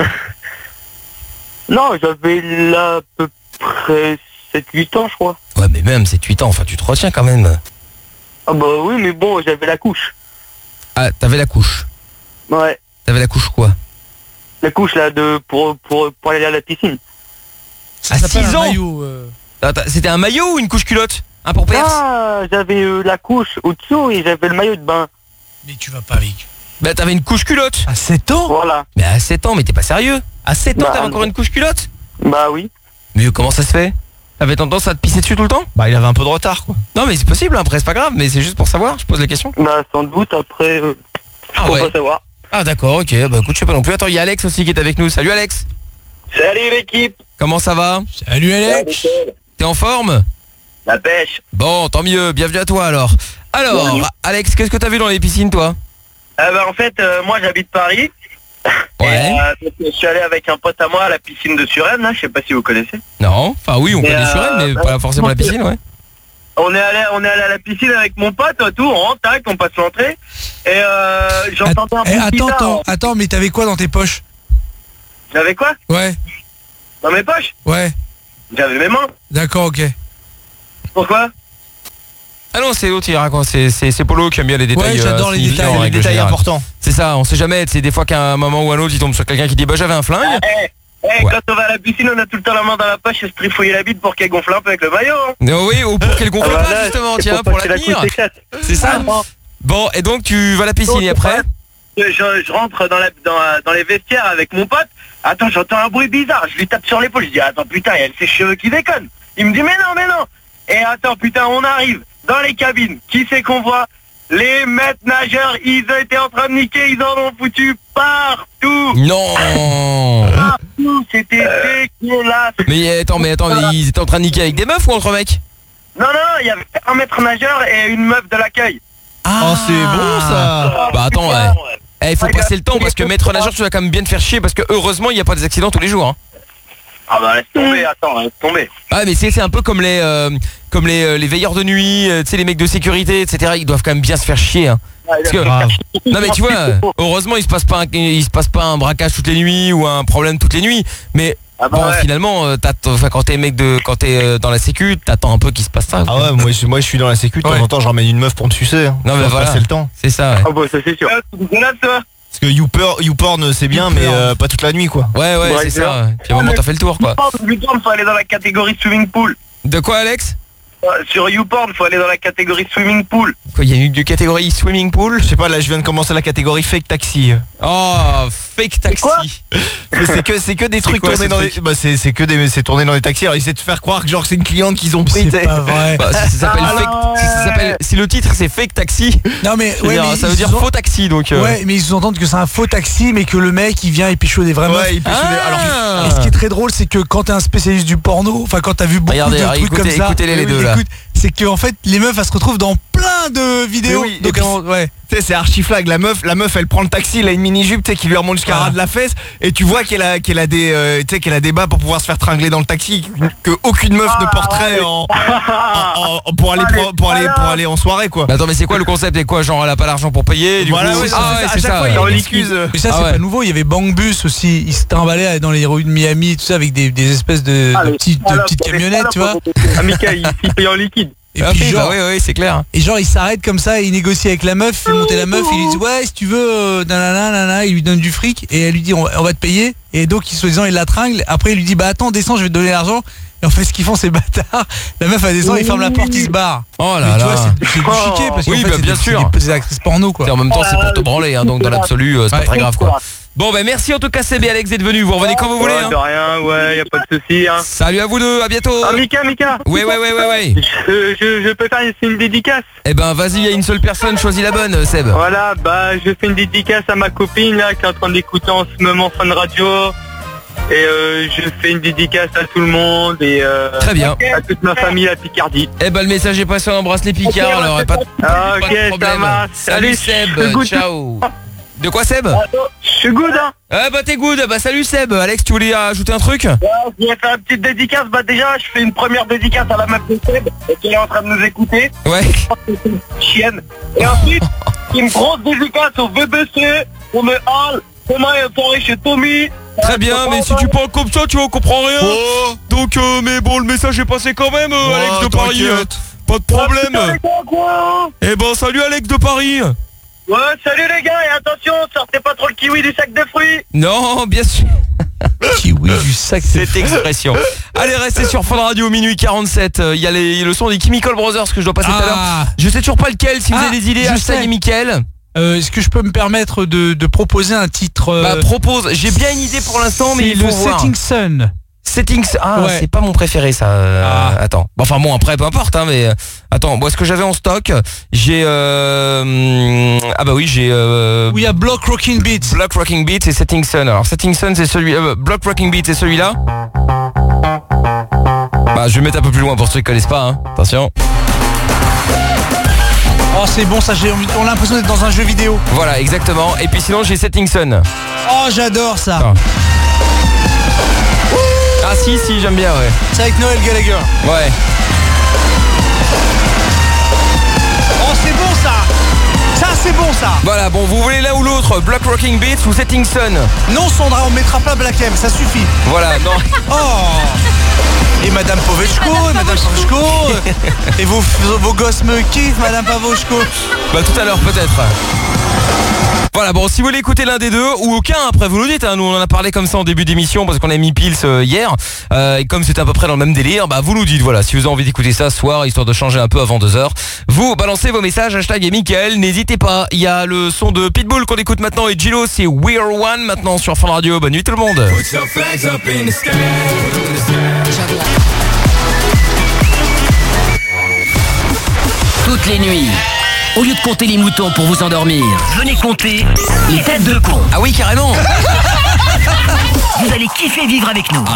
Non, j'avais là à peu près 7-8 ans, je crois. Ouais, mais même 7-8 ans, enfin tu te retiens quand même. Ah bah oui, mais bon, j'avais la couche. Ah, t'avais la couche. Ouais. T'avais la couche quoi? La couche là pour aller à la piscine. À 6 ans. C'était un maillot ou une couche culotte? Un pour perse? Ah, j'avais la couche au-dessous et j'avais le maillot de bain. Mais tu vas pas avec. Bah t'avais une couche culotte. À 7 ans? Voilà. Mais à 7 ans, mais t'es pas sérieux? À 7 ans, t'avais encore une couche culotte? Bah oui. Mais comment ça se fait? T'avais tendance à te pisser dessus tout le temps? Bah il avait un peu de retard quoi. Non mais c'est possible, après c'est pas grave, mais c'est juste pour savoir, je pose la question. Bah sans doute, après, faut pas savoir. Ah d'accord, ok, bah écoute, je sais pas non plus. Attends, il y a Alex aussi qui est avec nous. Salut Alex. Salut l'équipe. Comment ça va? Salut Alex. T'es en forme? La pêche. Bon, tant mieux, bienvenue à toi alors. Alors, Oui. Alex, qu'est-ce que t'as vu dans les piscines toi? Bah en fait, moi j'habite Paris. Ouais. Et, donc, je suis allé avec un pote à moi à la piscine de Suresnes, là, je sais pas si vous connaissez. Non, enfin oui, on Et, connaît Suresnes, mais pas forcément la piscine, ouais. On est allé à la piscine avec mon pote, tout, on rentre, tac, on passe l'entrée. Et j'entendais un peu de guitare. Attends, mais t'avais quoi dans tes poches? J'avais quoi? Ouais. Dans mes poches? Ouais. J'avais mes mains. D'accord, ok. Pourquoi? Ah non, c'est l'autre, il raconte, c'est Polo qui aime bien les détails. Ouais, j'adore les signifiants, détails, en les règle détails générale. importants. C'est ça, on sait jamais, c'est des fois qu'à un moment ou un autre, il tombe sur quelqu'un qui dit bah j'avais un flingue. Quand on va à la piscine, on a tout le temps la main dans la poche et se trifouiller la bite pour qu'elle gonfle un peu avec le maillot. Hein. Oui, ou pour qu'elle gonfle pas justement, tiens, pour la tenir. C'est ça. Bon, et donc tu vas à la piscine et après? Je rentre dans les vestiaires avec mon pote. Attends, j'entends un bruit bizarre. Je lui tape sur l'épaule. Je dis attends, putain, il y a ses cheveux qui déconnent. Il me dit mais non. Et attends, putain, on arrive dans les cabines. Qui c'est qu'on voit? Les maîtres nageurs, ils étaient en train de niquer. Ils en ont foutu partout. Non. Partout, c'était dégueulasse. Mais attends, ils étaient en train de niquer avec des meufs ou entre mecs? Non, il y avait un maître nageur et une meuf de l'accueil. Oh, c'est bon ça. Bah attends, ouais. Il faut passer le temps parce que maître nageur, tu vas quand même bien te faire chier parce que heureusement il n'y a pas des accidents tous les jours. Hein. Ah bah laisse tomber, attends, laisse tomber. Ah mais c'est un peu comme les veilleurs de nuit, tu sais les mecs de sécurité, etc. Ils doivent quand même bien se faire chier. Hein. Parce que, non mais tu vois, heureusement il se passe pas un braquage toutes les nuits ou un problème toutes les nuits. Mais bon finalement, quand t'es dans la sécu, t'attends un peu qu'il se passe ça. Ah ouais, moi je suis dans la sécu, de temps en temps je ramène une meuf pour me sucer. Hein. Non mais voilà, c'est le temps. C'est ça. Ouais. Ah bah ça c'est sûr. Parce que YouPorn c'est bien, mais pas toute la nuit quoi. Ouais, c'est ça. Puis à un moment t'as fait le tour quoi. YouPorn, faut aller dans la catégorie swimming pool. De quoi Alex? Sur YouPorn, faut aller dans la catégorie swimming pool. Quoi, il y a une catégorie swimming pool? Je sais pas, là je viens de commencer la catégorie fake taxi. Oh, fake taxi. c'est que des trucs tournés dans les c'est tourné dans les taxis. Alors ils essaient de faire croire que genre c'est une cliente qu'ils ont pris. C'est pas vrai. Bah, si le titre c'est fake taxi. Non mais ça veut dire faux taxi donc. Ouais, mais ils sous-entendent que c'est un faux taxi, mais que le mec il vient et pichot des vrais meufs. Ouais, il pichot Alors, et ce qui est très drôle, c'est que quand t'es un spécialiste du porno, enfin quand t'as vu beaucoup de trucs comme ça, écoutez les deux là. C'est que en fait les meufs elles se retrouvent dans plein de vidéos. Oui, donc ouais. Tu sais, c'est archi flag. La meuf elle prend le taxi, elle a une mini jupe, tu sais, qui lui remonte jusqu'à ras de la fesse, et tu vois qu'elle a des bas pour pouvoir se faire tringler dans le taxi, que aucune meuf ne porterait pour aller en soirée quoi. Mais attends, mais c'est quoi le concept? Et quoi, genre elle a pas l'argent pour payer? Du coup, c'est ça. Il y a une excuse. Mais ça c'est pas nouveau. Il y avait Bang Bus aussi. Ils se trimbalaient dans les rues de Miami, tout ça, avec des espèces de petites camionnettes, tu vois. Mika, il paye en liquide. Et puis genre, oui, c'est clair. Et genre il s'arrête comme ça et il négocie avec la meuf, il fait monter la meuf, il lui dit ouais si tu veux, il lui donne du fric et elle lui dit on va te payer, et donc soi-disant il la tringle. Après il lui dit bah attends descends, je vais te donner l'argent. Et en fait ce qu'ils font ces bâtards, la meuf elle descend, il ferme la porte, il se barre. Oh là là, c'est du chiquet parce qu'en oui, fait, bah, bien sûr, c'est des actrices porno quoi. En même temps c'est pour te branler hein, donc dans l'absolu c'est pas très grave quoi. Bon ben merci en tout cas CB, Alex d'être venu, vous revenez quand vous voulez hein. De rien, ouais, y a pas de souci hein. Salut à vous deux, à bientôt. Ah Mika. Ouais. Je peux faire une dédicace. Eh ben vas-y, il y a une seule personne, choisis la bonne Seb. Voilà, bah je fais une dédicace à ma copine là qui est en train d'écouter en ce moment Fun Radio. Et je fais une dédicace à tout le monde et très bien. À toute ma famille à Picardie. Eh ben le message est passé, on embrasse les Picards, alors pas de problème. Salut Seb, ciao. De quoi Seb? Je suis good hein. Ah bah t'es good, bah salut Seb. Alex, tu voulais ajouter un truc? Ouais, je vais faire une petite dédicace. Bah déjà je fais une première dédicace à la meuf de Seb qui est en train de nous écouter. Ouais. Chienne. Et ensuite une grosse dédicace au BBC. On me hall. Demain il y a une soirée chez Tommy. Très bien, mais si tu parles comme ça, tu vois, on comprend rien. Donc mais bon, le message est passé quand même, Alex de Paris. pas de problème. Putain, les gars, quoi? Eh ben, salut Alex de Paris. Ouais, salut les gars, et attention, sortez pas trop le kiwi du sac de fruits. Non, bien sûr. Kiwi du sac. Cette expression. Allez, restez sur Fun Radio, minuit 47. Il y a le son des Chemical Brothers que je dois passer tout à l'heure. Je sais toujours pas lequel. Si vous avez des idées, hashtag Mickaël. Est-ce que je peux me permettre de proposer un titre Bah propose. J'ai bien une idée pour l'instant, mais il faut le voir. Setting Sun. Settings, Ouais. c'est pas mon préféré ça. Attends. Bon, enfin bon, après peu importe hein, mais attends, moi ce que j'avais en stock, j'ai ah bah oui, j'ai Oui, il y a Block Rocking Beats. Block Rocking Beats et Setting Sun. Alors Setting Sun c'est celui Block Rocking Beats c'est celui-là. Bah je vais mettre un peu plus loin pour ceux qui connaissent pas hein. Attention. Oh, c'est bon ça, on a l'impression d'être dans un jeu vidéo. Voilà, exactement. Et puis sinon, j'ai Setting Sun. Oh, j'adore ça. Attends. Ah si, j'aime bien, ouais. C'est avec Noël Gallagher. Ouais. Oh, c'est bon ça. Ça, c'est bon ça. Voilà, bon, vous voulez l'un ou l'autre, Block Rocking Beats ou Setting Sun? Non, Sandra, on mettra pas Black M, ça suffit. Voilà, non. Oh. Et Madame Povechko, et Madame Povechko. Et vos gosses me kiffent, Madame Pavochko. Bah tout à l'heure peut-être. Voilà, bon, si vous voulez écouter l'un des deux ou aucun, après vous nous dites, hein, nous on en a parlé comme ça en début d'émission parce qu'on a mis Pils hier, et comme c'était à peu près dans le même délire, bah vous nous dites, voilà, si vous avez envie d'écouter ça ce soir, histoire de changer un peu avant 2h, vous balancez vos messages, hashtag et Mickaël, n'hésitez pas, il y a le son de Pitbull qu'on écoute maintenant et Gilo, c'est We Are One maintenant sur Fun Radio, bonne nuit tout le monde. Toutes les nuits, au lieu de compter les moutons pour vous endormir, venez compter les têtes de con. Ah oui, carrément. Vous allez kiffer vivre avec nous.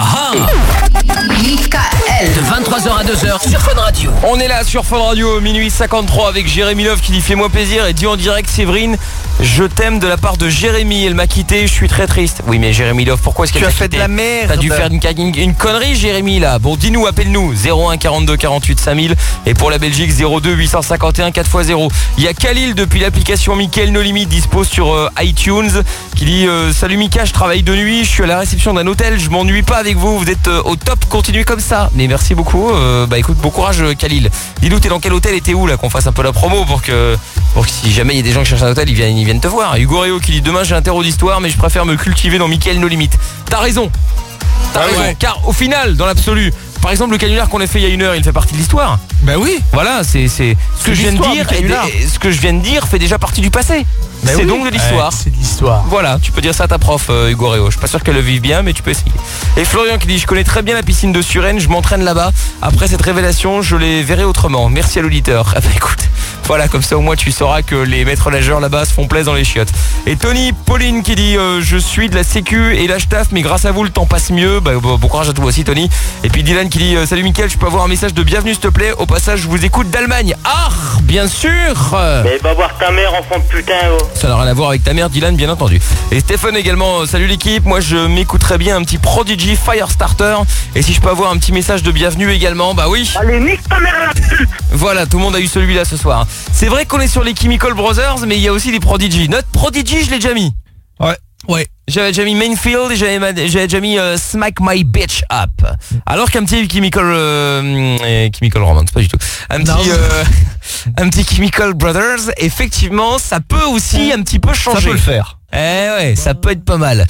Mickaël. De 23h à 2h sur Fun Radio. On est là sur Fun Radio, minuit 53 avec Jérémy Love qui dit fais-moi plaisir et dit en direct Séverine, je t'aime de la part de Jérémy, elle m'a quitté, je suis très triste. Oui mais Jérémy Love, pourquoi est-ce qu'elle t'a quitté? Tu as fait de la merde. T'as dû faire une connerie Jérémy là. Bon dis-nous, appelle-nous 01 42 48 5000 et pour la Belgique 02 851 4x0. Il y a Khalil depuis l'application Mickaël No Limit dispo sur iTunes qui dit salut Mika, je travaille de nuit, je suis à la réception d'un hôtel, je m'ennuie pas avec vous, vous êtes au top, continuez comme ça. Mais merci beaucoup, bah écoute, bon courage Khalil. Dis-nous t'es dans quel hôtel et t'es où là, qu'on fasse un peu la promo pour que si jamais il y a des gens qui cherchent un hôtel, ils viennent te voir. Hugo Réo qui dit demain j'ai un terreau d'histoire mais je préfère me cultiver dans Mickaël No Limit. T'as raison, ouais. Car au final, dans l'absolu, par exemple le canular qu'on a fait il y a 1 heure, il fait partie de l'histoire. Bah oui. Voilà, c'est ce que je viens de dire. Ce que je viens de dire fait déjà partie du passé. Bah c'est oui. donc de l'histoire. Ouais, c'est de l'histoire. Voilà, tu peux dire ça à ta prof Hugo Réo. Je suis pas sûr qu'elle le vive bien, mais tu peux essayer. Et Florian qui dit je connais très bien la piscine de Suresnes, je m'entraîne là-bas. Après cette révélation, je les verrai autrement. Merci à l'auditeur. Ah bah écoute, voilà, comme ça au moins tu sauras que les maîtres nageurs là-bas se font plaisir dans les chiottes. Et Tony Pauline qui dit je suis de la sécu et là je taffe, mais grâce à vous le temps passe mieux. Bah, bon courage à toi aussi Tony. Et puis Dylan qui dit salut Mickaël, je peux avoir un message de bienvenue s'il te plaît. Au passage je vous écoute d'Allemagne. Ah bien sûr. Mais va voir ta mère, enfant de putain. Oh. Ça n'a rien à voir avec ta mère Dylan bien entendu. Et Stéphane également, salut l'équipe, moi je m'écouterais bien un petit Prodigy Firestarter. Et si je peux avoir un petit message de bienvenue également, bah oui. Allez, nique ta mère la pute. Voilà, tout le monde a eu celui-là ce soir. C'est vrai qu'on est sur les Chemical Brothers, mais il y a aussi les Prodigy. Notre Prodigy, je l'ai déjà mis. Ouais. J'avais déjà mis Mainfield et j'avais déjà mis Smack My Bitch Up. Alors qu'un petit Chemical Romance, pas du tout. Un petit Chemical Brothers, effectivement, ça peut aussi un petit peu changer. Ça peut le faire. Eh ouais, ça peut être pas mal.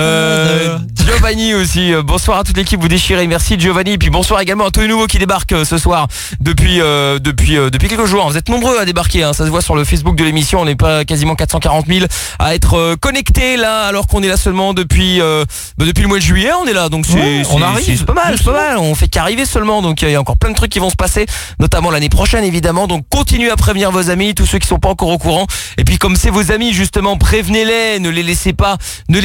Giovanni aussi, bonsoir à toute l'équipe, vous déchirez, merci Giovanni. Et puis bonsoir également à tous les nouveaux qui débarquent ce soir depuis quelques jours. Vous êtes nombreux à débarquer, hein. Ça se voit sur le Facebook de l'émission, on n'est pas quasiment 440 000 à être connectés là, alors qu'on est là seulement depuis le mois de juillet, on est là, donc on arrive. C'est pas mal, on fait qu'arriver seulement, donc il y a encore plein de trucs qui vont se passer, notamment l'année prochaine évidemment, donc continuez à prévenir vos amis, tous ceux qui sont pas encore au courant, et puis comme c'est vos amis justement, prévenez-les, ne laissez pas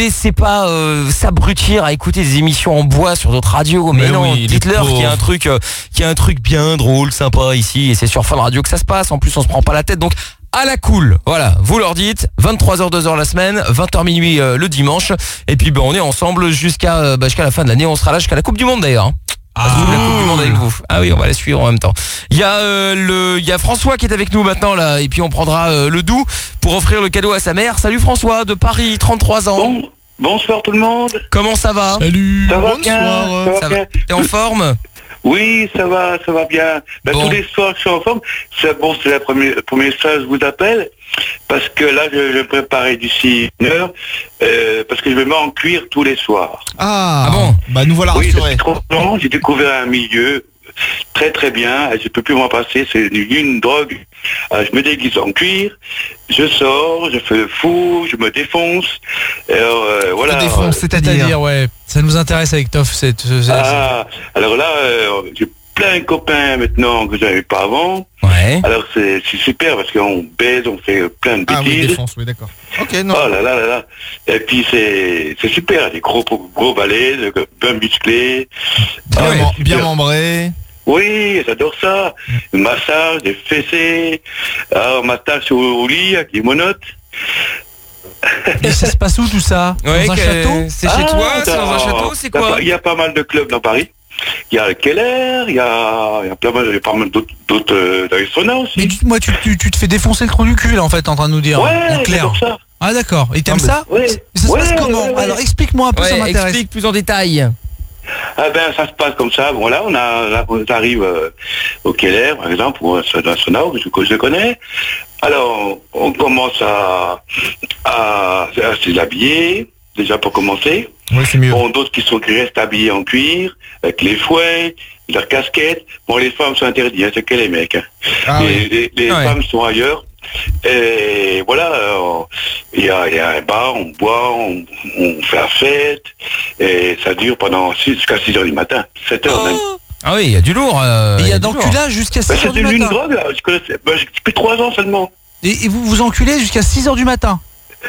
s'abrutir à écouter des émissions en bois sur d'autres radios. Mais non, oui, dites-leur qu'il y a un truc bien drôle, sympa ici, et c'est sur Fun Radio que ça se passe. En plus, on se prend pas la tête, donc à la cool. Voilà, vous leur dites 23h 2h la semaine, 20h minuit le dimanche, et puis on est ensemble jusqu'à la fin de l'année. On sera là jusqu'à la Coupe du Monde d'ailleurs. La Coupe du Monde avec vous. Ah oui, on va la suivre en même temps. Il y a François qui est avec nous maintenant là, et puis on prendra le doux pour offrir le cadeau à sa mère. Salut François de Paris, 33 ans. Bonsoir tout le monde. Comment ça va? Salut. Ça va bonsoir. bien. Ça va. T'es en forme? Oui, ça va bien. Tous les soirs, je suis en forme. C'est la première fois que je vous appelle, parce que là, je vais me préparer d'ici 1 heure, parce que je me mets en cuir tous les soirs. Ah bon. Bah nous voilà rassurés. rassurés. Depuis 30 ans, j'ai découvert un milieu très très bien, je peux plus m'en passer, c'est une drogue. Je me déguise en cuir, je sors, je fais le fou, je me défonce. Voilà. Se défonce, c'est-à-dire ouais, ça nous intéresse avec Toff. Alors là, j'ai plein de copains maintenant que j'avais pas avant. Ouais. Alors c'est super parce qu'on baise, on fait plein de bêtises. Ah oui, défonce, oui, d'accord. Ok, non. Oh là là là là. Et puis c'est super, des gros balais, bien musclés. Bien membrés. Oui, j'adore ça. Le massage, des fessées. Alors, on m'attache au lit avec les monotes. Et ça se passe où tout ça? Ouais, dans un château? C'est chez toi? C'est dans un château? C'est quoi? Il y a pas mal de clubs dans Paris. Il y a le Keller, il y a pas mal d'autres saunas aussi. Mais dites-moi, tu te fais défoncer le trou du cul là en fait, t'es en train de nous dire. Ouais, en clair. j'adore ça. Ah d'accord. Et t'aimes ça? Ouais. Ça se passe comment? Ouais. Alors explique-moi un peu, ça m'intéresse. Explique plus en détail. Ah ben ça se passe comme ça. Bon là on arrive au Keller par exemple ou dans un sauna que je connais. Alors on commence à se déshabiller déjà pour commencer. Oui, c'est mieux. Bon, d'autres qui restent habillés en cuir avec les fouets, leurs casquettes. Bon, les femmes sont interdites, c'est que les mecs. Ah, les femmes sont ailleurs. Et voilà, il y a un bar, on boit, on fait la fête, et ça dure jusqu'à 6h du matin, 7h même. Ah oui, il y a du lourd. Et il y a d'enculage jusqu'à 6h du matin. C'est une drogue là, je connais depuis 3 ans seulement. Et vous vous enculez jusqu'à 6h du matin?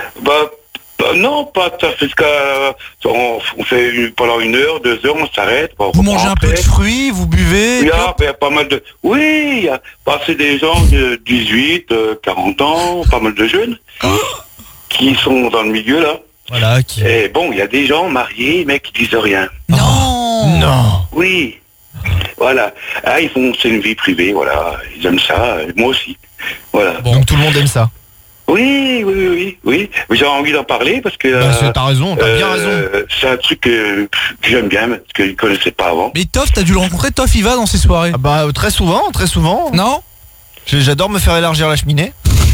Non, pas jusqu'à... On fait pendant 1 heure, 2 heures, on s'arrête. Vous mangez un peu de fruits, vous buvez? Il y a pas mal de... Oui, il y a passé des gens de 18, 40 ans, pas mal de jeunes, qui sont dans le milieu là. Voilà. Et bon, il y a des gens mariés, mais qui disent rien. Non. Oui. Voilà. Ah, c'est une vie privée, voilà. Ils aiment ça, moi aussi. Voilà. Bon. Donc tout le monde aime ça. Oui. Mais j'ai envie d'en parler parce que... t'as raison, t'as bien raison. C'est un truc que j'aime bien, parce qu'ils ne connaissaient pas avant. Mais Toff, t'as dû le rencontrer, Toff, il va dans ces soirées? Très souvent. Non? J'adore me faire élargir la cheminée.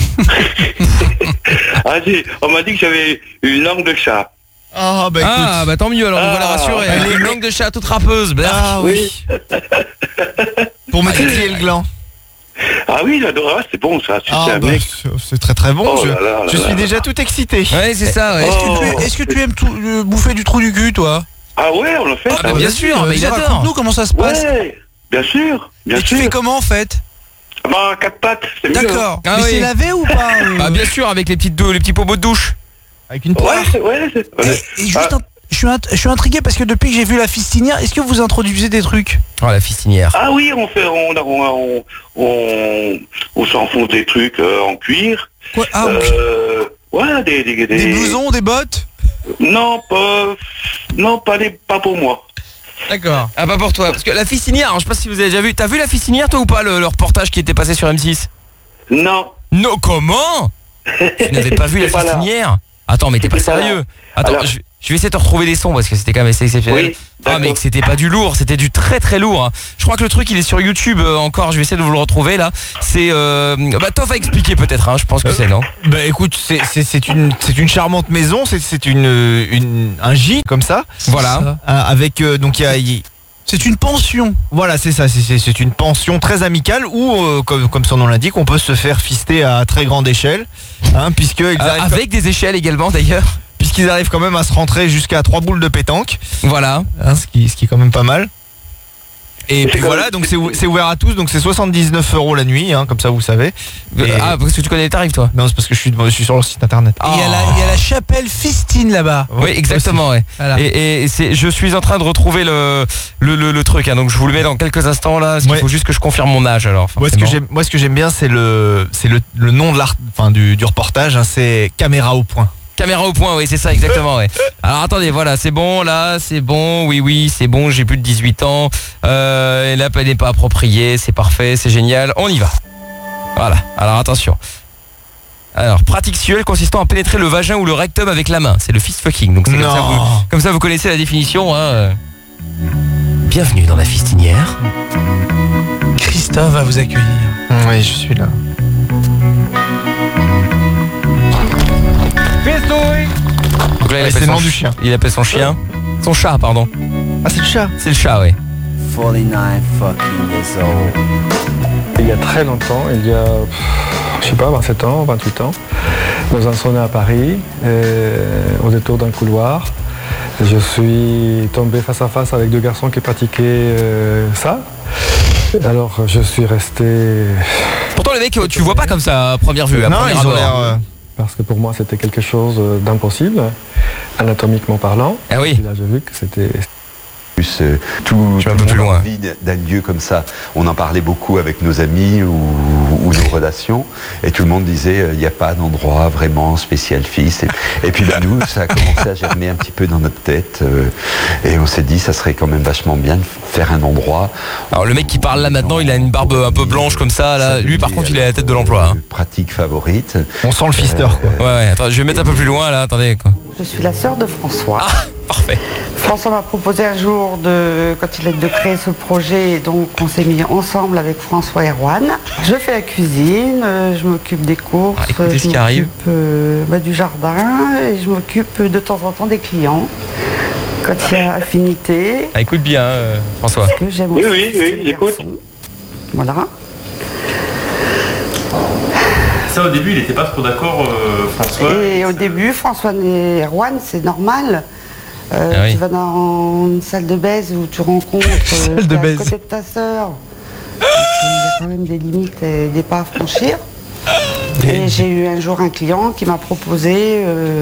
On m'a dit que j'avais une langue de chat. Écoute. Tant mieux, alors on va la rassurer. Elle est une langue de chat toute râpeuse. Ah oui. Pour me titiller le gland. Ah oui, j'adore, c'est bon ça. C'est très très bon. Je suis là. déjà tout excité. Ouais, c'est ça. Ouais. Est-ce que tu aimes bouffer du trou du cul, toi? Ah ouais, on le fait. Bien sûr, mais il adore. Raconte-nous comment ça se passe. Ouais, bien sûr. Tu fais comment en fait? 4 pattes, c'est mieux. D'accord. Ah mais oui. c'est lavé ou pas? Bien sûr, avec les petits pommeaux de douche. Avec une poire. Et juste je suis intrigué parce que depuis que j'ai vu la fistinière, est-ce que vous introduisez des trucs? Oh, la fistinière. Ah oui, on s'enfonce des trucs en cuir. Quoi? Ouais, des blousons, des bottes? Non, pas pour moi. D'accord. Ah, pas pour toi. Parce que la fistinière, alors, je sais pas si vous avez déjà vu. T'as vu la fistinière toi ou pas, le reportage qui était passé sur M6? Non. Non, comment? Tu n'avais pas vu la fistinière? Attends, mais t'es pas sérieux? Attends, je vais essayer de te retrouver des sons parce que c'était quand même assez exceptionnel. Oui, mec, c'était pas du lourd, c'était du très très lourd. Je crois que le truc il est sur YouTube encore, je vais essayer de vous le retrouver là. C'est Toff a expliqué peut-être, je pense que c'est non. Écoute, c'est une charmante maison, c'est un gîte comme ça. Voilà. Avec donc c'est une pension. Voilà, c'est ça, c'est une pension très amicale où, comme son nom l'indique, on peut se faire fister à très grande échelle, puisque avec des échelles également d'ailleurs. Puisqu'ils arrivent quand même à se rentrer jusqu'à 3 boules de pétanque. Voilà. Ce qui est quand même pas mal. Et puis voilà, donc c'est ouvert à tous, donc c'est 79 € la nuit, comme ça vous savez. Parce que tu connais les tarifs toi? Non, c'est parce que je suis sur leur site internet. Il y a la chapelle Fistine là-bas. Oui, exactement, ouais. Voilà. Et je suis en train de retrouver le truc, donc je vous le mets dans quelques instants là, parce qu'il faut juste que je confirme mon âge alors. Moi ce que j'aime bien c'est le nom de du reportage, c'est Caméra au point. Caméra au point, oui, c'est ça, exactement, ouais. Alors attendez, voilà, c'est bon, là, c'est bon, oui, c'est bon, j'ai plus de 18 ans, et l'appel n'est pas approprié, c'est parfait, c'est génial, on y va. Voilà, alors attention. Alors, pratique sexuelle consistant à pénétrer le vagin ou le rectum avec la main, c'est le fist fucking, donc c'est comme ça vous connaissez la définition, bienvenue dans la fistinière. Christophe va vous accueillir. Oui, je suis là. Donc là, c'est le nom du chien. Il appelle son chien. Son chat, pardon. Ah, c'est le chat. C'est le chat, oui. 49 fucking years old. Il y a très longtemps, il y a, je sais pas, 27 ans, 28 ans, dans un sauna à Paris, au détour d'un couloir. Je suis tombé face à face avec deux garçons qui pratiquaient ça. Alors je suis resté... Pourtant les mecs, tu vois pas comme ça à première vue. Non, ils ont l'air... Parce que pour moi c'était quelque chose d'impossible, anatomiquement parlant. Ah oui. Et là j'ai vu que c'était... Tout le monde a envie d'un lieu comme ça. On en parlait beaucoup avec nos amis ou nos relations, et tout le monde disait il n'y a pas d'endroit vraiment spécial fils. Et puis nous, ça a commencé à germer un petit peu dans notre tête, et on s'est dit ça serait quand même vachement bien de faire un endroit. Alors le mec qui parle là maintenant, il a une barbe un peu blanche comme ça. Là. Lui par contre, il est à la tête de l'emploi. Hein. Pratique favorite. On sent le fister. Quoi. Ouais, attends, je vais mettre un peu plus loin là. Attendez quoi. Je suis la sœur de François. Ah, parfait. François m'a proposé un jour quand il a de créer ce projet, et donc on s'est mis ensemble avec François et Erwan. Je fais la cuisine, je m'occupe des courses, je m'occupe du jardin, et je m'occupe de temps en temps des clients quand il y a affinité. Ah, écoute bien, François. Parce que j'aime oui, j'écoute. Voilà. Ça, au début, il n'était pas trop d'accord, François. Et au début, François et Erwan, c'est normal. Tu vas dans une salle de baise où tu rencontres à côté de ta sœur. Il y a quand même des limites et des pas à franchir. Et j'ai eu un jour un client qui m'a proposé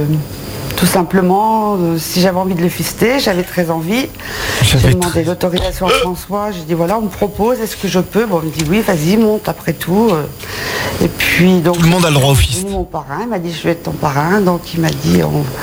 tout simplement si j'avais envie de le fister. J'avais très envie. J'ai demandé l'autorisation à François. J'ai dit voilà, on me propose, est-ce que je peux? Bon, il me dit oui, vas-y, monte après tout. Et puis donc tout le monde a le droit au fist. Mon parrain, il m'a dit je vais être ton parrain. Donc il m'a dit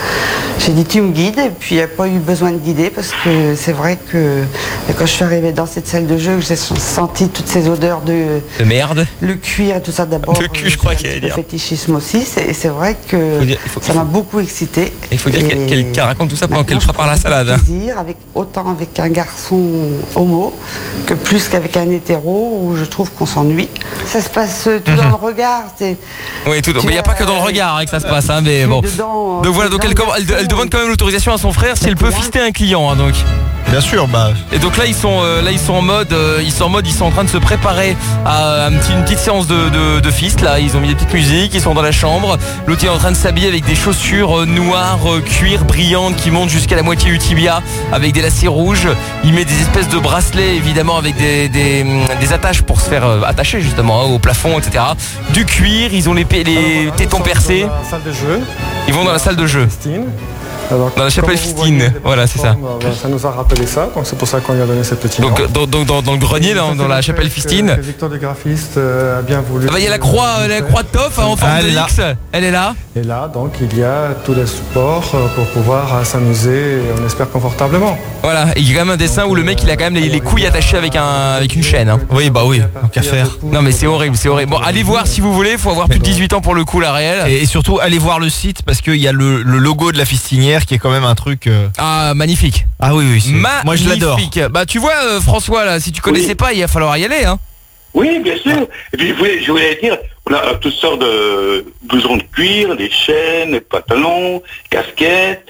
j'ai dit tu me guides, et puis il n'y a pas eu besoin de guider, parce que c'est vrai que quand je suis arrivée dans cette salle de jeu, que j'ai senti toutes ces odeurs de merde, le cuir et tout ça, d'abord le cul, je crois qu'il y a le fétichisme aussi, c'est vrai que ça m'a beaucoup excité. Il faut dire qu'elle raconte tout ça pendant qu'elle prépare la salade. Plaisir, autant avec un garçon homo que plus qu'avec un hétéro, où je trouve qu'on s'ennuie. Ça se passe tout dans le regard. Oui, tout. Mais il n'y a pas que dans le regard que ça se passe, hein, mais bon. Donc voilà, donc elle demande quand même l'autorisation à son frère si elle peut fister un client, hein, donc. Bien sûr, bah. Et donc là ils sont en mode, ils sont en train de se préparer à une petite séance de fist. Là, ils ont mis des petites musiques, ils sont dans la chambre. L'autre est en train de s'habiller avec des chaussures noires, cuir brillantes qui montent jusqu'à la moitié du tibia, avec des lacets rouges. Il met des espèces de bracelets évidemment avec des attaches pour se faire attacher justement au plafond, etc. Du cuir, ils ont les tétons percés. Dans la salle de jeu. Ils vont dans la salle de jeu. Alors, dans la chapelle Fistine, voilà, c'est ça. Ça nous a rappelé ça, donc c'est pour ça qu'on lui a donné cette petite. Donc dans le grenier, dans la chapelle Fistine. Victor le graphiste a bien voulu. Il y a la croix de Toff en forme de X. Elle est là. Et là, donc il y a tous les supports pour pouvoir s'amuser, on espère confortablement. Voilà, il y a quand même un dessin où le mec il a quand même les couilles attachées avec une chaîne. Hein. Oui, bah oui, tant qu'à faire. Non mais c'est horrible, c'est horrible. Bon, allez voir si vous voulez, faut avoir plus de 18 ans pour le coup, la réelle. Et surtout, allez voir le site, parce qu'il y a le logo de la fistinière qui est quand même un truc... Ah, magnifique. Ah oui, magnifique. Moi je l'adore. Bah tu vois François, là, si tu connaissais pas, il va falloir y aller, hein. Oui, bien sûr. Et puis je voulais dire, on a toutes sortes de blousons de cuir, des chaînes, des pantalons, casquettes.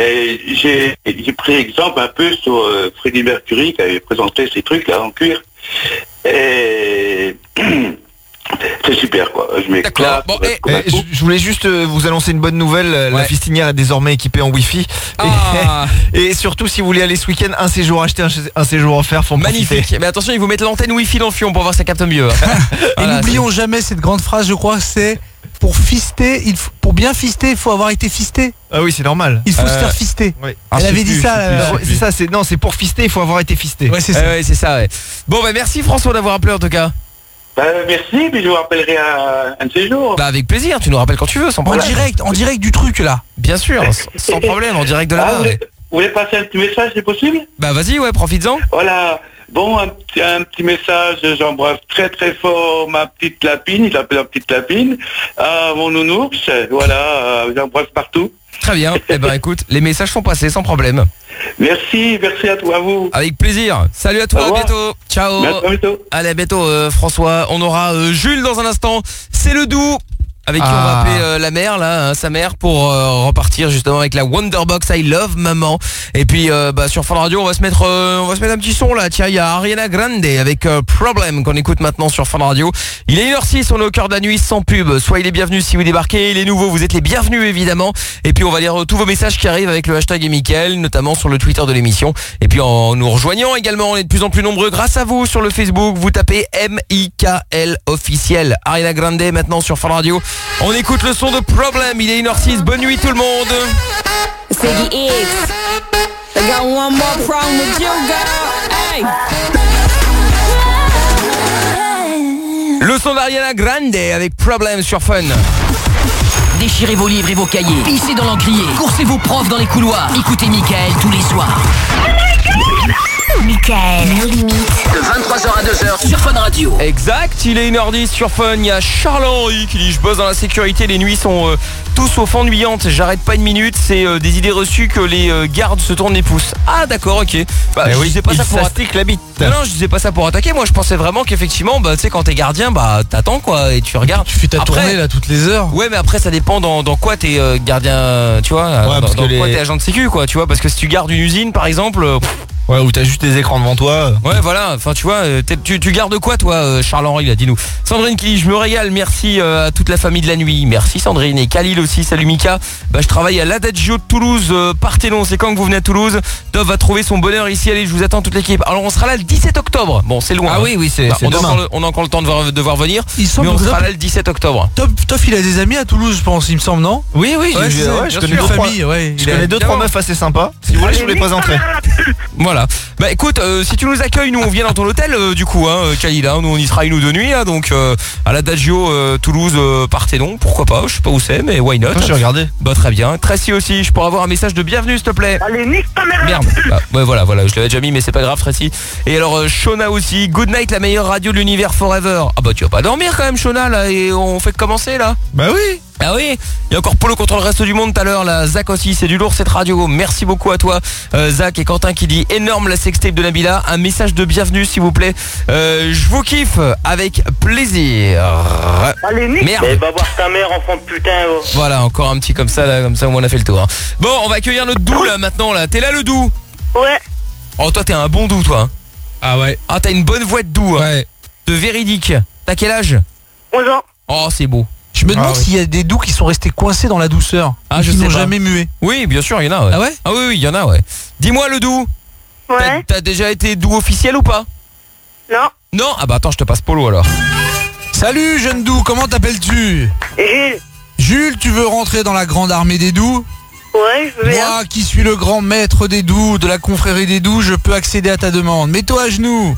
J'ai pris exemple un peu sur Freddie Mercury qui avait présenté ces trucs là en cuir. Et c'est super quoi, je m'éclate. Bon, je voulais juste vous annoncer une bonne nouvelle, la fistinière est désormais équipée en Wi-Fi. Et surtout si vous voulez aller ce week-end, un séjour acheté, un séjour offert, faut magnifique. Profiter. Mais attention, ils vous mettent l'antenne Wi-Fi dans le fion pour voir si ça capte mieux. Et n'oublions jamais cette grande phrase, je crois, c'est pour fister, pour bien fister, il faut avoir été fisté. Ah oui, c'est normal. Il faut se faire fister. Oui. Elle avait dit ça. C'est ça, c'est pour fister, il faut avoir été fisté. Ouais, c'est ça. Ouais, c'est ça. Ouais. Bon, bah merci François d'avoir appelé en tout cas. Merci, puis je vous rappellerai un de ces jours. Bah avec plaisir, tu nous rappelles quand tu veux, sans problème. En direct du truc là. Bien sûr, sans problème, en direct de là-bas. Vous voulez passer un petit message, c'est possible? Bah vas-y, ouais, profites-en. Voilà, Bon, un petit message, j'embrasse très très fort ma petite lapine, il l'appelle la petite lapine, mon nounours, voilà, j'embrasse partout. Très bien, eh ben écoute, les messages sont passés sans problème. Merci à toi, à vous. Avec plaisir, salut à toi, à bientôt. Ciao. Merci, à bientôt. Allez, à bientôt François, on aura Jules dans un instant, c'est le doux. Avec qui on va appeler la mère là, sa mère pour repartir justement avec la Wonderbox I Love Maman. Et puis sur Fun Radio on va se mettre un petit son là. Tiens, il y a Ariana Grande avec Problem qu'on écoute maintenant sur Fun Radio. Il est 1h06, on est au cœur de la nuit sans pub. Soyez les bienvenus si vous débarquez, les nouveaux vous êtes les bienvenus évidemment. Et puis on va lire tous vos messages qui arrivent avec le hashtag et Mickaël, notamment sur le Twitter de l'émission. Et puis en nous rejoignant également, on est de plus en plus nombreux grâce à vous sur le Facebook. Vous tapez MIKL officiel. Ariana Grande maintenant sur Fun Radio. On écoute le son de Problem, il est 1h06, bonne nuit tout le monde. Siggy X, I got one more problem with you, girl. Hey. Le son d'Ariana Grande avec Problem sur Fun. Déchirez vos livres et vos cahiers, pissez dans l'encrier, coursez vos profs dans les couloirs. Écoutez Mickaël tous les soirs. Mickaël, nos limites. De 23h à 2h sur Fun Radio. Exact, il est 1h10 sur Fun. Il y a Charles-Henri qui dit je bosse dans la sécurité, les nuits sont tous sauf ennuyantes. J'arrête pas une minute, c'est des idées reçues que les gardes se tournent les pouces. Ah d'accord, ok. Bah, je disais pas ça pour attaquer la bite. Non, je disais pas ça pour attaquer. Moi je pensais vraiment qu'effectivement tu sais quand t'es gardien t'attends quoi et tu regardes. Tu fais ta tournée là toutes les heures. Ouais mais après ça dépend dans quoi t'es gardien, tu vois, dans quoi t'es agent de sécu quoi, tu vois, parce que si tu gardes une usine par exemple. Ouais, ou t'as juste les écrans devant toi. Ouais, voilà. Enfin, tu vois, tu gardes quoi, toi, Charles-Henri, là, dis-nous. Sandrine qui dit, je me régale. Merci à toute la famille de la nuit. Merci, Sandrine. Et Khalil aussi. Salut, Mika. Je travaille à l'Adagio de Toulouse. Partez-non. C'est quand que vous venez à Toulouse? Dove va trouver son bonheur ici. Allez, je vous attends toute l'équipe. Alors, on sera là le 17 octobre. Bon, c'est loin. Ah oui, c'est demain. On a encore le temps de voir venir. Mais on sera là le 17 octobre. Toff, il a des amis à Toulouse, je pense, il me semble, non? Oui, je connais deux familles. Je connais 2-3 meufs assez sympas. Si vous voulez, je vous les présenterai. Voilà. Bah écoute, si tu nous accueilles, nous on vient dans ton hôtel du coup, Khalil, nous on y sera 1 ou 2 nuits, donc à l'Adagio Toulouse, Parthénon, pourquoi pas, je sais pas où c'est, mais why not. Je vais regarder. Bah très bien. Tracy aussi, je pourrais avoir un message de bienvenue s'il te plaît. Allez, nique ta mère. Merde. Ouais voilà, je l'avais déjà mis mais c'est pas grave Tracy. Et alors Shona aussi, Good Night, la meilleure radio de l'univers forever. Ah bah tu vas pas dormir quand même Shona là, et on fait que commencer là. Bah oui. Ah oui, il y a encore Polo contre le reste du monde tout à l'heure là. Zach aussi, c'est du lourd cette radio. Merci beaucoup à toi Zach. Et Quentin qui dit énorme la sextape de Nabila. Un message de bienvenue s'il vous plaît. Je vous kiffe avec plaisir. Allez, merde. Mais va voir ta mère enfant de putain. Voilà, encore un petit comme ça là, comme ça on a fait le tour. Bon, on va accueillir notre doux là maintenant là. T'es là le doux? Ouais. Oh toi t'es un bon doux toi. Ah ouais. Ah t'as une bonne voix de doux. Ouais. De véridique. T'as quel âge? 11 ans. Oh c'est beau. Je me demande s'il y a des doux qui sont restés coincés dans la douceur. Je n'ont sais pas. jamais mué. Oui, bien sûr, il y en a. Ouais. Ah ouais? Ah oui, il y en a, ouais. Dis-moi le doux. Ouais. T'as déjà été doux officiel ou pas? Non. Non? Ah bah attends, je te passe Polo alors. Salut jeune doux, comment t'appelles-tu? Jules. Jules, tu veux rentrer dans la grande armée des doux? Ouais, je veux bien. Moi qui suis le grand maître des doux, de la confrérie des doux, je peux accéder à ta demande. Mets-toi à genoux.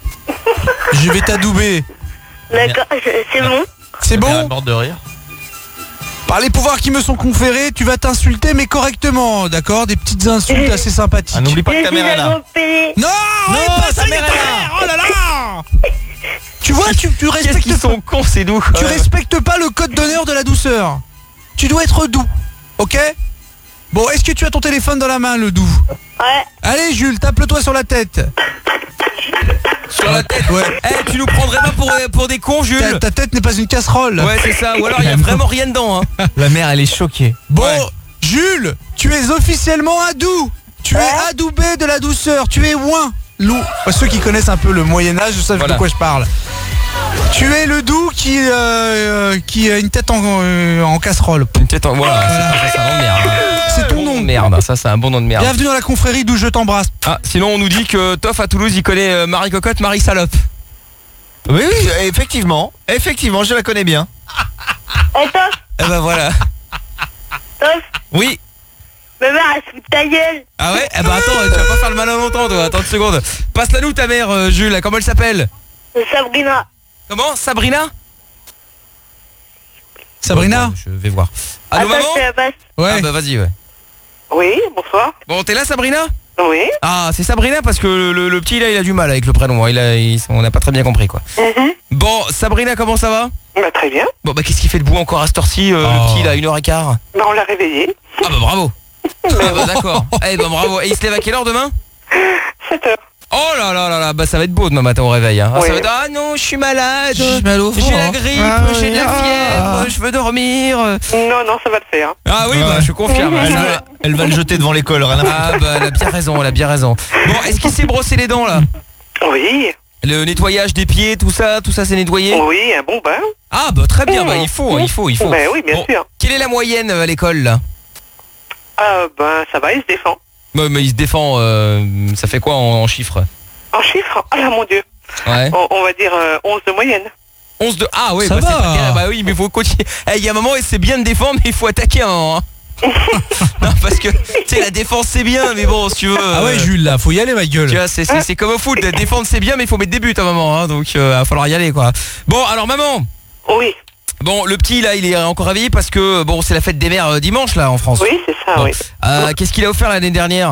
Je vais t'adouber. D'accord, c'est bon. C'est bon? Mort de rire. Par les pouvoirs qui me sont conférés, tu vas t'insulter mais correctement, d'accord? Des petites insultes assez sympathiques. Ah, n'oublie pas que ta mère est là. Non, pas ta mère est là. Oh là là. Tu vois, tu respectes. Qu'est-ce qu'ils sont cons ces doux. Tu respectes pas le code d'honneur de la douceur. Tu dois être doux, ok? Bon, est-ce que tu as ton téléphone dans la main, le doux? Ouais. Allez Jules, tape-le-toi sur la tête. Sur la tête? Ouais. Tu nous prendrais pas pour des cons, Jules? Ta tête n'est pas une casserole. Ouais, c'est ça. Ou alors il y a vraiment rien dedans. La mère, elle est choquée. Bon, Jules, tu es officiellement un doux. Tu es adoubé de la douceur. Tu es ouin. Loup. Ceux qui connaissent un peu le Moyen-Âge savent de quoi je parle. Tu es le doux qui a une tête en casserole. Une tête en... Voilà. C'est un nom de merde. C'est ton nom. Merde, ça c'est un bon nom de merde. Bienvenue dans la confrérie d'où je t'embrasse. Ah, sinon on nous dit que Toff à Toulouse il connaît Marie Cocotte, Marie Salope. Oui, effectivement, je la connais bien. Et Toff? Eh ben voilà. Toff? Oui. Ma mère, elle se fout de ta gueule. Ah ouais? Eh ben attends, tu vas pas faire le malin longtemps toi, attends une seconde. Passe-la nous ta mère, Jules, comment elle s'appelle? Sabrina. Comment? Sabrina? Sabrina? Bon, je vais voir. Allô maman? Je te la passe. Ouais. Ah bah vas-y, ouais. Oui, bonsoir. Bon, t'es là Sabrina? Oui. Ah, c'est Sabrina parce que le petit là il a du mal avec le prénom, on n'a pas très bien compris quoi. Bon, Sabrina, comment ça va? Bah très bien. Bon bah qu'est-ce qu'il fait debout encore à cette heure-ci, le petit là, 1h15? Bah on l'a réveillé. Ah bah bravo. Ah bah d'accord. Eh bah bravo. Et il se lève à quelle heure demain? 7h. Oh là là là là, bah ça va être beau demain matin au réveil hein. Ça va être, ah non, je suis malade, j'ai la grippe, j'ai de la fièvre, je veux dormir. Non, ça va le faire. Ah oui, bah je confirme. Elle va le jeter devant l'école, rien à foutre. Ah bah elle a bien raison. Bon, est-ce qu'il s'est brossé les dents là? Oui. Le nettoyage des pieds, tout ça c'est nettoyé? Oui, un bon bain. Ah bah très bien, bah il faut. Bah oui, bien sûr. Quelle est la moyenne à l'école là? Ben ça va, il se défend. Mais il se défend, ça fait quoi en chiffres? En chiffres? Ah là mon Dieu. Ouais. On va dire 11 de moyenne. 11 de... Ah oui, ça bah, va. c'est pas terrible. Bah oui, mais faut continuer. Il y a un moment, c'est bien de défendre, mais il faut attaquer un moment. Hein. Non, parce que, tu sais, la défense c'est bien, mais bon, si tu veux... Ah ouais, Jules, là, faut y aller, ma gueule. Tu vois, c'est comme au foot, défendre c'est bien, mais il faut mettre des buts à un moment, hein, donc il va falloir y aller, quoi. Bon, alors maman. Oui. Bon, le petit, là, il est encore réveillé parce que, bon, c'est la fête des mères dimanche, là, en France. Oui, c'est ça, bon. oui. Qu'est-ce qu'il a offert l'année dernière?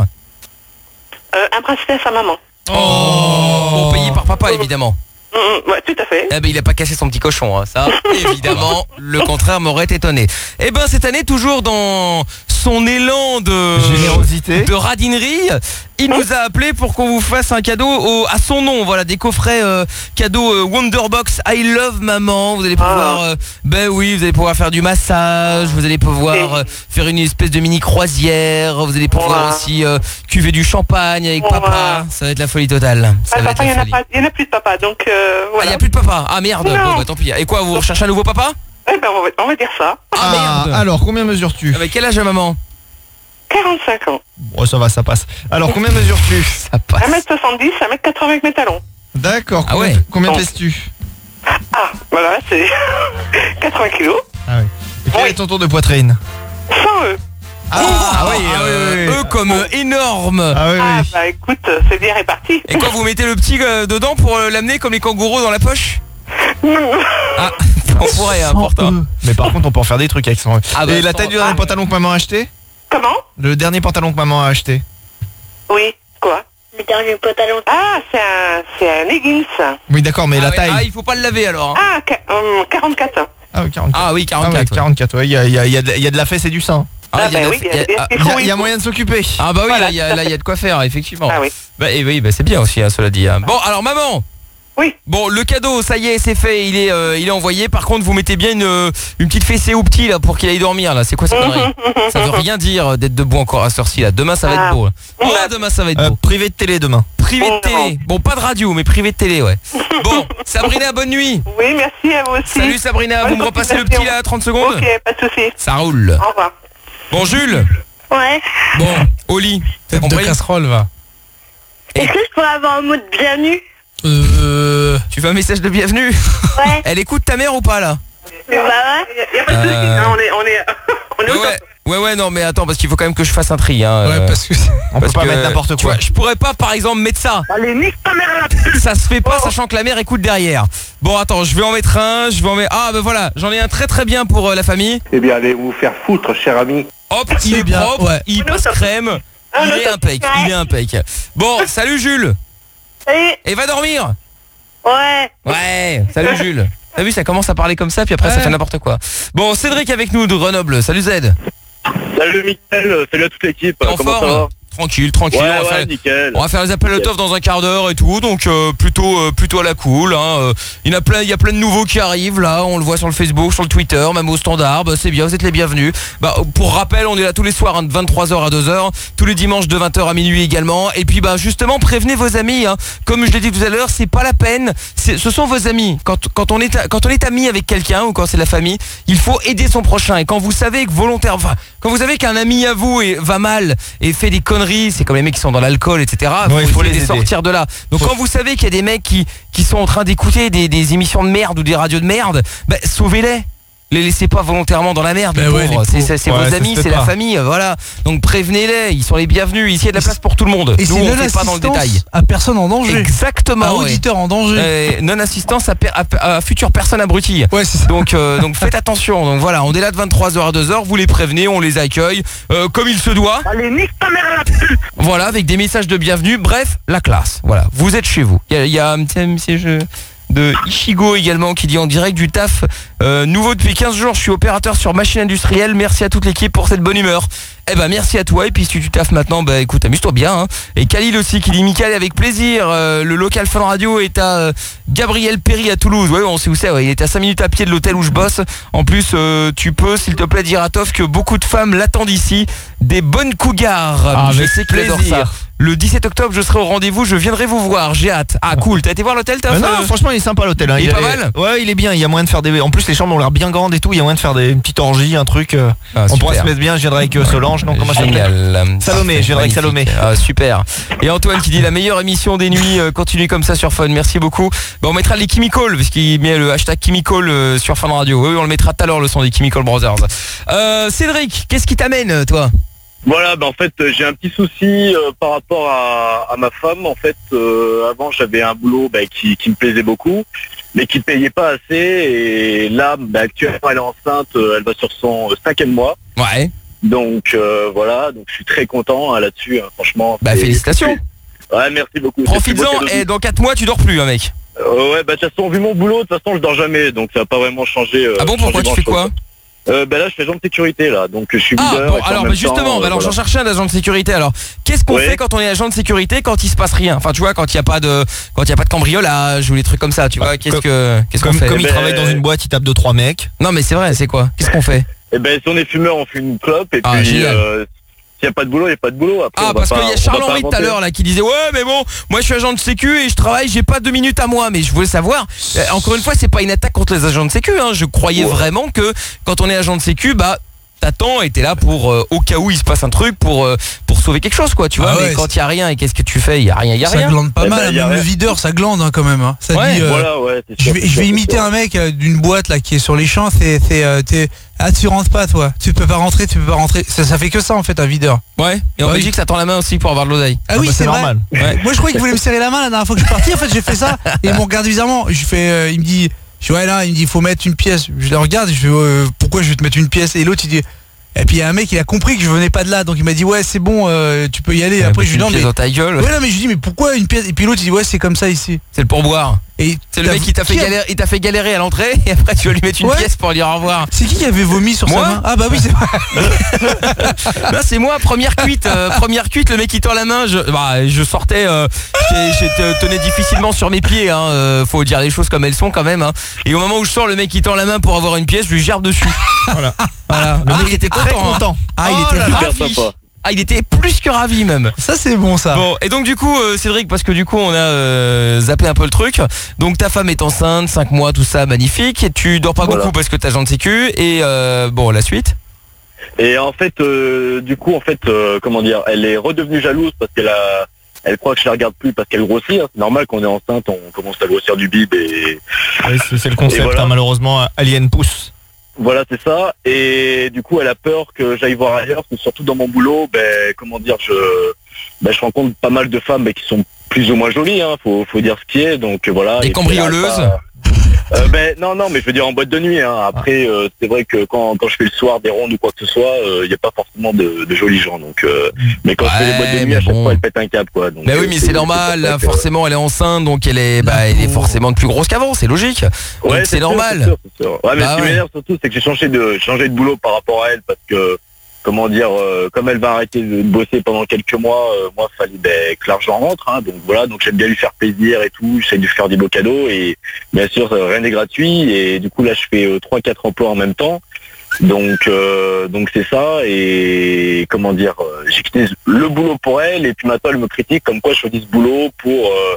Un bracelet à sa maman. Bon, payé par papa, évidemment. Ouais, tout à fait. Eh ben, il a pas cassé son petit cochon, hein. Ça, évidemment, le contraire m'aurait étonné. Eh ben, cette année, toujours dans son élan de générosité, de radinerie, il nous a appelé pour qu'on vous fasse un cadeau à son nom. Voilà, des coffrets cadeaux Wonderbox I Love Maman. Vous allez pouvoir, ben oui, vous allez pouvoir faire du massage, vous allez pouvoir faire une espèce de mini croisière, vous allez pouvoir aussi cuver du champagne avec papa. Ça va être la folie totale. Ça va être la folie. Il n'y en a plus de papa, donc voilà. Ah, il n'y a plus de papa. Ah merde. Bon, bah tant pis. Et quoi, vous recherchez un nouveau papa? Eh ben, on va dire ça. Ah merde. Alors, combien mesures-tu? Avec quel âge, maman? 45 ans. Bon, ça va, ça passe. Alors, combien mesures-tu? Ça passe. 1m70, 1m80 avec mes talons. D'accord. Ah ouais. Combien pèses-tu? Ah, voilà, c'est 80 kilos. Ah oui. Et quel est ton tour de poitrine? 100 E. Eux comme énorme. Ah oui, oui. Bah écoute, c'est bien réparti. Et quoi, vous mettez le petit dedans pour l'amener comme les kangourous dans la poche? Ah, on pourrait, important. Mais par contre, on peut en faire des trucs avec son... Ah bah, et la taille du dernier pantalon que maman a acheté? Comment? Le dernier pantalon que maman a acheté. Oui, quoi? Le dernier pantalon. Ah, c'est un leggings. Oui, d'accord, mais la taille... Ah, il faut pas le laver alors. Ah, 44. Ah oui, 44. Ah oui, 44. Ah, ouais, 44, ouais, il y a de la fesse et du sein. Ah bah oui, il y a moyen de s'occuper. Ah bah oui, voilà. là il y a de quoi faire, effectivement. Ah oui. Bah, et oui, bah, c'est bien aussi, hein, cela dit. Hein. Bon, alors maman. Oui. Bon, le cadeau, ça y est, c'est fait, il est envoyé. Par contre, vous mettez bien une petite fessée au petit là pour qu'il aille dormir là. C'est quoi cette connerie? Ça veut rien dire d'être debout encore à cette heure-ci là. Demain ça va être beau. Oh, demain ça va être beau. Privé de télé demain. Privé de télé. Bon, pas de radio, mais privé de télé, ouais. Bon, Sabrina, bonne nuit. Oui, merci à vous aussi. Salut Sabrina, vous me repassez le petit là, 30 secondes? Ok, pas de soucis. Ça roule. Au revoir. Bon, Jules. Ouais. Bon, au lit. Tête de casserole, va. Est-ce que je pourrais avoir un mot de bienvenue? Tu veux un message de bienvenue? Ouais. Elle écoute ta mère ou pas là? Bah ouais. Y a pas de soucis, hein, on est au top. Ouais, non, mais attends, parce qu'il faut quand même que je fasse un tri. Hein, ouais, parce que on peut pas mettre n'importe quoi. Tu vois, je pourrais pas, par exemple, mettre ça. Allez, nique ta mère là. Ça se fait pas, sachant que la mère écoute derrière. Bon, attends, je vais en mettre un. Ah, ben voilà, j'en ai un très très bien pour la famille. Eh bien, allez vous faire foutre, cher ami. Hop, il est bien, propre, ouais. il passe crème. Il est impec. Bon, salut Jules. Salut. Et va dormir. Ouais. Ouais, salut Jules. T'as vu, ça commence à parler comme ça, puis après ça fait n'importe quoi. Bon, Cédric avec nous de Grenoble. Salut Z. Salut Mickaël, salut à toute l'équipe. Comment ça va? Tranquille. Ouais, nickel. On va faire les appels de TOF dans un quart d'heure et tout, donc plutôt à la cool. Hein. Il y a plein de nouveaux qui arrivent là. On le voit sur le Facebook, sur le Twitter, même au standard. Bah, c'est bien, vous êtes les bienvenus. Bah, pour rappel, on est là tous les soirs hein, de 23h à 2h, tous les dimanches de 20h à minuit également. Et puis bah justement, prévenez vos amis. Hein. Comme je l'ai dit tout à l'heure, c'est pas la peine. Ce sont vos amis. Quand on est ami avec quelqu'un ou quand c'est la famille, il faut aider son prochain. Et quand vous savez que quand vous savez qu'un ami à vous va mal et fait des conneries, c'est comme les mecs qui sont dans l'alcool, etc. Il faut les sortir de là. Donc quand vous savez qu'il y a des mecs qui sont en train d'écouter des émissions de merde ou des radios de merde, bah, sauvez-les. les laissez pas volontairement dans la merde, les pauvres. C'est vos amis, c'est la famille, voilà. Donc prévenez-les, ils sont les bienvenus. Ici il y a de la place pour tout le monde. Et nous on fait pas dans le détail. À personne en danger. Exactement. À auditeur en danger. Non-assistance à future personne abrutie. Ouais, c'est ça. Donc faites attention. Donc voilà, on est là de 23h à 2h, vous les prévenez, on les accueille comme il se doit. Allez, nique ta mère la pute. Voilà, avec des messages de bienvenue. Bref, la classe. Voilà, vous êtes chez vous. Il y a un petit message de Ichigo également qui dit en direct du taf. Nouveau depuis 15 jours, je suis opérateur sur machine industrielle. Merci à toute l'équipe pour cette bonne humeur. Eh ben merci à toi. Et puis si tu taffes maintenant, bah écoute, amuse-toi bien hein. Et Khalil aussi qui dit Mickaël avec plaisir. Le local Fun Radio est à Gabriel Péry à Toulouse. Ouais, on sait où c'est. Ouais. Il est à 5 minutes à pied de l'hôtel où je bosse. En plus, tu peux s'il te plaît dire à Toff que beaucoup de femmes l'attendent ici. Des bonnes cougars. Je sais qu'il adore ça. Le 17 octobre, je serai au rendez-vous, je viendrai vous voir, j'ai hâte. Ah cool, t'as été voir l'hôtel Toff? Non, franchement il est sympa l'hôtel hein. Il est pas mal. Ouais, il est bien, il y a moyen de faire des... En plus les chambres ont l'air bien grandes et tout, il y a moyen de faire une petite orgie, un truc. On pourrait se mettre bien, je viendrai avec Solange, non comment ça s'appelle? Salomé, je viendrai avec Salomé. Super. Et Antoine qui dit la meilleure émission des nuits, continue comme ça sur Fun, merci beaucoup. On mettra les Chemical, parce qu'il met le hashtag Chemical sur Fun Radio. Oui, on le mettra tout à l'heure le son des Chemical Brothers. Cédric, qu'est-ce qui t'amène toi? Voilà, en fait, j'ai un petit souci par rapport à ma femme. En fait, avant, j'avais un boulot qui me plaisait beaucoup, mais qui payait pas assez. Et là, actuellement, elle est enceinte, elle va sur son 5e mois. Ouais. Donc, voilà, donc je suis très content là-dessus, franchement. Félicitations. Ouais, merci beaucoup. Profites-en, et dans 4 mois, tu dors plus, mec. Ouais, de toute façon, vu mon boulot, de toute façon, je dors jamais, donc ça va pas vraiment changer. Ah bon, pourquoi tu fais quoi? Là je fais agent de sécurité là, donc je suis leader. Bon, alors justement, alors j'en cherchais un agent de sécurité. Alors qu'est-ce qu'on fait quand on est agent de sécurité quand il se passe rien? Enfin tu vois, quand il y a pas de cambriolage ou les trucs comme ça, tu vois, qu'est-ce qu'on fait? Comme il travaille dans une boîte, il tape 2-3 mecs. Non mais c'est vrai, c'est quoi? Qu'est-ce qu'on fait? Si on est fumeur, on fume une clope et puis s'il n'y a pas de boulot, il n'y a pas de boulot. Après, parce qu'il y a Charles-Henri tout à l'heure là qui disait ouais mais bon, moi je suis agent de sécu et je travaille, j'ai pas 2 minutes à moi. Mais je voulais savoir, encore une fois c'est pas une attaque contre les agents de sécu hein. Je croyais vraiment que quand on est agent de sécu, t'attends et t'es là pour au cas où il se passe un truc pour sauver quelque chose quoi, tu vois. Mais quand il y a rien et qu'est-ce que tu fais? Il y a rien, Ça glande pas mal, même le videur ça glande hein, quand même hein. Ça dit je vais imiter un mec d'une boîte là qui est sur les champs, tu rentres pas toi, tu peux pas rentrer, ça fait que ça en fait un videur. Ouais, et en Belgique ça tend la main aussi pour avoir de l'oseille. Ah oui, c'est normal. Moi je croyais qu'il voulait me serrer la main la dernière fois que je suis parti, en fait j'ai fait ça et il me regarde bizarrement, il me dit il me dit faut mettre une pièce, je le regarde, je fais pourquoi je vais te mettre une pièce, et l'autre il dit. Et puis il y a un mec, il a compris que je venais pas de là, donc il m'a dit ouais c'est bon, tu peux y aller. Après je lui dis non mais dans ta gueule. Ouais non mais je lui dis mais pourquoi une pièce? Et puis l'autre il dit ouais c'est comme ça ici. C'est le pourboire. Et c'est le mec qui t'a fait galérer à l'entrée et après tu vas lui mettre une pièce pour lui dire au revoir. C'est qui avait vomi sur sa main? Ah bah oui c'est vrai. Là c'est moi, première cuite, le mec qui tend la main, je sortais, je tenais difficilement sur mes pieds hein, faut dire les choses comme elles sont quand même hein. Et au moment où je sors, le mec qui tend la main pour avoir une pièce, je lui gerbe dessus. Voilà. Le mec était content. Ah il était ravi. Ah il était plus que ravi même. Ça c'est bon ça. Bon et donc du coup Cédric, parce que du coup on a zappé un peu le truc. Donc ta femme est enceinte, 5 mois, tout ça, magnifique. Et tu dors pas beaucoup parce que t'es agent de sécu. Et la suite. Et en fait du coup comment dire, elle est redevenue jalouse parce elle croit que je la regarde plus parce qu'elle grossit. C'est normal qu'on est enceinte, on commence à grossir du bib et. Oui, c'est le concept hein, malheureusement, alien pousse. Voilà, c'est ça. Et du coup, elle a peur que j'aille voir ailleurs, parce que surtout dans mon boulot, je rencontre pas mal de femmes qui sont plus ou moins jolies, hein, faut dire ce qui est. Donc voilà. Des cambrioleuses. Non, mais je veux dire en boîte de nuit. Hein. Après, c'est vrai que quand je fais le soir des rondes ou quoi que ce soit, il n'y a pas forcément de jolis gens. Donc, mais quand je fais les boîtes de nuit, à chaque fois, elle pète un câble, quoi. Donc, oui, mais c'est normal. Là, forcément, elle est enceinte, donc elle est forcément de plus grosse qu'avant. C'est logique. Ouais, c'est normal. Sûr. Ouais, mais ce qui m'énerve surtout, c'est que j'ai changé de boulot par rapport à elle, parce que comment dire, comme elle va arrêter de bosser pendant quelques mois, moi, il fallait que l'argent rentre. Hein, donc voilà, donc j'aime bien lui faire plaisir et tout. J'essaie de lui faire des beaux cadeaux et bien sûr, rien n'est gratuit. Et du coup, là, je fais 3-4 emplois en même temps. Donc c'est ça. Et comment dire, j'ai quitté le boulot pour elle et puis maintenant, elle me critique comme quoi je choisis ce boulot pour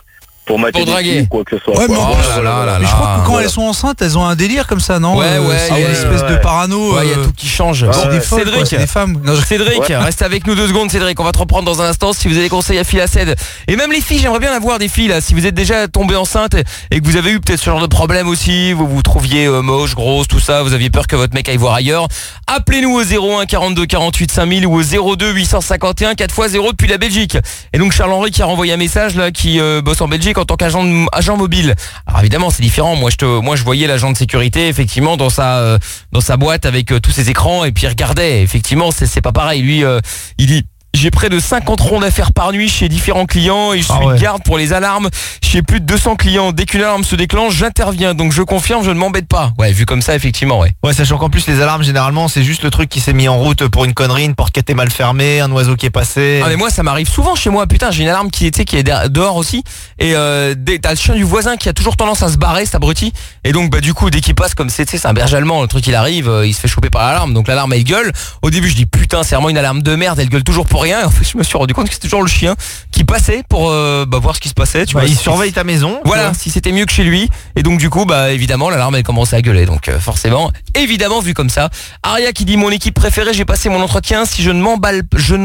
mater des filles ou quoi que ce soit. Ouais, mais, quoi. mais je crois que quand elles sont enceintes, elles ont un délire comme ça, non? Ouais, il y a une espèce de parano. Ouais, il y a tout qui change. C'est des folles, Cédric, c'est des femmes. Cédric, reste avec nous 2 secondes, Cédric. On va te reprendre dans un instant. Si vous avez des conseils à Phil Assed. Et même les filles, j'aimerais bien avoir des filles là. Si vous êtes déjà tombé enceinte et que vous avez eu peut-être ce genre de problème aussi, vous vous trouviez moche, grosse, tout ça, vous aviez peur que votre mec aille voir ailleurs, appelez-nous au 01 42 48 5000 ou au 02 851 4x0 depuis la Belgique. Et donc Charles-Henri qui a renvoyé un message là, qui bosse en Belgique en tant qu'agent mobile. Alors évidemment c'est différent. Moi je voyais l'agent de sécurité effectivement dans sa boîte avec tous ses écrans et puis il regardait. Effectivement c'est pas pareil. Lui il dit: j'ai près de 50 rondes à faire par nuit chez différents clients et je suis garde pour les alarmes chez plus de 200 clients. Dès qu'une alarme se déclenche, j'interviens. Donc je confirme, je ne m'embête pas. Ouais, vu comme ça, effectivement, ouais. Ouais, sachant qu'en plus les alarmes généralement c'est juste le truc qui s'est mis en route pour une connerie, une porte qui était mal fermée, un oiseau qui est passé. Ah mais moi ça m'arrive souvent chez moi. Putain, j'ai une alarme qui est dehors aussi. Et t'as le chien du voisin qui a toujours tendance à se barrer, cet abruti. Et donc bah du coup dès qu'il passe comme c'est un berger allemand, le truc il arrive, il se fait choper par l'alarme. Donc l'alarme elle gueule. Au début je dis putain c'est vraiment une alarme de merde, elle gueule toujours pour rien. En fait je me suis rendu compte que c'était toujours le chien qui passait pour voir ce qui se passait. Tu vois, il surveille ta maison. Voilà, si c'était mieux que chez lui. Et donc du coup bah évidemment l'alarme elle commençait à gueuler. Donc forcément, évidemment vu comme ça. Aria qui dit: mon équipe préférée, j'ai passé mon entretien. Si je ne m'emballe,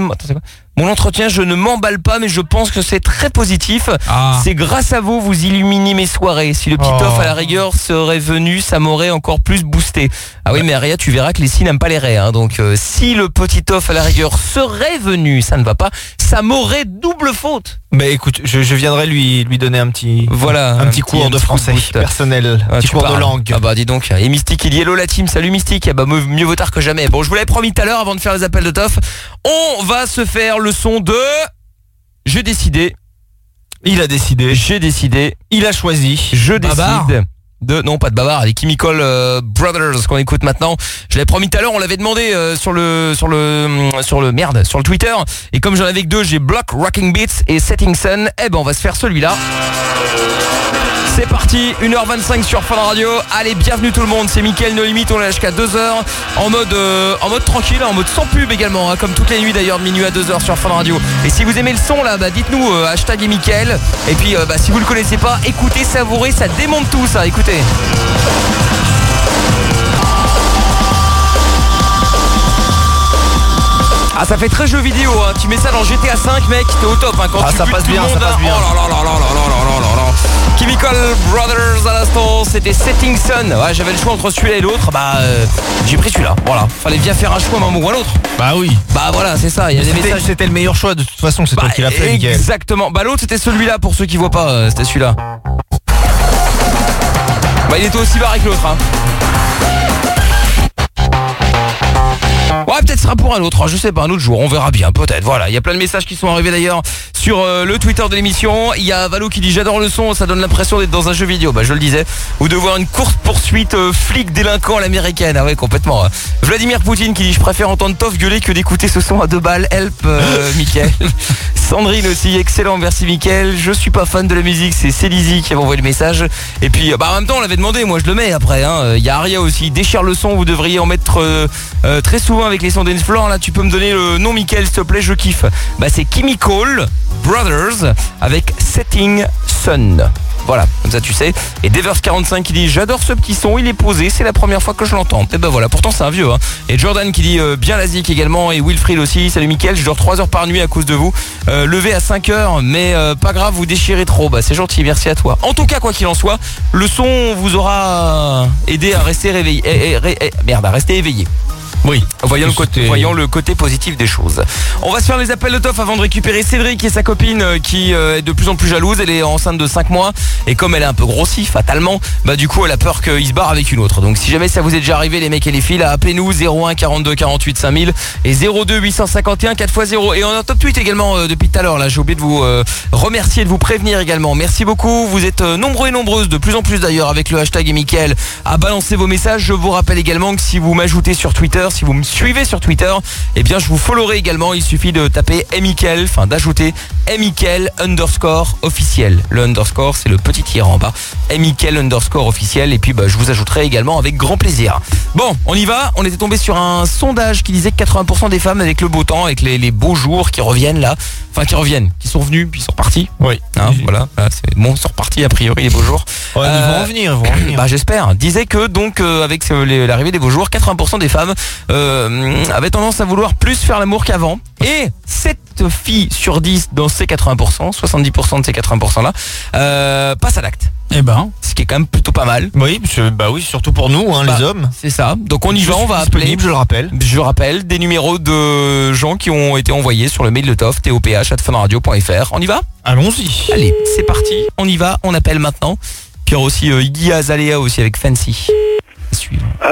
mon entretien, je ne m'emballe pas, mais je pense que c'est très positif. C'est grâce à vous, vous illuminez mes soirées. Si le petit off à la rigueur serait venu, ça m'aurait encore plus boosté. Ah oui, mais Aria, tu verras que les si n'aiment pas les raies. Hein. Donc si le petit off à la rigueur serait venu, ça ne va pas, ça m'aurait double faute. Mais écoute, je viendrai lui donner un petit cours de français personnel, un petit cours de langue. Ah bah dis donc. Et Mystique, il dit: hello la team, salut Mystique. Ah bah mieux vaut tard que jamais. Bon, je vous l'avais promis tout à l'heure avant de faire les appels de Toff. On va se faire le son de J'ai décidé. Il a décidé. J'ai décidé. Il a choisi. Je décide. Non, pas de bavard, les Chemical Brothers qu'on écoute maintenant. Je l'avais promis tout à l'heure, on l'avait demandé sur le Twitter. Et comme j'en avais que 2, j'ai Block, Rocking Beats et Setting Sun. Eh ben on va se faire celui-là. C'est parti, 1h25 sur Fun Radio. Allez, bienvenue tout le monde, c'est Mickaël No Limit, on est là jusqu'à 2h en mode tranquille, en mode sans pub également, hein, comme toutes les nuits d'ailleurs de minuit à 2h sur Fun Radio. Et si vous aimez le son là, bah dites-nous hashtag et Mickaël. Et puis si vous le connaissez pas, écoutez, savourez, ça démonte tout ça, écoutez. Ah, ça fait très jeu vidéo, hein. Tu mets ça dans GTA 5 mec, t'es au top, hein. Quand tu ça passe bien, ça passe bien. Oh là là là là là là là. Chemical Brothers à l'instant, c'était Setting Sun. Ouais, j'avais le choix entre celui-là et l'autre, bah j'ai pris celui-là. Voilà, fallait bien faire un choix à un moment ou à l'autre. Bah oui. Bah voilà, c'est ça, il y a des messages. C'était le meilleur choix de toute façon, c'est toi qui l'as fait, Mickaël. Exactement. Bah l'autre c'était celui-là pour ceux qui voient pas, c'était celui-là. Bah il était aussi barré que l'autre, hein. Ouais, peut-être ce sera pour un autre, je sais pas, un autre jour, on verra bien, peut-être. Voilà, il y a plein de messages qui sont arrivés d'ailleurs sur le Twitter de l'émission. Il y a Valo qui dit: j'adore le son, ça donne l'impression d'être dans un jeu vidéo. Bah je le disais, ou de voir une course-poursuite flic délinquant à l'américaine. Ah ouais, complètement. Vladimir Poutine qui dit: je préfère entendre Toff gueuler que d'écouter ce son à 2 balles. Help, Mickaël. Sandrine aussi, excellent, merci Mickaël. Je suis pas fan de la musique, c'est Célizy qui avait envoyé le message. Et puis bah en même temps on l'avait demandé, moi je le mets après, hein. Il y a Aria aussi, déchire le son, vous devriez en mettre très souvent avec les sons dance floor. Là tu peux me donner le nom Mickaël s'il te plaît, je kiffe. Bah c'est Chemical Brothers avec Setting Sun. Voilà, comme ça tu sais. Et Devers45 qui dit: j'adore ce petit son, il est posé, c'est la première fois que je l'entends. Et ben voilà, pourtant c'est un vieux, hein. Et Jordan qui dit bien la zik également. Et Wilfried aussi: salut Mickaël, je dors 3 heures par nuit à cause de vous. Levé à 5 heures, mais pas grave, vous déchirez trop. Bah c'est gentil, merci à toi. En tout cas, quoi qu'il en soit, le son vous aura aidé à rester réveillé. À rester éveillé. Oui, voyons le côté positif des choses. On va se faire les appels de Toff avant de récupérer Cédric et sa copine qui est de plus en plus jalouse. Elle est enceinte de 5 mois et comme elle est un peu grossie fatalement, bah du coup elle a peur qu'il se barre avec une autre. Donc si jamais ça vous est déjà arrivé les mecs et les filles, appelez-nous 01 42 48 5000 et 02 851 4x0. Et on a un top tweet également depuis tout à l'heure là, j'ai oublié de vous remercier, de vous prévenir également. Merci beaucoup, vous êtes nombreux et nombreuses, de plus en plus d'ailleurs avec le hashtag et Mickaël à balancer vos messages. Je vous rappelle également que si vous m'ajoutez sur Twitter, si vous me suivez sur Twitter, eh bien je vous followerai également. Il suffit de taper Mickaël, enfin d'ajouter Mickaël_officiel. Le underscore, c'est le petit tirant en bas. Mickaël_officiel. Et puis je vous ajouterai également avec grand plaisir. Bon, on y va. On était tombé sur un sondage qui disait que 80% des femmes avec le beau temps, avec les beaux jours qui reviennent là, enfin qui reviennent, qui sont venus puis ils sont repartis. Oui. Voilà, c'est bon, ils sont repartis a priori les beaux jours. Ouais, ils vont revenir. J'espère. Disait que donc avec l'arrivée des beaux jours, 80% des femmes avaient tendance à vouloir plus faire l'amour qu'avant. Et 7 filles sur 10 dans ces 80%, 70% de ces 80% là, passent à l'acte. Ce qui est quand même plutôt pas mal. Oui, surtout pour nous, les hommes. C'est ça. Donc on y va, on va appeler. Je le rappelle. Je rappelle des numéros de gens qui ont été envoyés sur le mail de Toff, toph@funradio.fr. On y va ? Allons-y. Allez, c'est parti. On y va. On appelle maintenant. Puis il y aura aussi Iggy Azalea aussi avec Fancy. Allô ?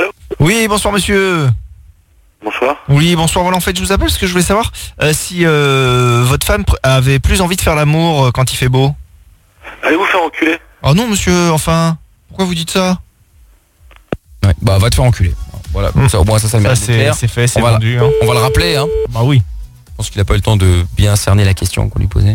Oui, bonsoir monsieur. Bonsoir. Oui, bonsoir. Voilà, en fait, je vous appelle parce que je voulais savoir si votre femme avait plus envie de faire l'amour quand il fait beau. Allez vous faire enculer. Oh non, monsieur, enfin. Pourquoi vous dites ça ? Ouais, va te faire enculer. Voilà, ça, au moins ça le mérite d'être clair. C'est fait, c'est vendu. On va le rappeler, hein. Bah oui. Je pense qu'il n'a pas eu le temps de bien cerner la question qu'on lui posait.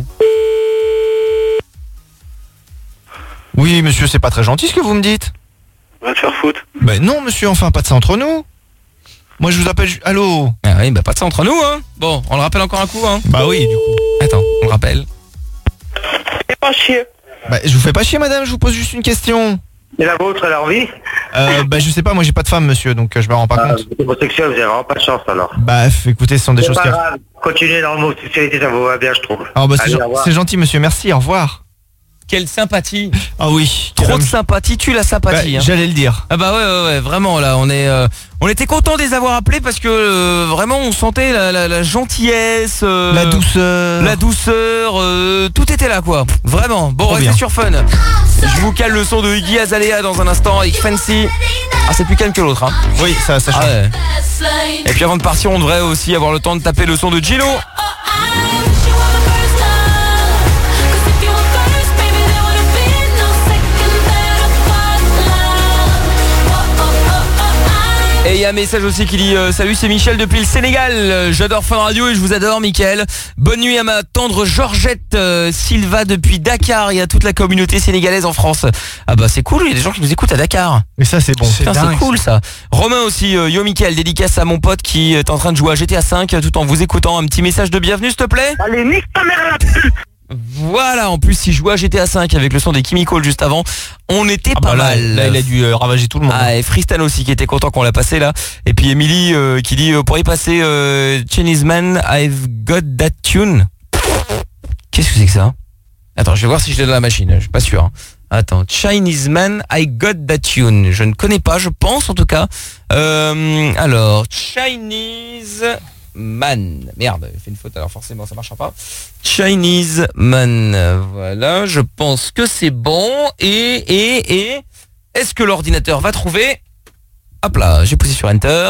Oui, monsieur, c'est pas très gentil ce que vous me dites. Va te faire foutre. Ben non, monsieur, enfin, pas de ça entre nous. Moi, je vous appelle... Allô ? Ah oui, pas de ça entre nous, hein. Bon, on le rappelle encore un coup, hein. Bah oui, du coup. Attends, on le rappelle. Fais pas chier. Je vous fais pas chier, madame, je vous pose juste une question. Et la vôtre, elle a envie ? Je sais pas, moi j'ai pas de femme, monsieur, donc je me rends pas compte. Homosexuel, vous avez vraiment pas de chance alors. Écoutez, ce sont des choses qui... Continuez dans l'homosexualité, ça vous va bien, je trouve. C'est gentil, monsieur, merci, au revoir. Quelle sympathie. Ah oui. Trop de sympathie, tue la sympathie. J'allais le dire. Ah ouais, vraiment là, on était content de les avoir appelés parce que vraiment on sentait la gentillesse, la douceur, tout était là quoi. Vraiment. Bon, restez sur Fun. Je vous cale le son de Iggy Azalea dans un instant avec Fancy. Ah, c'est plus calme que l'autre, hein. Oui, ça change. Ouais. Et puis avant de partir, on devrait aussi avoir le temps de taper le son de Gilo. Et il y a un message aussi qui dit salut, c'est Michel depuis le Sénégal. J'adore Fun Radio et je vous adore, Mickaël. Bonne nuit à ma tendre Georgette Silva depuis Dakar et à toute la communauté sénégalaise en France. Ah bah c'est cool, il y a des gens qui nous écoutent à Dakar. Mais ça c'est bon. C'est cool ça. Romain aussi, yo Mickaël, dédicace à mon pote qui est en train de jouer à GTA 5 tout en vous écoutant. Un petit message de bienvenue s'il te plaît. Allez, nique ta mère à la pute. Voilà, en plus il jouait à GTA 5 avec le son des Chemical juste avant. On était pas mal. Là il a dû ravager tout le monde. Ah, et Freestan aussi qui était content qu'on l'a passé là. Et puis Emily qui dit pourriez passer Chinese Man, I've got that tune. Qu'est-ce que c'est que ça? Attends, je vais voir si je l'ai dans la machine, je suis pas sûr. Attends, Chinese Man, I got that tune. Je ne connais pas, je pense en tout cas. Alors, Chinese Man. Merde, j'ai fait une faute, alors forcément ça marchera pas. Chinese Man. Voilà, je pense que c'est bon. Et est-ce que l'ordinateur va trouver? Hop là, j'ai poussé sur Enter.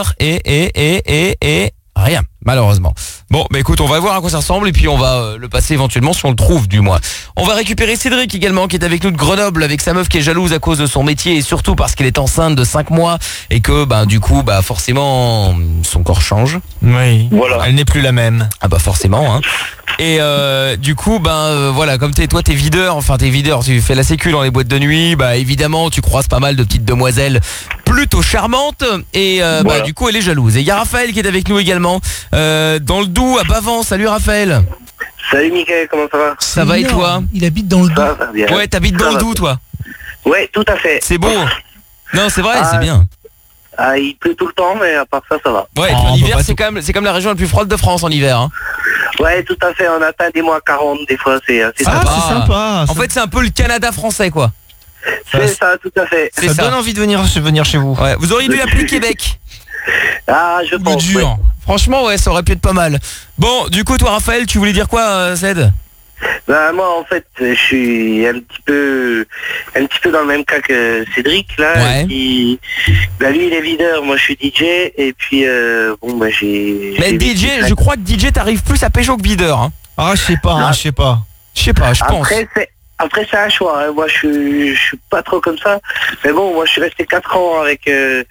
Et rien, malheureusement. Bon, bah écoute, on va voir à quoi ça ressemble et puis on va le passer éventuellement si on le trouve du moins. On va récupérer Cédric également qui est avec nous de Grenoble avec sa meuf qui est jalouse à cause de son métier et surtout parce qu'elle est enceinte de 5 mois et que du coup forcément son corps change. Oui. Voilà. Elle n'est plus la même. Ah bah forcément hein. Et du coup voilà, comme t'es videur, tu fais la sécu dans les boîtes de nuit, évidemment tu croises pas mal de petites demoiselles plutôt charmantes et voilà. Du coup elle est jalouse. Et il y a Raphaël qui est avec nous également dans le Doubs à Bavans. Salut Raphaël. Salut Mickaël, comment ça va? Ça va et toi? Il habite dans le Doubs. Ouais, t'habites dans le Doubs toi? Ouais, tout à fait. C'est beau. Non, c'est vrai, c'est bien. Ah, il pleut tout le temps, mais à part ça va. Ouais, et puis en hiver, c'est quand même la région la plus froide de France en hiver. Hein. Ouais, tout à fait, on atteint des mois 40 des fois, c'est sympa. C'est sympa. En fait, c'est un peu le Canada français, quoi. C'est ça, tout à fait. Ça donne envie de venir chez vous. Ouais, vous auriez dû l'appeler Québec. Ah, je pense. Dur. Ouais. Franchement, ouais, ça aurait pu être pas mal. Bon, du coup, toi, Raphaël, tu voulais dire quoi, Zed? Moi, en fait, je suis un petit peu dans le même cas que Cédric, là. Ouais. Lui, il est videur, moi, je suis DJ, et puis, j'ai... Mais DJ, je crois que DJ, t'arrives plus à pécho que videur, hein. Ah, je sais pas, je pense. Après, après c'est un choix. Hein. Moi, je suis pas trop comme ça. Mais bon, moi, je suis resté 4 ans avec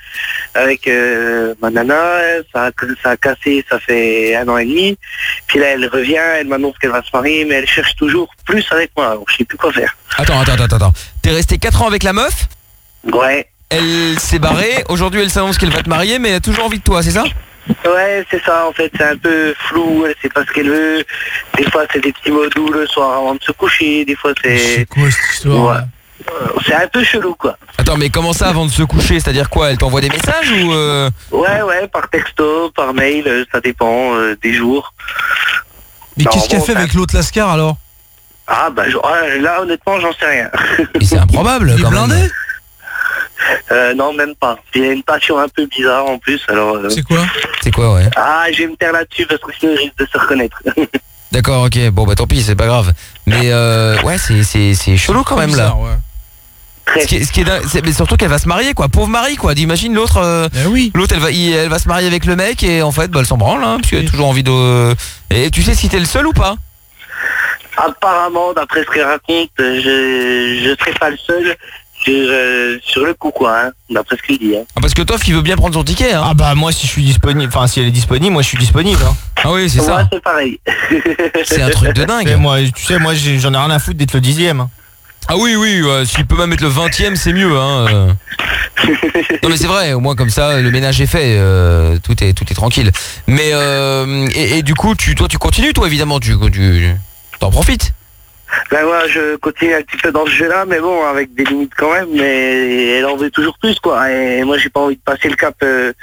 ma nana. Ça a cassé, ça fait 1 an et demi. Puis là, elle revient, elle m'annonce qu'elle va se marier, mais elle cherche toujours plus avec moi. Alors, je sais plus quoi faire. Attends. T'es resté 4 ans avec la meuf ? Ouais. Elle s'est barrée. Aujourd'hui, elle s'annonce qu'elle va te marier, mais elle a toujours envie de toi, c'est ça ? Ouais, c'est ça, en fait, c'est un peu flou, elle sait pas ce qu'elle veut. Des fois, c'est des petits mots doux le soir avant de se coucher, des fois, c'est... C'est quoi cette histoire ? Ouais. C'est un peu chelou, quoi. Attends, mais comment ça, avant de se coucher ? C'est-à-dire quoi ? Elle t'envoie des messages ou Ouais, par texto, par mail, ça dépend des jours. Mais qu'est-ce qu'elle fait avec l'autre Lascar, alors ? Ah, bah, là, honnêtement, j'en sais rien. Mais c'est improbable, quand même. Blindé ? Non, même pas. Il y a une passion un peu bizarre en plus, alors... C'est quoi ? C'est quoi, ouais. Ah, je vais me taire là-dessus parce que sinon il risque de se reconnaître. D'accord, ok. Bon, bah tant pis, c'est pas grave. Mais ouais, c'est chelou quand même, là. Ouais. Ce qui est dingue, mais surtout qu'elle va se marier, quoi. Pauvre mari, quoi. Imagine l'autre... oui. L'autre, elle va se marier avec le mec et en fait, bah, elle s'en branle, hein, parce qu'elle a toujours envie de... Et tu sais si t'es le seul ou pas ? Apparemment, d'après ce qu'elle raconte, je serai pas le seul. Sur le coup, quoi, hein, d'après ce qu'il dit. Hein. Ah, parce que Toff, il veut bien prendre son ticket, hein. Ah bah moi, si je suis disponible, enfin si elle est disponible, moi je suis disponible. Hein. Ah oui, c'est ça. C'est pareil. C'est un truc de dingue. Et moi, tu sais, moi j'en ai rien à foutre d'être le 10e. Ah oui, s'il peut même être le 20e, c'est mieux, hein. Non mais c'est vrai, au moins comme ça, le ménage est fait, tout est tranquille. Mais et du coup, toi tu continues, toi évidemment, tu t'en profites. Ben moi je continue un petit peu dans ce jeu-là, mais bon, avec des limites quand même, mais elle en veut toujours plus, quoi. Et moi j'ai pas envie de passer le cap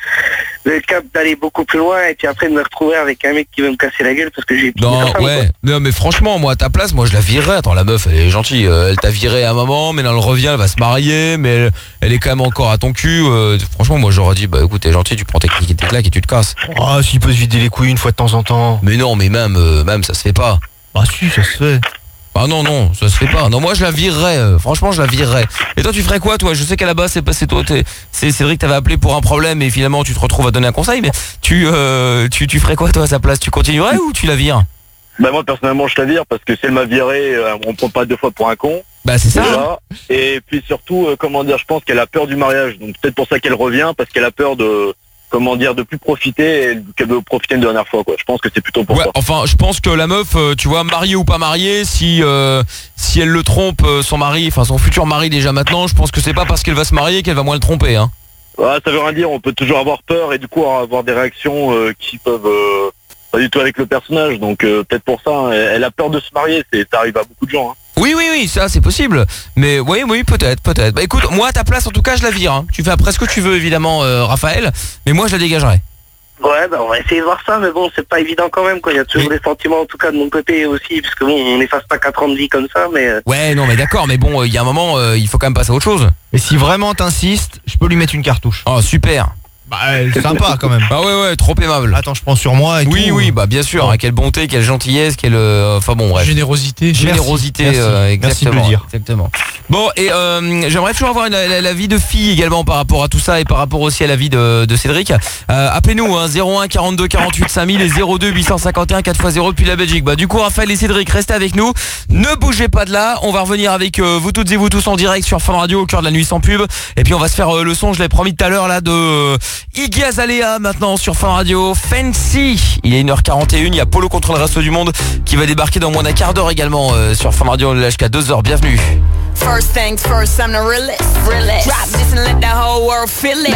d'aller beaucoup plus loin et puis après de me retrouver avec un mec qui veut me casser la gueule parce que j'ai... Non, ouais, non mais franchement, moi à ta place, moi je la virerais. Attends, la meuf, elle est gentille, elle t'a viré à un moment, mais là elle revient, elle va se marier, mais elle est quand même encore à ton cul. Franchement, moi j'aurais dit, bah écoute, t'es gentil, tu prends tes clics et tes claques et tu te casses. Oh, s'il peut se vider les couilles une fois de temps en temps. Mais non, mais même ça se fait pas. Bah si, ça se fait. Ah non, ça se fait pas. Non, moi je la virerais. Franchement, je la virerais. Et toi, tu ferais quoi, toi ? Je sais qu'à la base, c'est passé toi. C'est Cédric, t'avais appelé pour un problème et finalement, tu te retrouves à donner un conseil. Mais tu ferais quoi, toi, à sa place ? Tu continuerais ou tu la vires ? Bah moi, personnellement, je la vire parce que si elle m'a viré, on prend pas 2 fois pour un con. Bah c'est ça. Déjà. Et puis surtout, je pense qu'elle a peur du mariage. Donc peut-être pour ça qu'elle revient, parce qu'elle a peur de plus profiter et qu'elle veut profiter une dernière fois, quoi. Je pense que c'est plutôt pour ça. Enfin, je pense que la meuf, tu vois, mariée ou pas mariée, si elle le trompe, son mari, enfin son futur mari déjà maintenant, je pense que c'est pas parce qu'elle va se marier qu'elle va moins le tromper, hein. Ouais, ça veut rien dire, on peut toujours avoir peur et du coup avoir des réactions qui peuvent pas du tout avec le personnage, donc peut-être pour ça, hein. Elle a peur de se marier, ça arrive à beaucoup de gens, hein. Oui, ça c'est possible. Mais oui, peut-être. Bah écoute, moi à ta place en tout cas je la vire, hein. Tu fais après ce que tu veux évidemment, Raphaël, mais moi je la dégagerai. Ouais, bah on va essayer de voir ça, mais bon, c'est pas évident quand même, quoi. Il y a toujours des sentiments, en tout cas de mon côté aussi, parce que bon, on n'efface pas 4 ans de vie comme ça, mais... Ouais, non mais d'accord, mais bon, il y a un moment, il faut quand même passer à autre chose. Et si vraiment t'insistes, je peux lui mettre une cartouche. Oh super. Bah c'est sympa quand même. Ah ouais, trop aimable. Attends, je prends sur moi et tout. Oui, bah bien sûr, hein, quelle bonté, quelle gentillesse, quelle enfin bon, bref. Générosité, exactement. Merci de le dire. Exactement. Bon, et j'aimerais toujours avoir la vie de fille également par rapport à tout ça et par rapport aussi à la vie de Cédric. Appelez-nous, hein, 01 42 48 5000 et 02 851 4x0 depuis la Belgique. Bah du coup, Raphaël et Cédric, restez avec nous. Ne bougez pas de là. On va revenir avec vous toutes et vous tous en direct sur Fun Radio au cœur de la nuit sans pub. Et puis on va se faire le son, je l'ai promis tout à l'heure là, de Iggy Azalea maintenant sur Fun Radio. Fancy. Il est 1h41. Il y a Polo contre le reste du monde qui va débarquer dans moins d'un quart d'heure également sur Fun Radio jusqu'à 2h. Bienvenue. First things first, I'm the realest. Drop this and let the whole world feel it.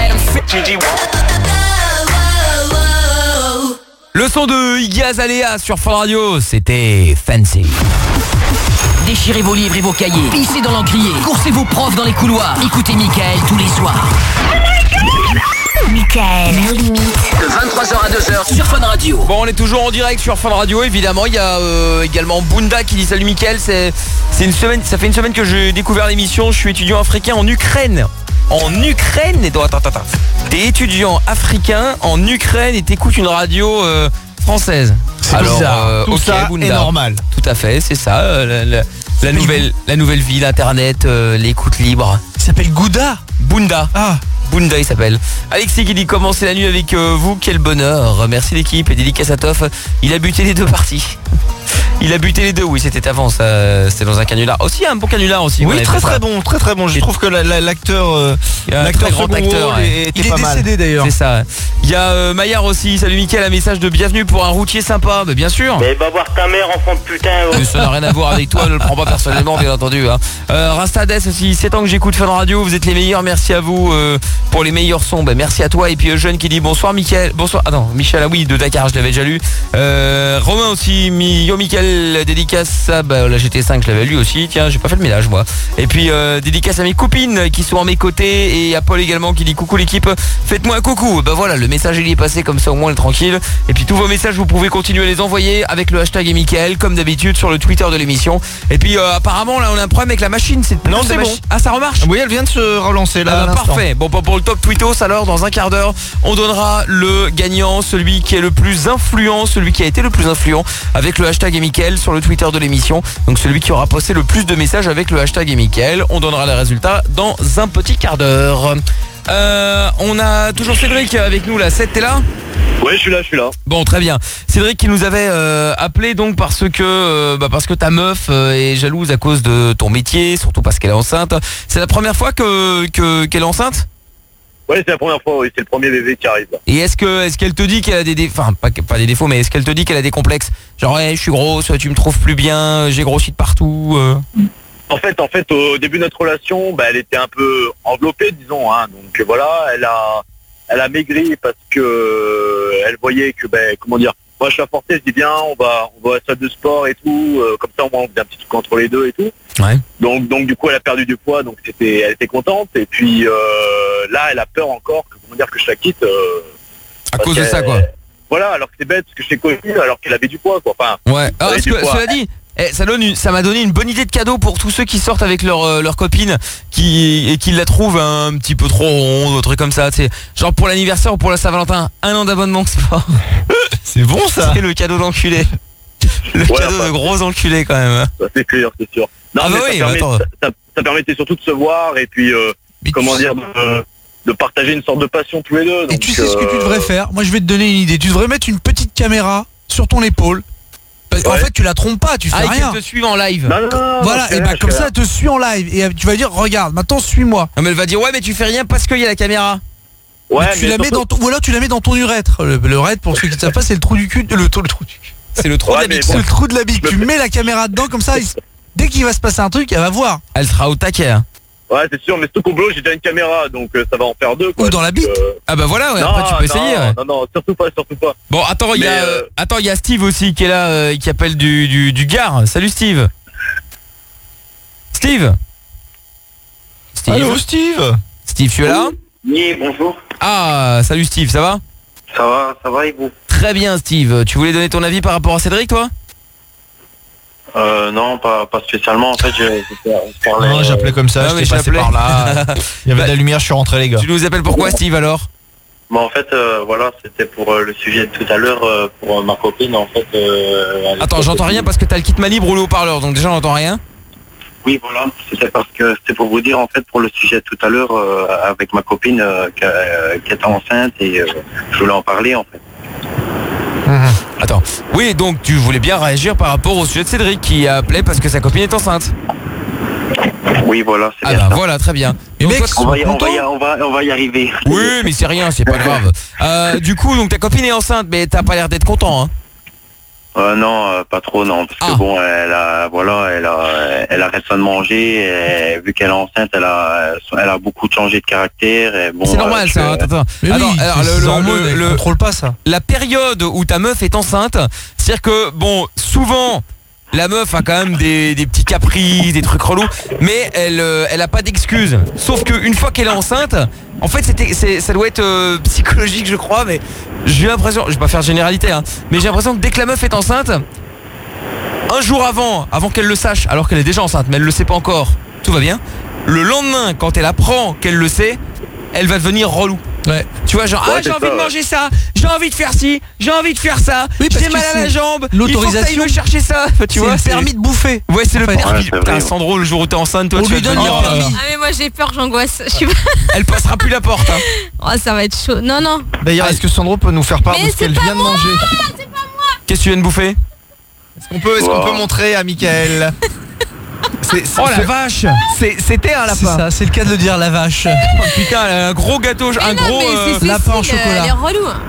Le son de Iggy Azalea sur Fun Radio, c'était Fancy. Déchirez vos livres et vos cahiers, pissez dans l'encrier, coursez vos profs dans les couloirs, écoutez Mickaël tous les soirs. Mickaël, nos limites. De 23h à 2h sur Fun Radio. Bon, on est toujours en direct sur Fun Radio, évidemment. Il y a également Bunda qui dit salut Mickaël. C'est une semaine, ça fait une semaine que j'ai découvert l'émission. Je suis étudiant africain en Ukraine. En Ukraine, et attends. T'es étudiant africain en Ukraine et t'écoutes une radio française. C'est bizarre. Tout ça Bunda. est normal. Tout à fait, c'est ça. La nouvelle ville, internet, l'écoute libre. Il s'appelle Gouda. Bunda. Ah. Bunda il s'appelle. Alexis qui dit commencer la nuit avec vous, quel bonheur. Merci l'équipe et dédicace à Toff. Il a buté les deux parties. Il a buté les deux, oui, c'était avant, ça, c'était dans un canular. Aussi, un bon canular aussi. Oui, très bon. Je trouve que l'acteur grand acteur était pas mal. Il est décédé d'ailleurs. C'est ça. Il y a Maillard aussi. Salut Mickaël, un message de bienvenue pour un routier sympa. Bah, bien sûr. Mais va voir ta mère, enfant de putain. Mais ça n'a rien à voir avec toi, ne le prends pas personnellement, bien entendu. Hein. Rastades aussi, 7 ans que j'écoute Fun Radio, vous êtes les meilleurs, merci à vous pour les meilleurs sons. Bah, merci à toi. Et puis Jeune qui dit bonsoir Mickaël. Bonsoir. Ah non, Michel, ah oui, de Dakar, je l'avais déjà lu. Romain aussi, yo Mickaël, dédicace à la GT5, je l'avais lu aussi. Tiens, j'ai pas fait le ménage moi. Et puis dédicace à mes copines qui sont à mes côtés et à Paul également qui dit coucou l'équipe, faites-moi un coucou. Bah voilà, le message il y est passé, comme ça au moins on est tranquille. Et puis tous vos messages vous pouvez continuer à les envoyer avec le hashtag et Mickaël comme d'habitude sur le Twitter de l'émission. Et puis apparemment là on a un problème avec la machine. Non, c'est bon. Ah, ça remarche. Oui, elle vient de se relancer là. Ah bah, parfait. Bon, pour le top tweetos, alors dans un quart d'heure on donnera le gagnant, celui qui est le plus influent, celui qui a été le plus influent avec le hashtag et Mickaël sur le Twitter de l'émission. Donc celui qui aura posté le plus de messages avec le hashtag et Mickaël. On donnera les résultats dans un petit quart d'heure. On a toujours Cédric avec nous là. Seth, t'es là? Ouais, je suis là. Bon, très bien. Cédric qui nous avait appelé donc parce que ta meuf est jalouse à cause de ton métier, surtout parce qu'elle est enceinte. C'est la première fois qu'elle est enceinte? Ouais, c'est la première fois, oui, c'est le premier bébé qui arrive là. Et est-ce qu'elle te dit qu'elle a des défauts, enfin pas des défauts, mais est-ce qu'elle te dit qu'elle a des complexes? Genre ouais, je suis grosse, tu me trouves plus bien, j'ai grossi de partout. En fait, au début de notre relation, elle était un peu enveloppée, disons, hein. Donc voilà, elle a maigri parce que elle voyait que, comment dire, moi je la forçais, je dis bien, on va à la salle de sport et tout, comme ça au moins on faisait un petit truc entre les deux et tout. Ouais. Donc du coup elle a perdu du poids, donc elle était contente. Et puis là elle a peur encore que je la quitte. À cause de ça quoi. Voilà, alors que c'est bête parce que je t'ai connu alors qu'elle avait du poids quoi. Enfin, ouais. Ah, parce que cela dit. Ça m'a donné une bonne idée de cadeau pour tous ceux qui sortent avec leur copine qui la trouvent un petit peu trop ronde ou un truc comme ça, tu sais. Genre pour l'anniversaire ou pour la Saint-Valentin, 1 an d'abonnement sport. C'est bon ça. C'est le cadeau d'enculé. Cadeau de gros enculé quand même. Ça, c'est clair, c'est sûr. Non, mais ça permettait surtout de se voir et puis de partager une sorte de passion tous les deux. Donc, et tu sais ce que tu devrais faire? Moi je vais te donner une idée. Tu devrais mettre une petite caméra sur ton épaule. En fait tu la trompes pas, tu fais rien. Elle te suit en live. Non, voilà, et comme ça elle te suit en live. Et tu vas dire regarde, maintenant suis-moi. Non mais elle va dire ouais mais tu fais rien parce qu'il y a la caméra. Ouais, tu la mets ou alors tu la mets dans ton urètre. Le urètre pour ceux qui ne savent pas c'est le trou du cul. Le trou du cul. C'est le trou de la bite. C'est le trou de la bite. Tu mets la caméra dedans comme ça, dès qu'il va se passer un truc, elle va voir. Elle sera au taquet. Ouais, c'est sûr, mais ce complot, j'ai déjà une caméra, donc ça va en faire 2 quoi. Ou dans la bite. Ah bah voilà, ouais, après tu peux essayer. Ouais. Non, surtout pas. Bon, attends, il y a Steve aussi qui est là, qui appelle du Gard. Salut Steve. Steve. Allô Steve. Steve, tu es là? Oui, bonjour. Ah, salut Steve, ça va? Ça va et vous? Très bien Steve. Tu voulais donner ton avis par rapport à Cédric, toi? Non, pas spécialement. En fait, je parlais. Non, j'appelais comme ça. Non, je passé par là. Il y avait de la lumière, je suis rentré les gars. Tu nous appelles pourquoi Steve alors? Bon, en fait, voilà, c'était pour le sujet de tout à l'heure pour ma copine. En fait. Attends, j'entends rien parce que t'as le kit Mali brûlé au parleur, donc déjà j'entends rien. Oui, voilà. C'était parce que c'était pour vous dire en fait pour le sujet de tout à l'heure avec ma copine qui était enceinte et je voulais en parler en fait. Attends. Oui, donc tu voulais bien réagir par rapport au sujet de Cédric qui a appelé parce que sa copine est enceinte. Oui, voilà, c'est bien. Ah bah voilà, très bien. Donc, on va y arriver. Oui, mais c'est rien, c'est pas grave. Du coup, donc ta copine est enceinte, mais t'as pas l'air d'être content, hein? Non, pas trop, non, parce que bon, elle arrête pas de manger, et, vu qu'elle est enceinte, elle a beaucoup changé de caractère. Et bon, c'est normal ça, attends. Mais oui, alors, contrôle pas ça. La période où ta meuf est enceinte, c'est-à-dire que bon, souvent la meuf a quand même des petits caprices, des trucs relous, mais elle a pas d'excuses. Sauf qu'une fois qu'elle est enceinte, en fait ça doit être psychologique je crois, mais j'ai l'impression, je vais pas faire de généralité hein, mais j'ai l'impression que dès que la meuf est enceinte, un jour avant qu'elle le sache, alors qu'elle est déjà enceinte, mais elle le sait pas encore, tout va bien. Le lendemain, quand elle apprend qu'elle le sait, elle va devenir relou. Ouais. Tu vois, genre, j'ai envie de manger ça, j'ai envie de faire ci, j'ai envie de faire ça, j'ai mal à la jambe, l'autorisation, il faut que t'ailles me chercher ça. Tu vois, c'est le permis de bouffer. Ouais, c'est le permis. Putain, Sandro, le jour où t'es enceinte, toi, tu vas devenir. Ah, mais moi j'ai peur, j'angoisse. Elle passera plus la porte. Hein. Oh, ça va être chaud. Non. D'ailleurs, est-ce que Sandro peut nous faire part de ce qu'elle vient de manger? C'est pas moi. Qu'est-ce que tu viens de bouffer? Est-ce qu'on peut montrer à Mickaël? Oh la vache! C'était un lapin. C'est ça, c'est le cas de le dire, la vache. Oh, putain, un gros gâteau, lapin au chocolat. Elle est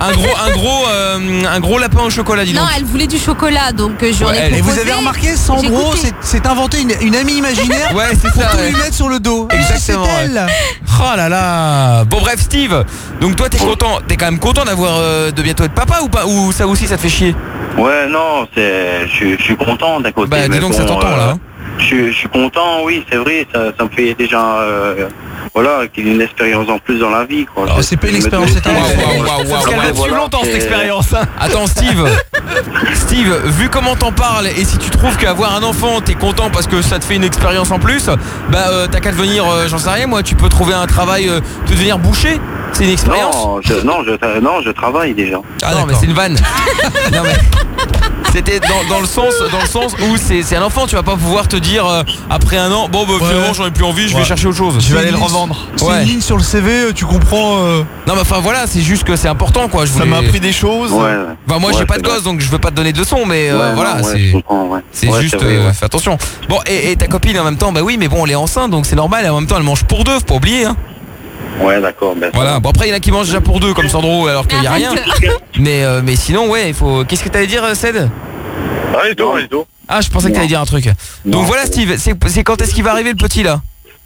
relou. Un gros lapin au chocolat, dis donc. Non, elle voulait du chocolat, donc j'en ai proposé. Et vous avez remarqué, Sandro s'est inventé une amie imaginaire pour tout lui mettre sur le dos. Exactement. C'est elle. Oh là là. Bon bref, Steve. Donc toi t'es content, t'es quand même content d'avoir de bientôt être papa ou pas? Ou ça aussi ça te fait chier? Ouais, non, je suis content d'un côté. Bah dis donc, ça t'entend là. Je suis content, oui, c'est vrai, ça me fait déjà qu'il y ait une expérience en plus dans la vie, quoi. C'est pas une expérience, c'est un depuis longtemps cette expérience. Attends Steve, vu comment t'en parles, et si tu trouves qu'avoir un enfant t'es content parce que ça te fait une expérience en plus, t'as qu'à devenir, j'en sais rien moi, tu peux trouver un travail, te devenir boucher. C'est une expérience. Non, je travaille déjà. Ah non, mais c'est une vanne. Non mais c'était dans le sens où c'est un enfant, tu vas pas pouvoir te dire après un an, finalement j'en ai plus envie, je vais chercher autre chose. Je vais aller le revendre. C'est une ligne sur le CV, tu comprends. Non mais enfin voilà, c'est juste que c'est important quoi. Ça m'a appris des choses. Bah moi j'ai pas de gosse donc je veux pas te donner de leçons, mais voilà, c'est juste fais attention. Bon et ta copine en même temps, bah oui mais bon elle est enceinte donc c'est normal, et en même temps elle mange pour deux, faut pas oublier hein. Ouais d'accord. Voilà, bon après il y en a qui mangent déjà pour deux comme Sandro alors qu'il y a rien. Mais sinon ouais il faut. Qu'est-ce que t'allais dire Ced? Rien du tout. Ah je pensais que t'allais dire un truc. Donc voilà Steve, c'est quand est-ce qu'il va arriver le petit là?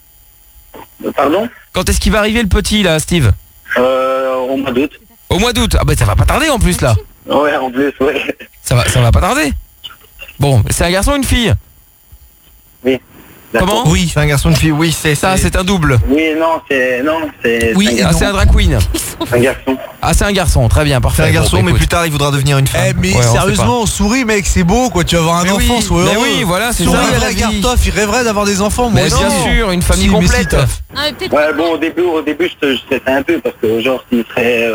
Pardon? Quand est-ce qu'il va arriver le petit là Steve? Au mois d'août. Au mois d'août? Ah bah ça va pas tarder en plus là. Ouais en plus ouais. Ça va pas tarder. Bon, c'est un garçon ou une fille? Oui. Comment? Oui, c'est un garçon, une fille, oui, c'est ça, c'est un double. Oui, c'est oui, c'est un drag queen. Un garçon. Ah, c'est un garçon, très bien, parfait. C'est un garçon, mais plus tard, il voudra devenir une femme. Mais sérieusement, souris, mec, c'est beau, quoi. Tu vas avoir un enfant, sois heureux. Mais oui, voilà, c'est ça. Gartoff, il rêverait d'avoir des enfants, moi aussi. Bien sûr, une famille complète. Ouais, bon, au début, je stressais un peu parce que, genre, s'il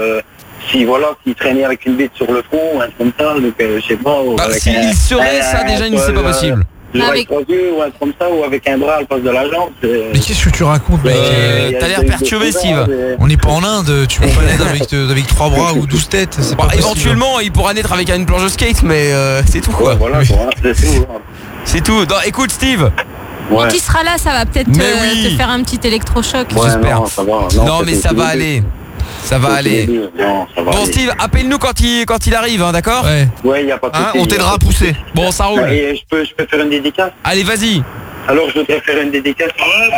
traînait avec une bite sur le front, un truc comme ça, donc je sais pas. S'il serait ça, déjà, c'est pas possible. Avec 3 yeux ou un truc comme ça, ou avec un bras à la place de la jambe. Mais qu'est-ce que tu racontes, mec? T'as l'air perturbé, Steve. On n'est pas en Inde, tu peux pas naître avec 3 bras ou 12 têtes. C'est pas éventuellement, il pourra naître avec une planche de skate, mais c'est tout quoi. Voilà, c'est tout. C'est tout. Non, écoute, Steve. Quand il sera là, ça va peut-être te faire un petit électrochoc. J'espère. Non, non mais ça va aller. Ça va aller. Bon Steve, appelle-nous quand il arrive, hein, d'accord? Ouais, y a pas de souci. On t'aidera à pousser. Bon, ça roule. Et je peux faire une dédicace? Allez, vas-y. Alors je voudrais faire une dédicace.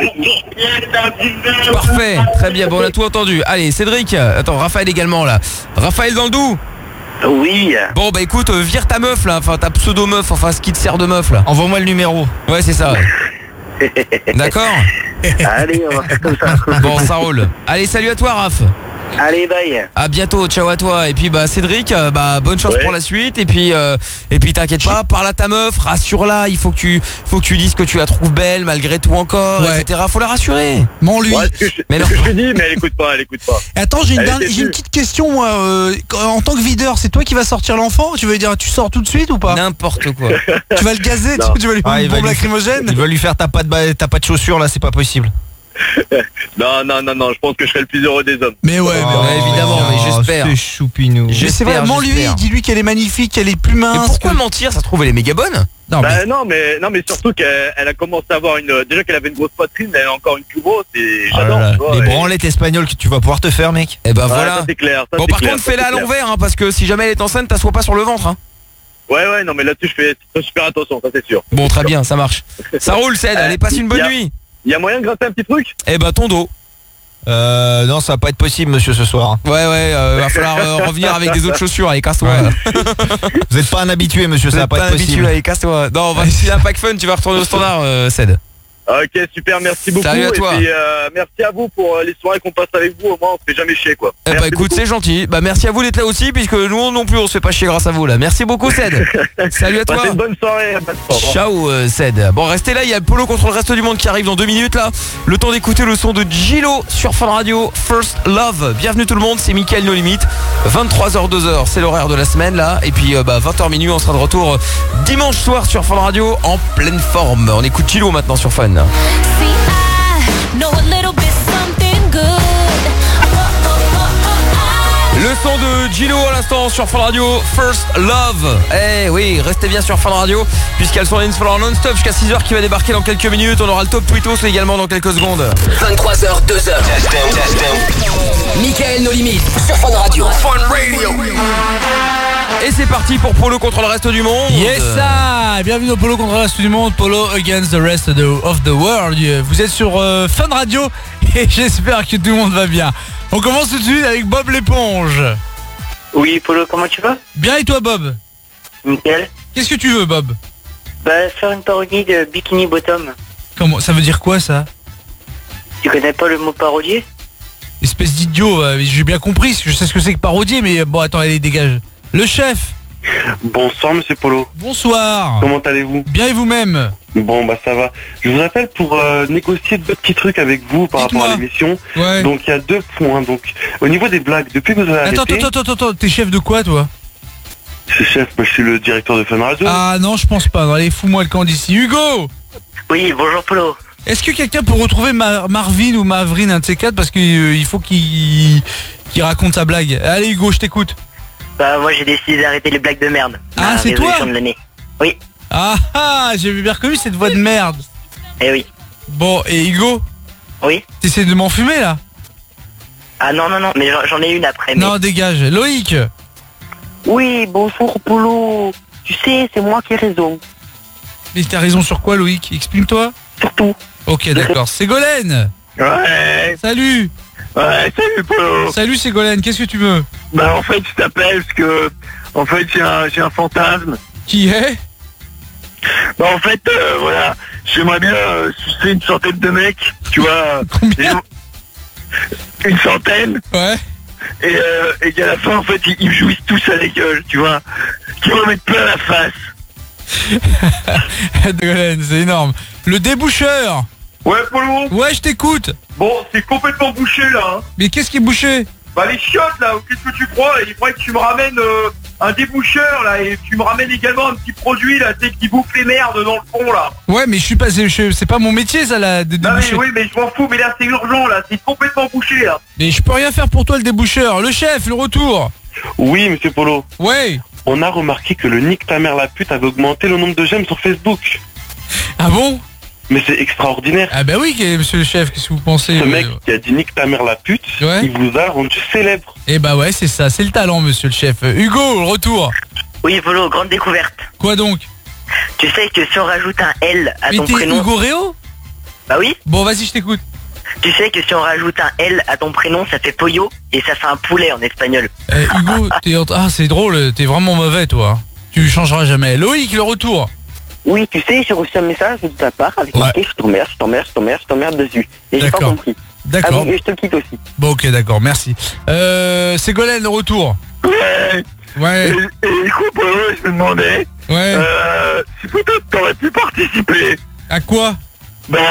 Parfait, très bien, bon on a tout entendu. Allez, Cédric, attends, Raphaël également là. Raphaël dans le Doubs? Oui. Bon bah écoute, vire ta meuf là, enfin ta pseudo meuf, enfin ce qui te sert de meuf là. Envoie-moi le numéro. Ouais c'est ça. D'accord. Allez, on va faire comme ça. Bon ça roule. Allez, salut à toi Raph. Allez, bye. À bientôt, ciao à toi. Et puis Cédric, bonne chance pour la suite. Et puis t'inquiète pas, parle à ta meuf, rassure-la. Il faut que tu dises que tu la trouves belle malgré tout encore, etc. Faut la rassurer. Lui. Ouais, mais non. Je dis, mais elle écoute pas. Attends, j'ai une petite question moi. En tant que videur, c'est toi qui vas sortir l'enfant? Tu veux dire, tu sors tout de suite ou pas? N'importe quoi. Tu vas le gazer, tu vas lui faire une bombe lacrymogène? Il va lui faire ta patte de chaussure là, c'est pas possible. Non, je pense que je serai le plus heureux des hommes. Mais ouais, évidemment, mais j'espère. C'est choupinou. Mais c'est vraiment lui, dis-lui qu'elle est magnifique, qu'elle est plus mince. Mais pourquoi mentir? Ça se trouve elle est méga bonne. Non, mais surtout qu'elle a commencé à avoir déjà qu'elle avait une grosse poitrine, mais elle a encore une plus grosse et j'adore. Les branlettes espagnoles que tu vas pouvoir te faire, mec. Et voilà. Ça, c'est clair. Bon, par contre, fais-la à l'envers, hein, parce que si jamais elle est enceinte, t'assois pas sur le ventre. Hein. Ouais, non, mais là-dessus, je fais super attention, ça c'est sûr. Bon, très bien, ça marche. Ça roule, Ced. Allez, passe une bonne nuit. Il y a moyen de gratter un petit truc? Ton dos. Non, ça va pas être possible, monsieur, ce soir. Ouais, va falloir revenir avec des autres chaussures. Allez, casse-toi. Vous êtes pas un habitué, monsieur, ça va pas être possible. Allez, casse-toi. Non, on va filer un pack fun, tu vas retourner au standard, Ced. Ok, super, merci beaucoup. Salut à toi. Et puis, merci à vous pour les soirées qu'on passe avec vous. Au moins, on se fait jamais chier, quoi. Écoute, c'est gentil. Merci à vous d'être là aussi, puisque nous non plus, on se fait pas chier grâce à vous là. Merci beaucoup, Ced. Salut à toi. Passez une bonne soirée. Ciao, Ced. Bon, restez là. Il y a Polo contre le reste du monde qui arrive dans 2 minutes là. Le temps d'écouter le son de Gilo sur Fun Radio. First Love. Bienvenue tout le monde. C'est Mickaël No Limit. 23h-2h, c'est l'horaire de la semaine là. Et puis 20h minuit, on sera de retour dimanche soir sur Fun Radio en pleine forme. On écoute Gilo maintenant sur Fun. Le son de Gino à l'instant sur Fun Radio, First Love. Eh oui, restez bien sur Fun Radio, puisqu'elles sont non-stop jusqu'à 6h qui va débarquer dans quelques minutes. On aura le top Twittos également dans quelques secondes. 23h, 2h. Mickaël No Limites sur Fun Radio. Fun Radio. Et c'est parti pour Polo contre le reste du monde. Yes ça. Bienvenue dans Polo contre le reste du monde. Polo against the rest of the world. Vous êtes sur Fun Radio et j'espère que tout le monde va bien. On commence tout de suite avec Bob l'éponge. Oui Polo, comment tu vas? Bien, et toi Bob? Nickel. Qu'est-ce que tu veux Bob? Bah faire une parodie de Bikini Bottom. Comment? Ça veut dire quoi ça? Tu connais pas le mot parodier? Espèce d'idiot, j'ai bien compris, je sais ce que c'est que parodier, mais bon attends, allez dégage. Le chef. Bonsoir monsieur Polo. Bonsoir. Comment allez-vous? Bien, et vous-même? Bon bah ça va. Je vous appelle pour négocier deux petits trucs avec vous par rapport à l'émission. Ouais. Donc il y a 2 points. Donc au niveau des blagues, depuis que vous avez arrêté... Attends, t'es chef de quoi toi? Je suis chef, moi je suis le directeur de Fun Radio. Ah non, je pense pas. Allez, fous-moi le camp d'ici. Hugo. Oui, bonjour Polo. Est-ce que quelqu'un peut retrouver Marvin ou Mavrine, un de ces quatre, parce qu'il faut qu'il raconte sa blague. Allez Hugo, je t'écoute. Bah moi j'ai décidé d'arrêter les blagues de merde. Ah, c'est toi de l'année. Oui. Ah, j'ai bien reconnu cette voix de merde. Eh oui. Bon, et Hugo? Oui. T'essaies de m'enfumer là? Ah non, mais j'en ai une après. Mais... Non, dégage. Loïc. Oui, bonjour Polo. Tu sais, c'est moi qui ai raison. Mais t'as raison sur quoi Loïc? Exprime-toi. Surtout. Ok, d'accord. Ségolène. Ouais. Salut. Ouais, salut Polo. Salut Ségolène, qu'est-ce que tu veux? Bah en fait je t'appelle parce que en fait j'ai un fantasme. Qui est? Bah en fait voilà, j'aimerais bien sucer une centaine de mecs, tu vois. Combien? Une centaine. Ouais. Et qu'à la fin en fait ils me jouissent tous à la gueule, tu vois. Qui vont mettre plein la face. Ségolène, c'est énorme. Le déboucheur. Ouais Polo. Ouais, je t'écoute. Bon, c'est complètement bouché là. Hein. Mais qu'est-ce qui est bouché? Bah les chiottes là, qu'est-ce que tu crois? Il faudrait que tu me ramènes un déboucheur là, et tu me ramènes également un petit produit là, tu sais, qui bouffe les merdes dans le fond là. Ouais, mais je suis pas, c'est pas mon métier ça là, de déboucher. Non mais oui, mais je m'en fous, mais là c'est urgent là, c'est complètement bouché là. Mais je peux rien faire pour toi le déboucheur. Le chef, le retour. Oui monsieur Polo. Ouais. On a remarqué que le Nick ta mère la pute avait augmenté le nombre de j'aime sur Facebook. Ah bon? Mais c'est extraordinaire. Ah bah oui, monsieur le chef, qu'est-ce que vous pensez? Ce mec qui a dit nique ta mère la pute, ouais. Il vous a rendu célèbre. Eh bah ouais, c'est ça, c'est le talent monsieur le chef. Hugo, le retour. Oui Polo, grande découverte. Quoi donc? Tu sais que si on rajoute un L à ton prénom... Hugo Réo? Bah oui. Bon vas-y, je t'écoute. Tu sais que si on rajoute un L à ton prénom, ça fait pollo, et ça fait un poulet en espagnol. Hugo, c'est drôle, t'es vraiment mauvais toi. Tu changeras jamais. Loïc, le retour. Oui, tu sais, j'ai reçu un message de ta part avec marqué je t'emmerde dessus. Et j'ai pas compris. D'accord. Et je te quitte aussi. Bon ok, d'accord, merci. Ségolène, le retour. Ouais. Ouais. Et du coup, je me demandais. Ouais. Si peut-être t'aurais pu participer. À quoi? Bah,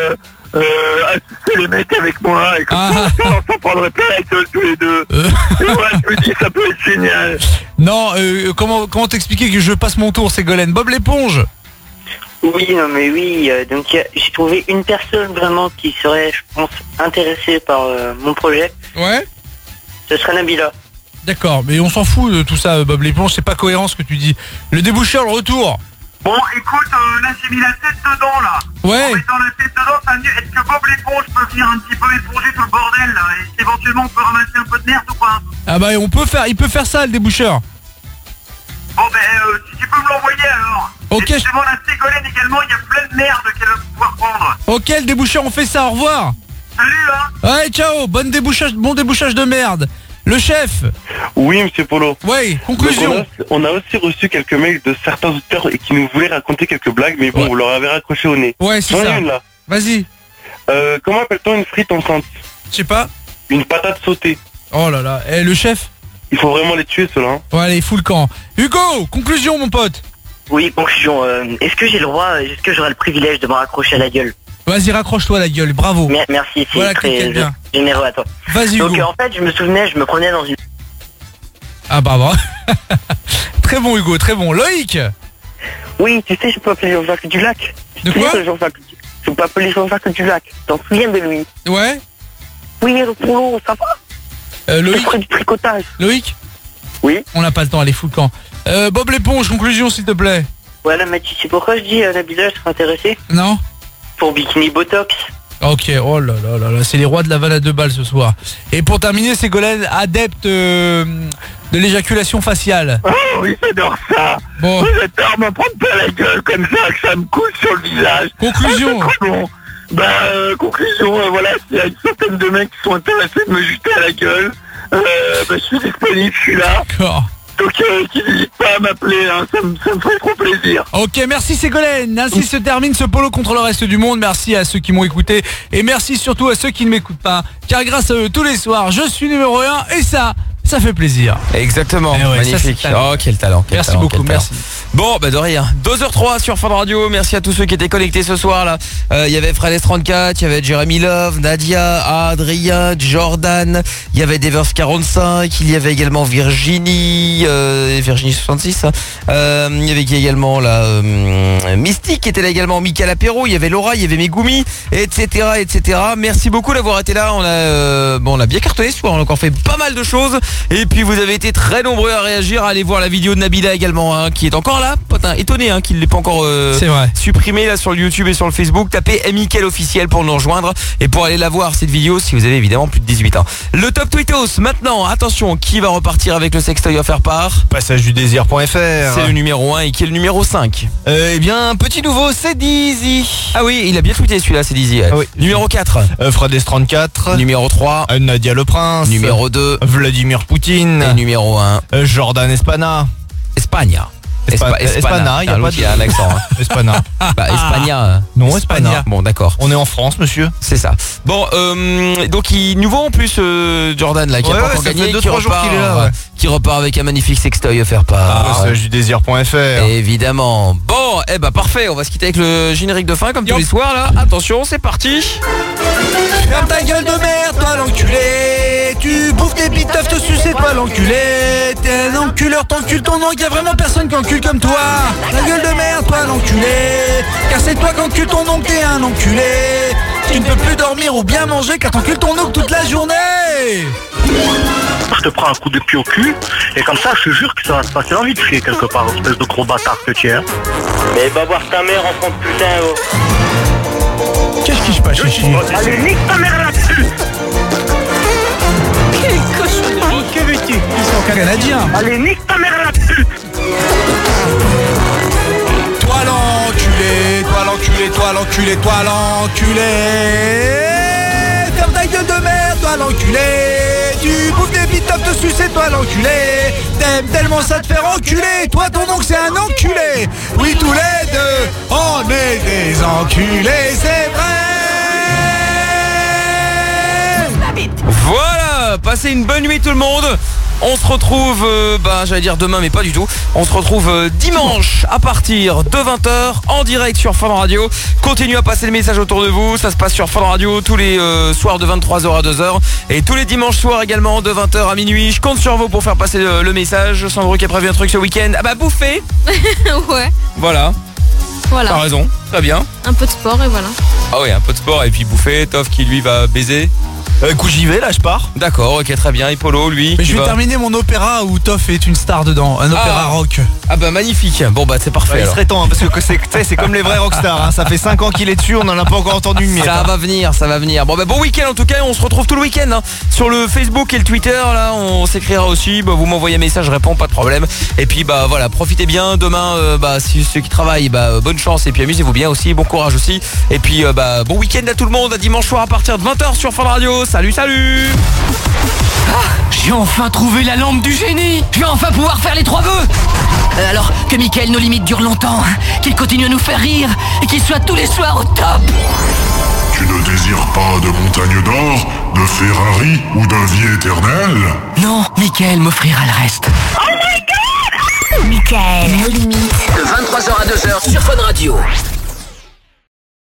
à sucer les mecs avec moi, et comme ça, on s'en prendrait plein la gueule tous les deux. Et moi, je me dis, ça peut être génial. Non, comment t'expliquer que je passe mon tour, Ségolène? Bob l'éponge. Oui, non mais oui, donc j'ai trouvé une personne vraiment qui serait, je pense, intéressée par mon projet. Ouais. Ce serait Nabila. D'accord, mais on s'en fout de tout ça, Bob l'éponge, c'est pas cohérent ce que tu dis. Le déboucheur, le retour. Bon, écoute, là j'ai mis la tête dedans là. Ouais. En mettant la tête dedans, ça veut dire, est-ce que Bob l'éponge peut venir un petit peu éponger tout le bordel là? Et éventuellement on peut ramasser un peu de merde ou pas? Ah bah il peut faire ça, le déboucheur. Bon ben, si tu peux me l'envoyer alors. Ok. Et je demande à Ségolène également, il y a plein de merde qu'elle va pouvoir prendre. Ok, le déboucheur, on fait ça, au revoir. Salut hein. Ouais, ciao, bon débouchage de merde. Le chef. Oui monsieur Polo. Ouais, conclusion. Donc on a aussi reçu quelques mails de certains auditeurs et qui nous voulaient raconter quelques blagues, mais bon, vous leur avez raccroché au nez. Ouais, c'est ça. Une là. Vas-y. Comment appelle-t-on une frite enceinte? Je sais pas. Une patate sautée. Oh là là, le chef. Il faut vraiment les tuer ceux-là. Ouais, allez, fous le camp. Hugo, conclusion mon pote. Oui, conclusion. Est-ce que j'ai le droit, est-ce que j'aurai le privilège de me raccrocher à la gueule? Vas-y, raccroche-toi la gueule, bravo. Merci, c'est voilà, très bien. généreux à toi. Vas-y Hugo. Donc en fait, je me souvenais, je me prenais dans une... Ah bah très bon Hugo, très bon. Loïc. Oui, tu sais, je peux appeler Jean-Jacques Dulac. De quoi? Je peux appeler Jean-Jacques Dulac. T'en souviens de lui? Ouais. Oui, le Polo, ça va? Loïc. Du tricotage. Loïc. Oui. On n'a pas le temps, allez, fous le camp. Bob l'éponge, conclusion s'il te plaît. Voilà, mais tu sais pourquoi je dis Nabila, je serais intéressé? Non. Pour Bikini Botox. Ok, oh là là là là, c'est les rois de la vanne à 2 balles ce soir. Et pour terminer, Ségolène, adepte de l'éjaculation faciale. Oh oui, j'adore ça. Bon. J'adore me prendre pas la gueule comme ça, que ça me coule sur le visage. Conclusion. Ah, c'est trop bon. Conclusion, voilà, s'il y a une centaine de mecs qui sont intéressés de me jeter à la gueule, je suis disponible, je suis là. D'accord. Donc qui n'hésite pas à m'appeler, hein, ça me ferait trop plaisir. Ok, merci Ségolène. Ainsi se termine ce polo contre le reste du monde. Merci à ceux qui m'ont écouté et merci surtout à ceux qui ne m'écoutent pas. Car grâce à eux, tous les soirs, je suis numéro 1 et ça fait plaisir. Exactement, ouais, magnifique. Ça, oh, quel talent. Merci talent, beaucoup, merci. Bon, bah de rien. 2h03 sur Fun Radio. Merci à tous ceux qui étaient connectés ce soir là. Il y avait Fred34, il y avait Jeremy Love, Nadia, Adrien, Jordan, il y avait Devers45, il y avait également Virginie 66. Il y avait également la Mystique qui était là également, Michael Apéro, il y avait Laura, il y avait Megumi, etc. etc. Merci beaucoup d'avoir été là. On a bien cartonné ce soir, on a encore fait pas mal de choses. Et puis vous avez été très nombreux à réagir, à aller voir la vidéo de Nabila également, hein, qui est encore là. Putain, étonné hein, qu'il ne l'ait pas encore supprimé là sur le YouTube et sur le Facebook. Tapez Mickaël officiel pour nous rejoindre et pour aller la voir cette vidéo si vous avez évidemment plus de 18 ans. Le top tweetos maintenant, attention, qui va repartir avec le sextoy à faire part? PassageduDésir.fr. C'est le numéro 1 et qui est le numéro 5? Eh bien, un petit nouveau, c'est Dizzy. Ah oui, il a bien tweeté celui-là, c'est Dizzy. Ah oui. Numéro 4. Fred34. Numéro 3. Nadia Le Prince. Numéro 2. Vladimir Poutine. Et numéro 1. Jordan Espana. Espagna. Espana, il y a pas de... Il y a un accent. Hein. Espana. Bah, Espagna. Non, Espana. Bon, d'accord. On est en France, monsieur. C'est ça. Bon, donc il nouveau en plus Jordan là qui a pas encore gagné, qui repart, qu'il est là, qui repart avec un magnifique sextoy à faire part. PassageduDésir.fr. Évidemment. Bon, parfait. On va se quitter avec le générique de fin comme tous les soirs là. Attention, c'est parti. Ferme ta gueule de merde, toi l'enculé. Tu bouffes des biteufs, te sucer, toi l'enculé. T'es un enculeur, t'encules ton oncle, y'a vraiment personne qui encule comme toi. Ta gueule de merde, toi l'enculé. Car c'est toi qui encules ton oncle, t'es un enculé. Tu ne peux plus dormir ou bien manger car t'encules ton oncle toute la journée. Je te prends un coup de pied au cul et comme ça je te jure que ça va se passer envie de chier quelque part, espèce de gros bâtard que tu es. Mais va voir ta mère en compte putain oh. Qu'est-ce qui se passe ici? Allez, nique ta mère là-dessus. Quelle cochonnerie. Que veux-tu? Ils sont canadiens. Allez, nique ta mère là-dessus. Toi l'enculé, toi l'enculé, toi l'enculé, toi l'enculé. Ferme ta gueule de merde, toi l'enculé. Tu bouffes des biteufs, te sucer, toi l'enculé. T'aimes tellement ça te faire enculer. Toi ton oncle c'est un enculé. Oui tous les deux, on est des enculés, c'est vrai. Voilà, passez une bonne nuit tout le monde. On se retrouve, j'allais dire demain mais pas du tout. On se retrouve dimanche à partir de 20h en direct sur Fun Radio. Continuez à passer le message autour de vous. Ça se passe sur Fun Radio tous les soirs de 23h à 2h. Et tous les dimanches soirs également de 20h à minuit. Je compte sur vous pour faire passer le message. Sandro qui a prévu un truc ce week-end. Ah bah bouffer. Ouais. Voilà. T'as raison, très bien. Un peu de sport et voilà. Ah oui, un peu de sport et puis bouffer. Toff qui lui va baiser. Coup j'y vais, là je pars. D'accord, ok, très bien. Et Polo, lui. Mais je vais terminer mon opéra où Toff est une star dedans. Un opéra rock. Ah bah magnifique. Bon bah c'est parfait. Il serait temps hein, parce que c'est comme les vrais rockstars hein. Ça fait 5 ans qu'il est dessus, on en a pas encore entendu une miette. Ça va venir, ça va venir. Bon bah bon week-end en tout cas. On se retrouve tout le week-end hein. Sur le Facebook et le Twitter là. On s'écrira aussi. Vous m'envoyez un message, je réponds, pas de problème. Et puis voilà, profitez bien. Demain si ceux qui travaillent, bonne chance. Et puis amusez-vous bien aussi, bon courage aussi. Et puis bon week-end à tout le monde. À dimanche soir à partir de 20h sur Fun Radio. Salut. J'ai enfin trouvé la lampe du génie. Je vais enfin pouvoir faire les 3 vœux. Alors que Mickaël nos limites durent longtemps, qu'il continue à nous faire rire et qu'il soit tous les soirs au top. Tu ne désires pas de montagne d'or, de Ferrari ou de vie éternelle? Non, Mickaël m'offrira le reste. Oh my god! Mickaël, nos limites. De 23h à 2h sur Fun Radio.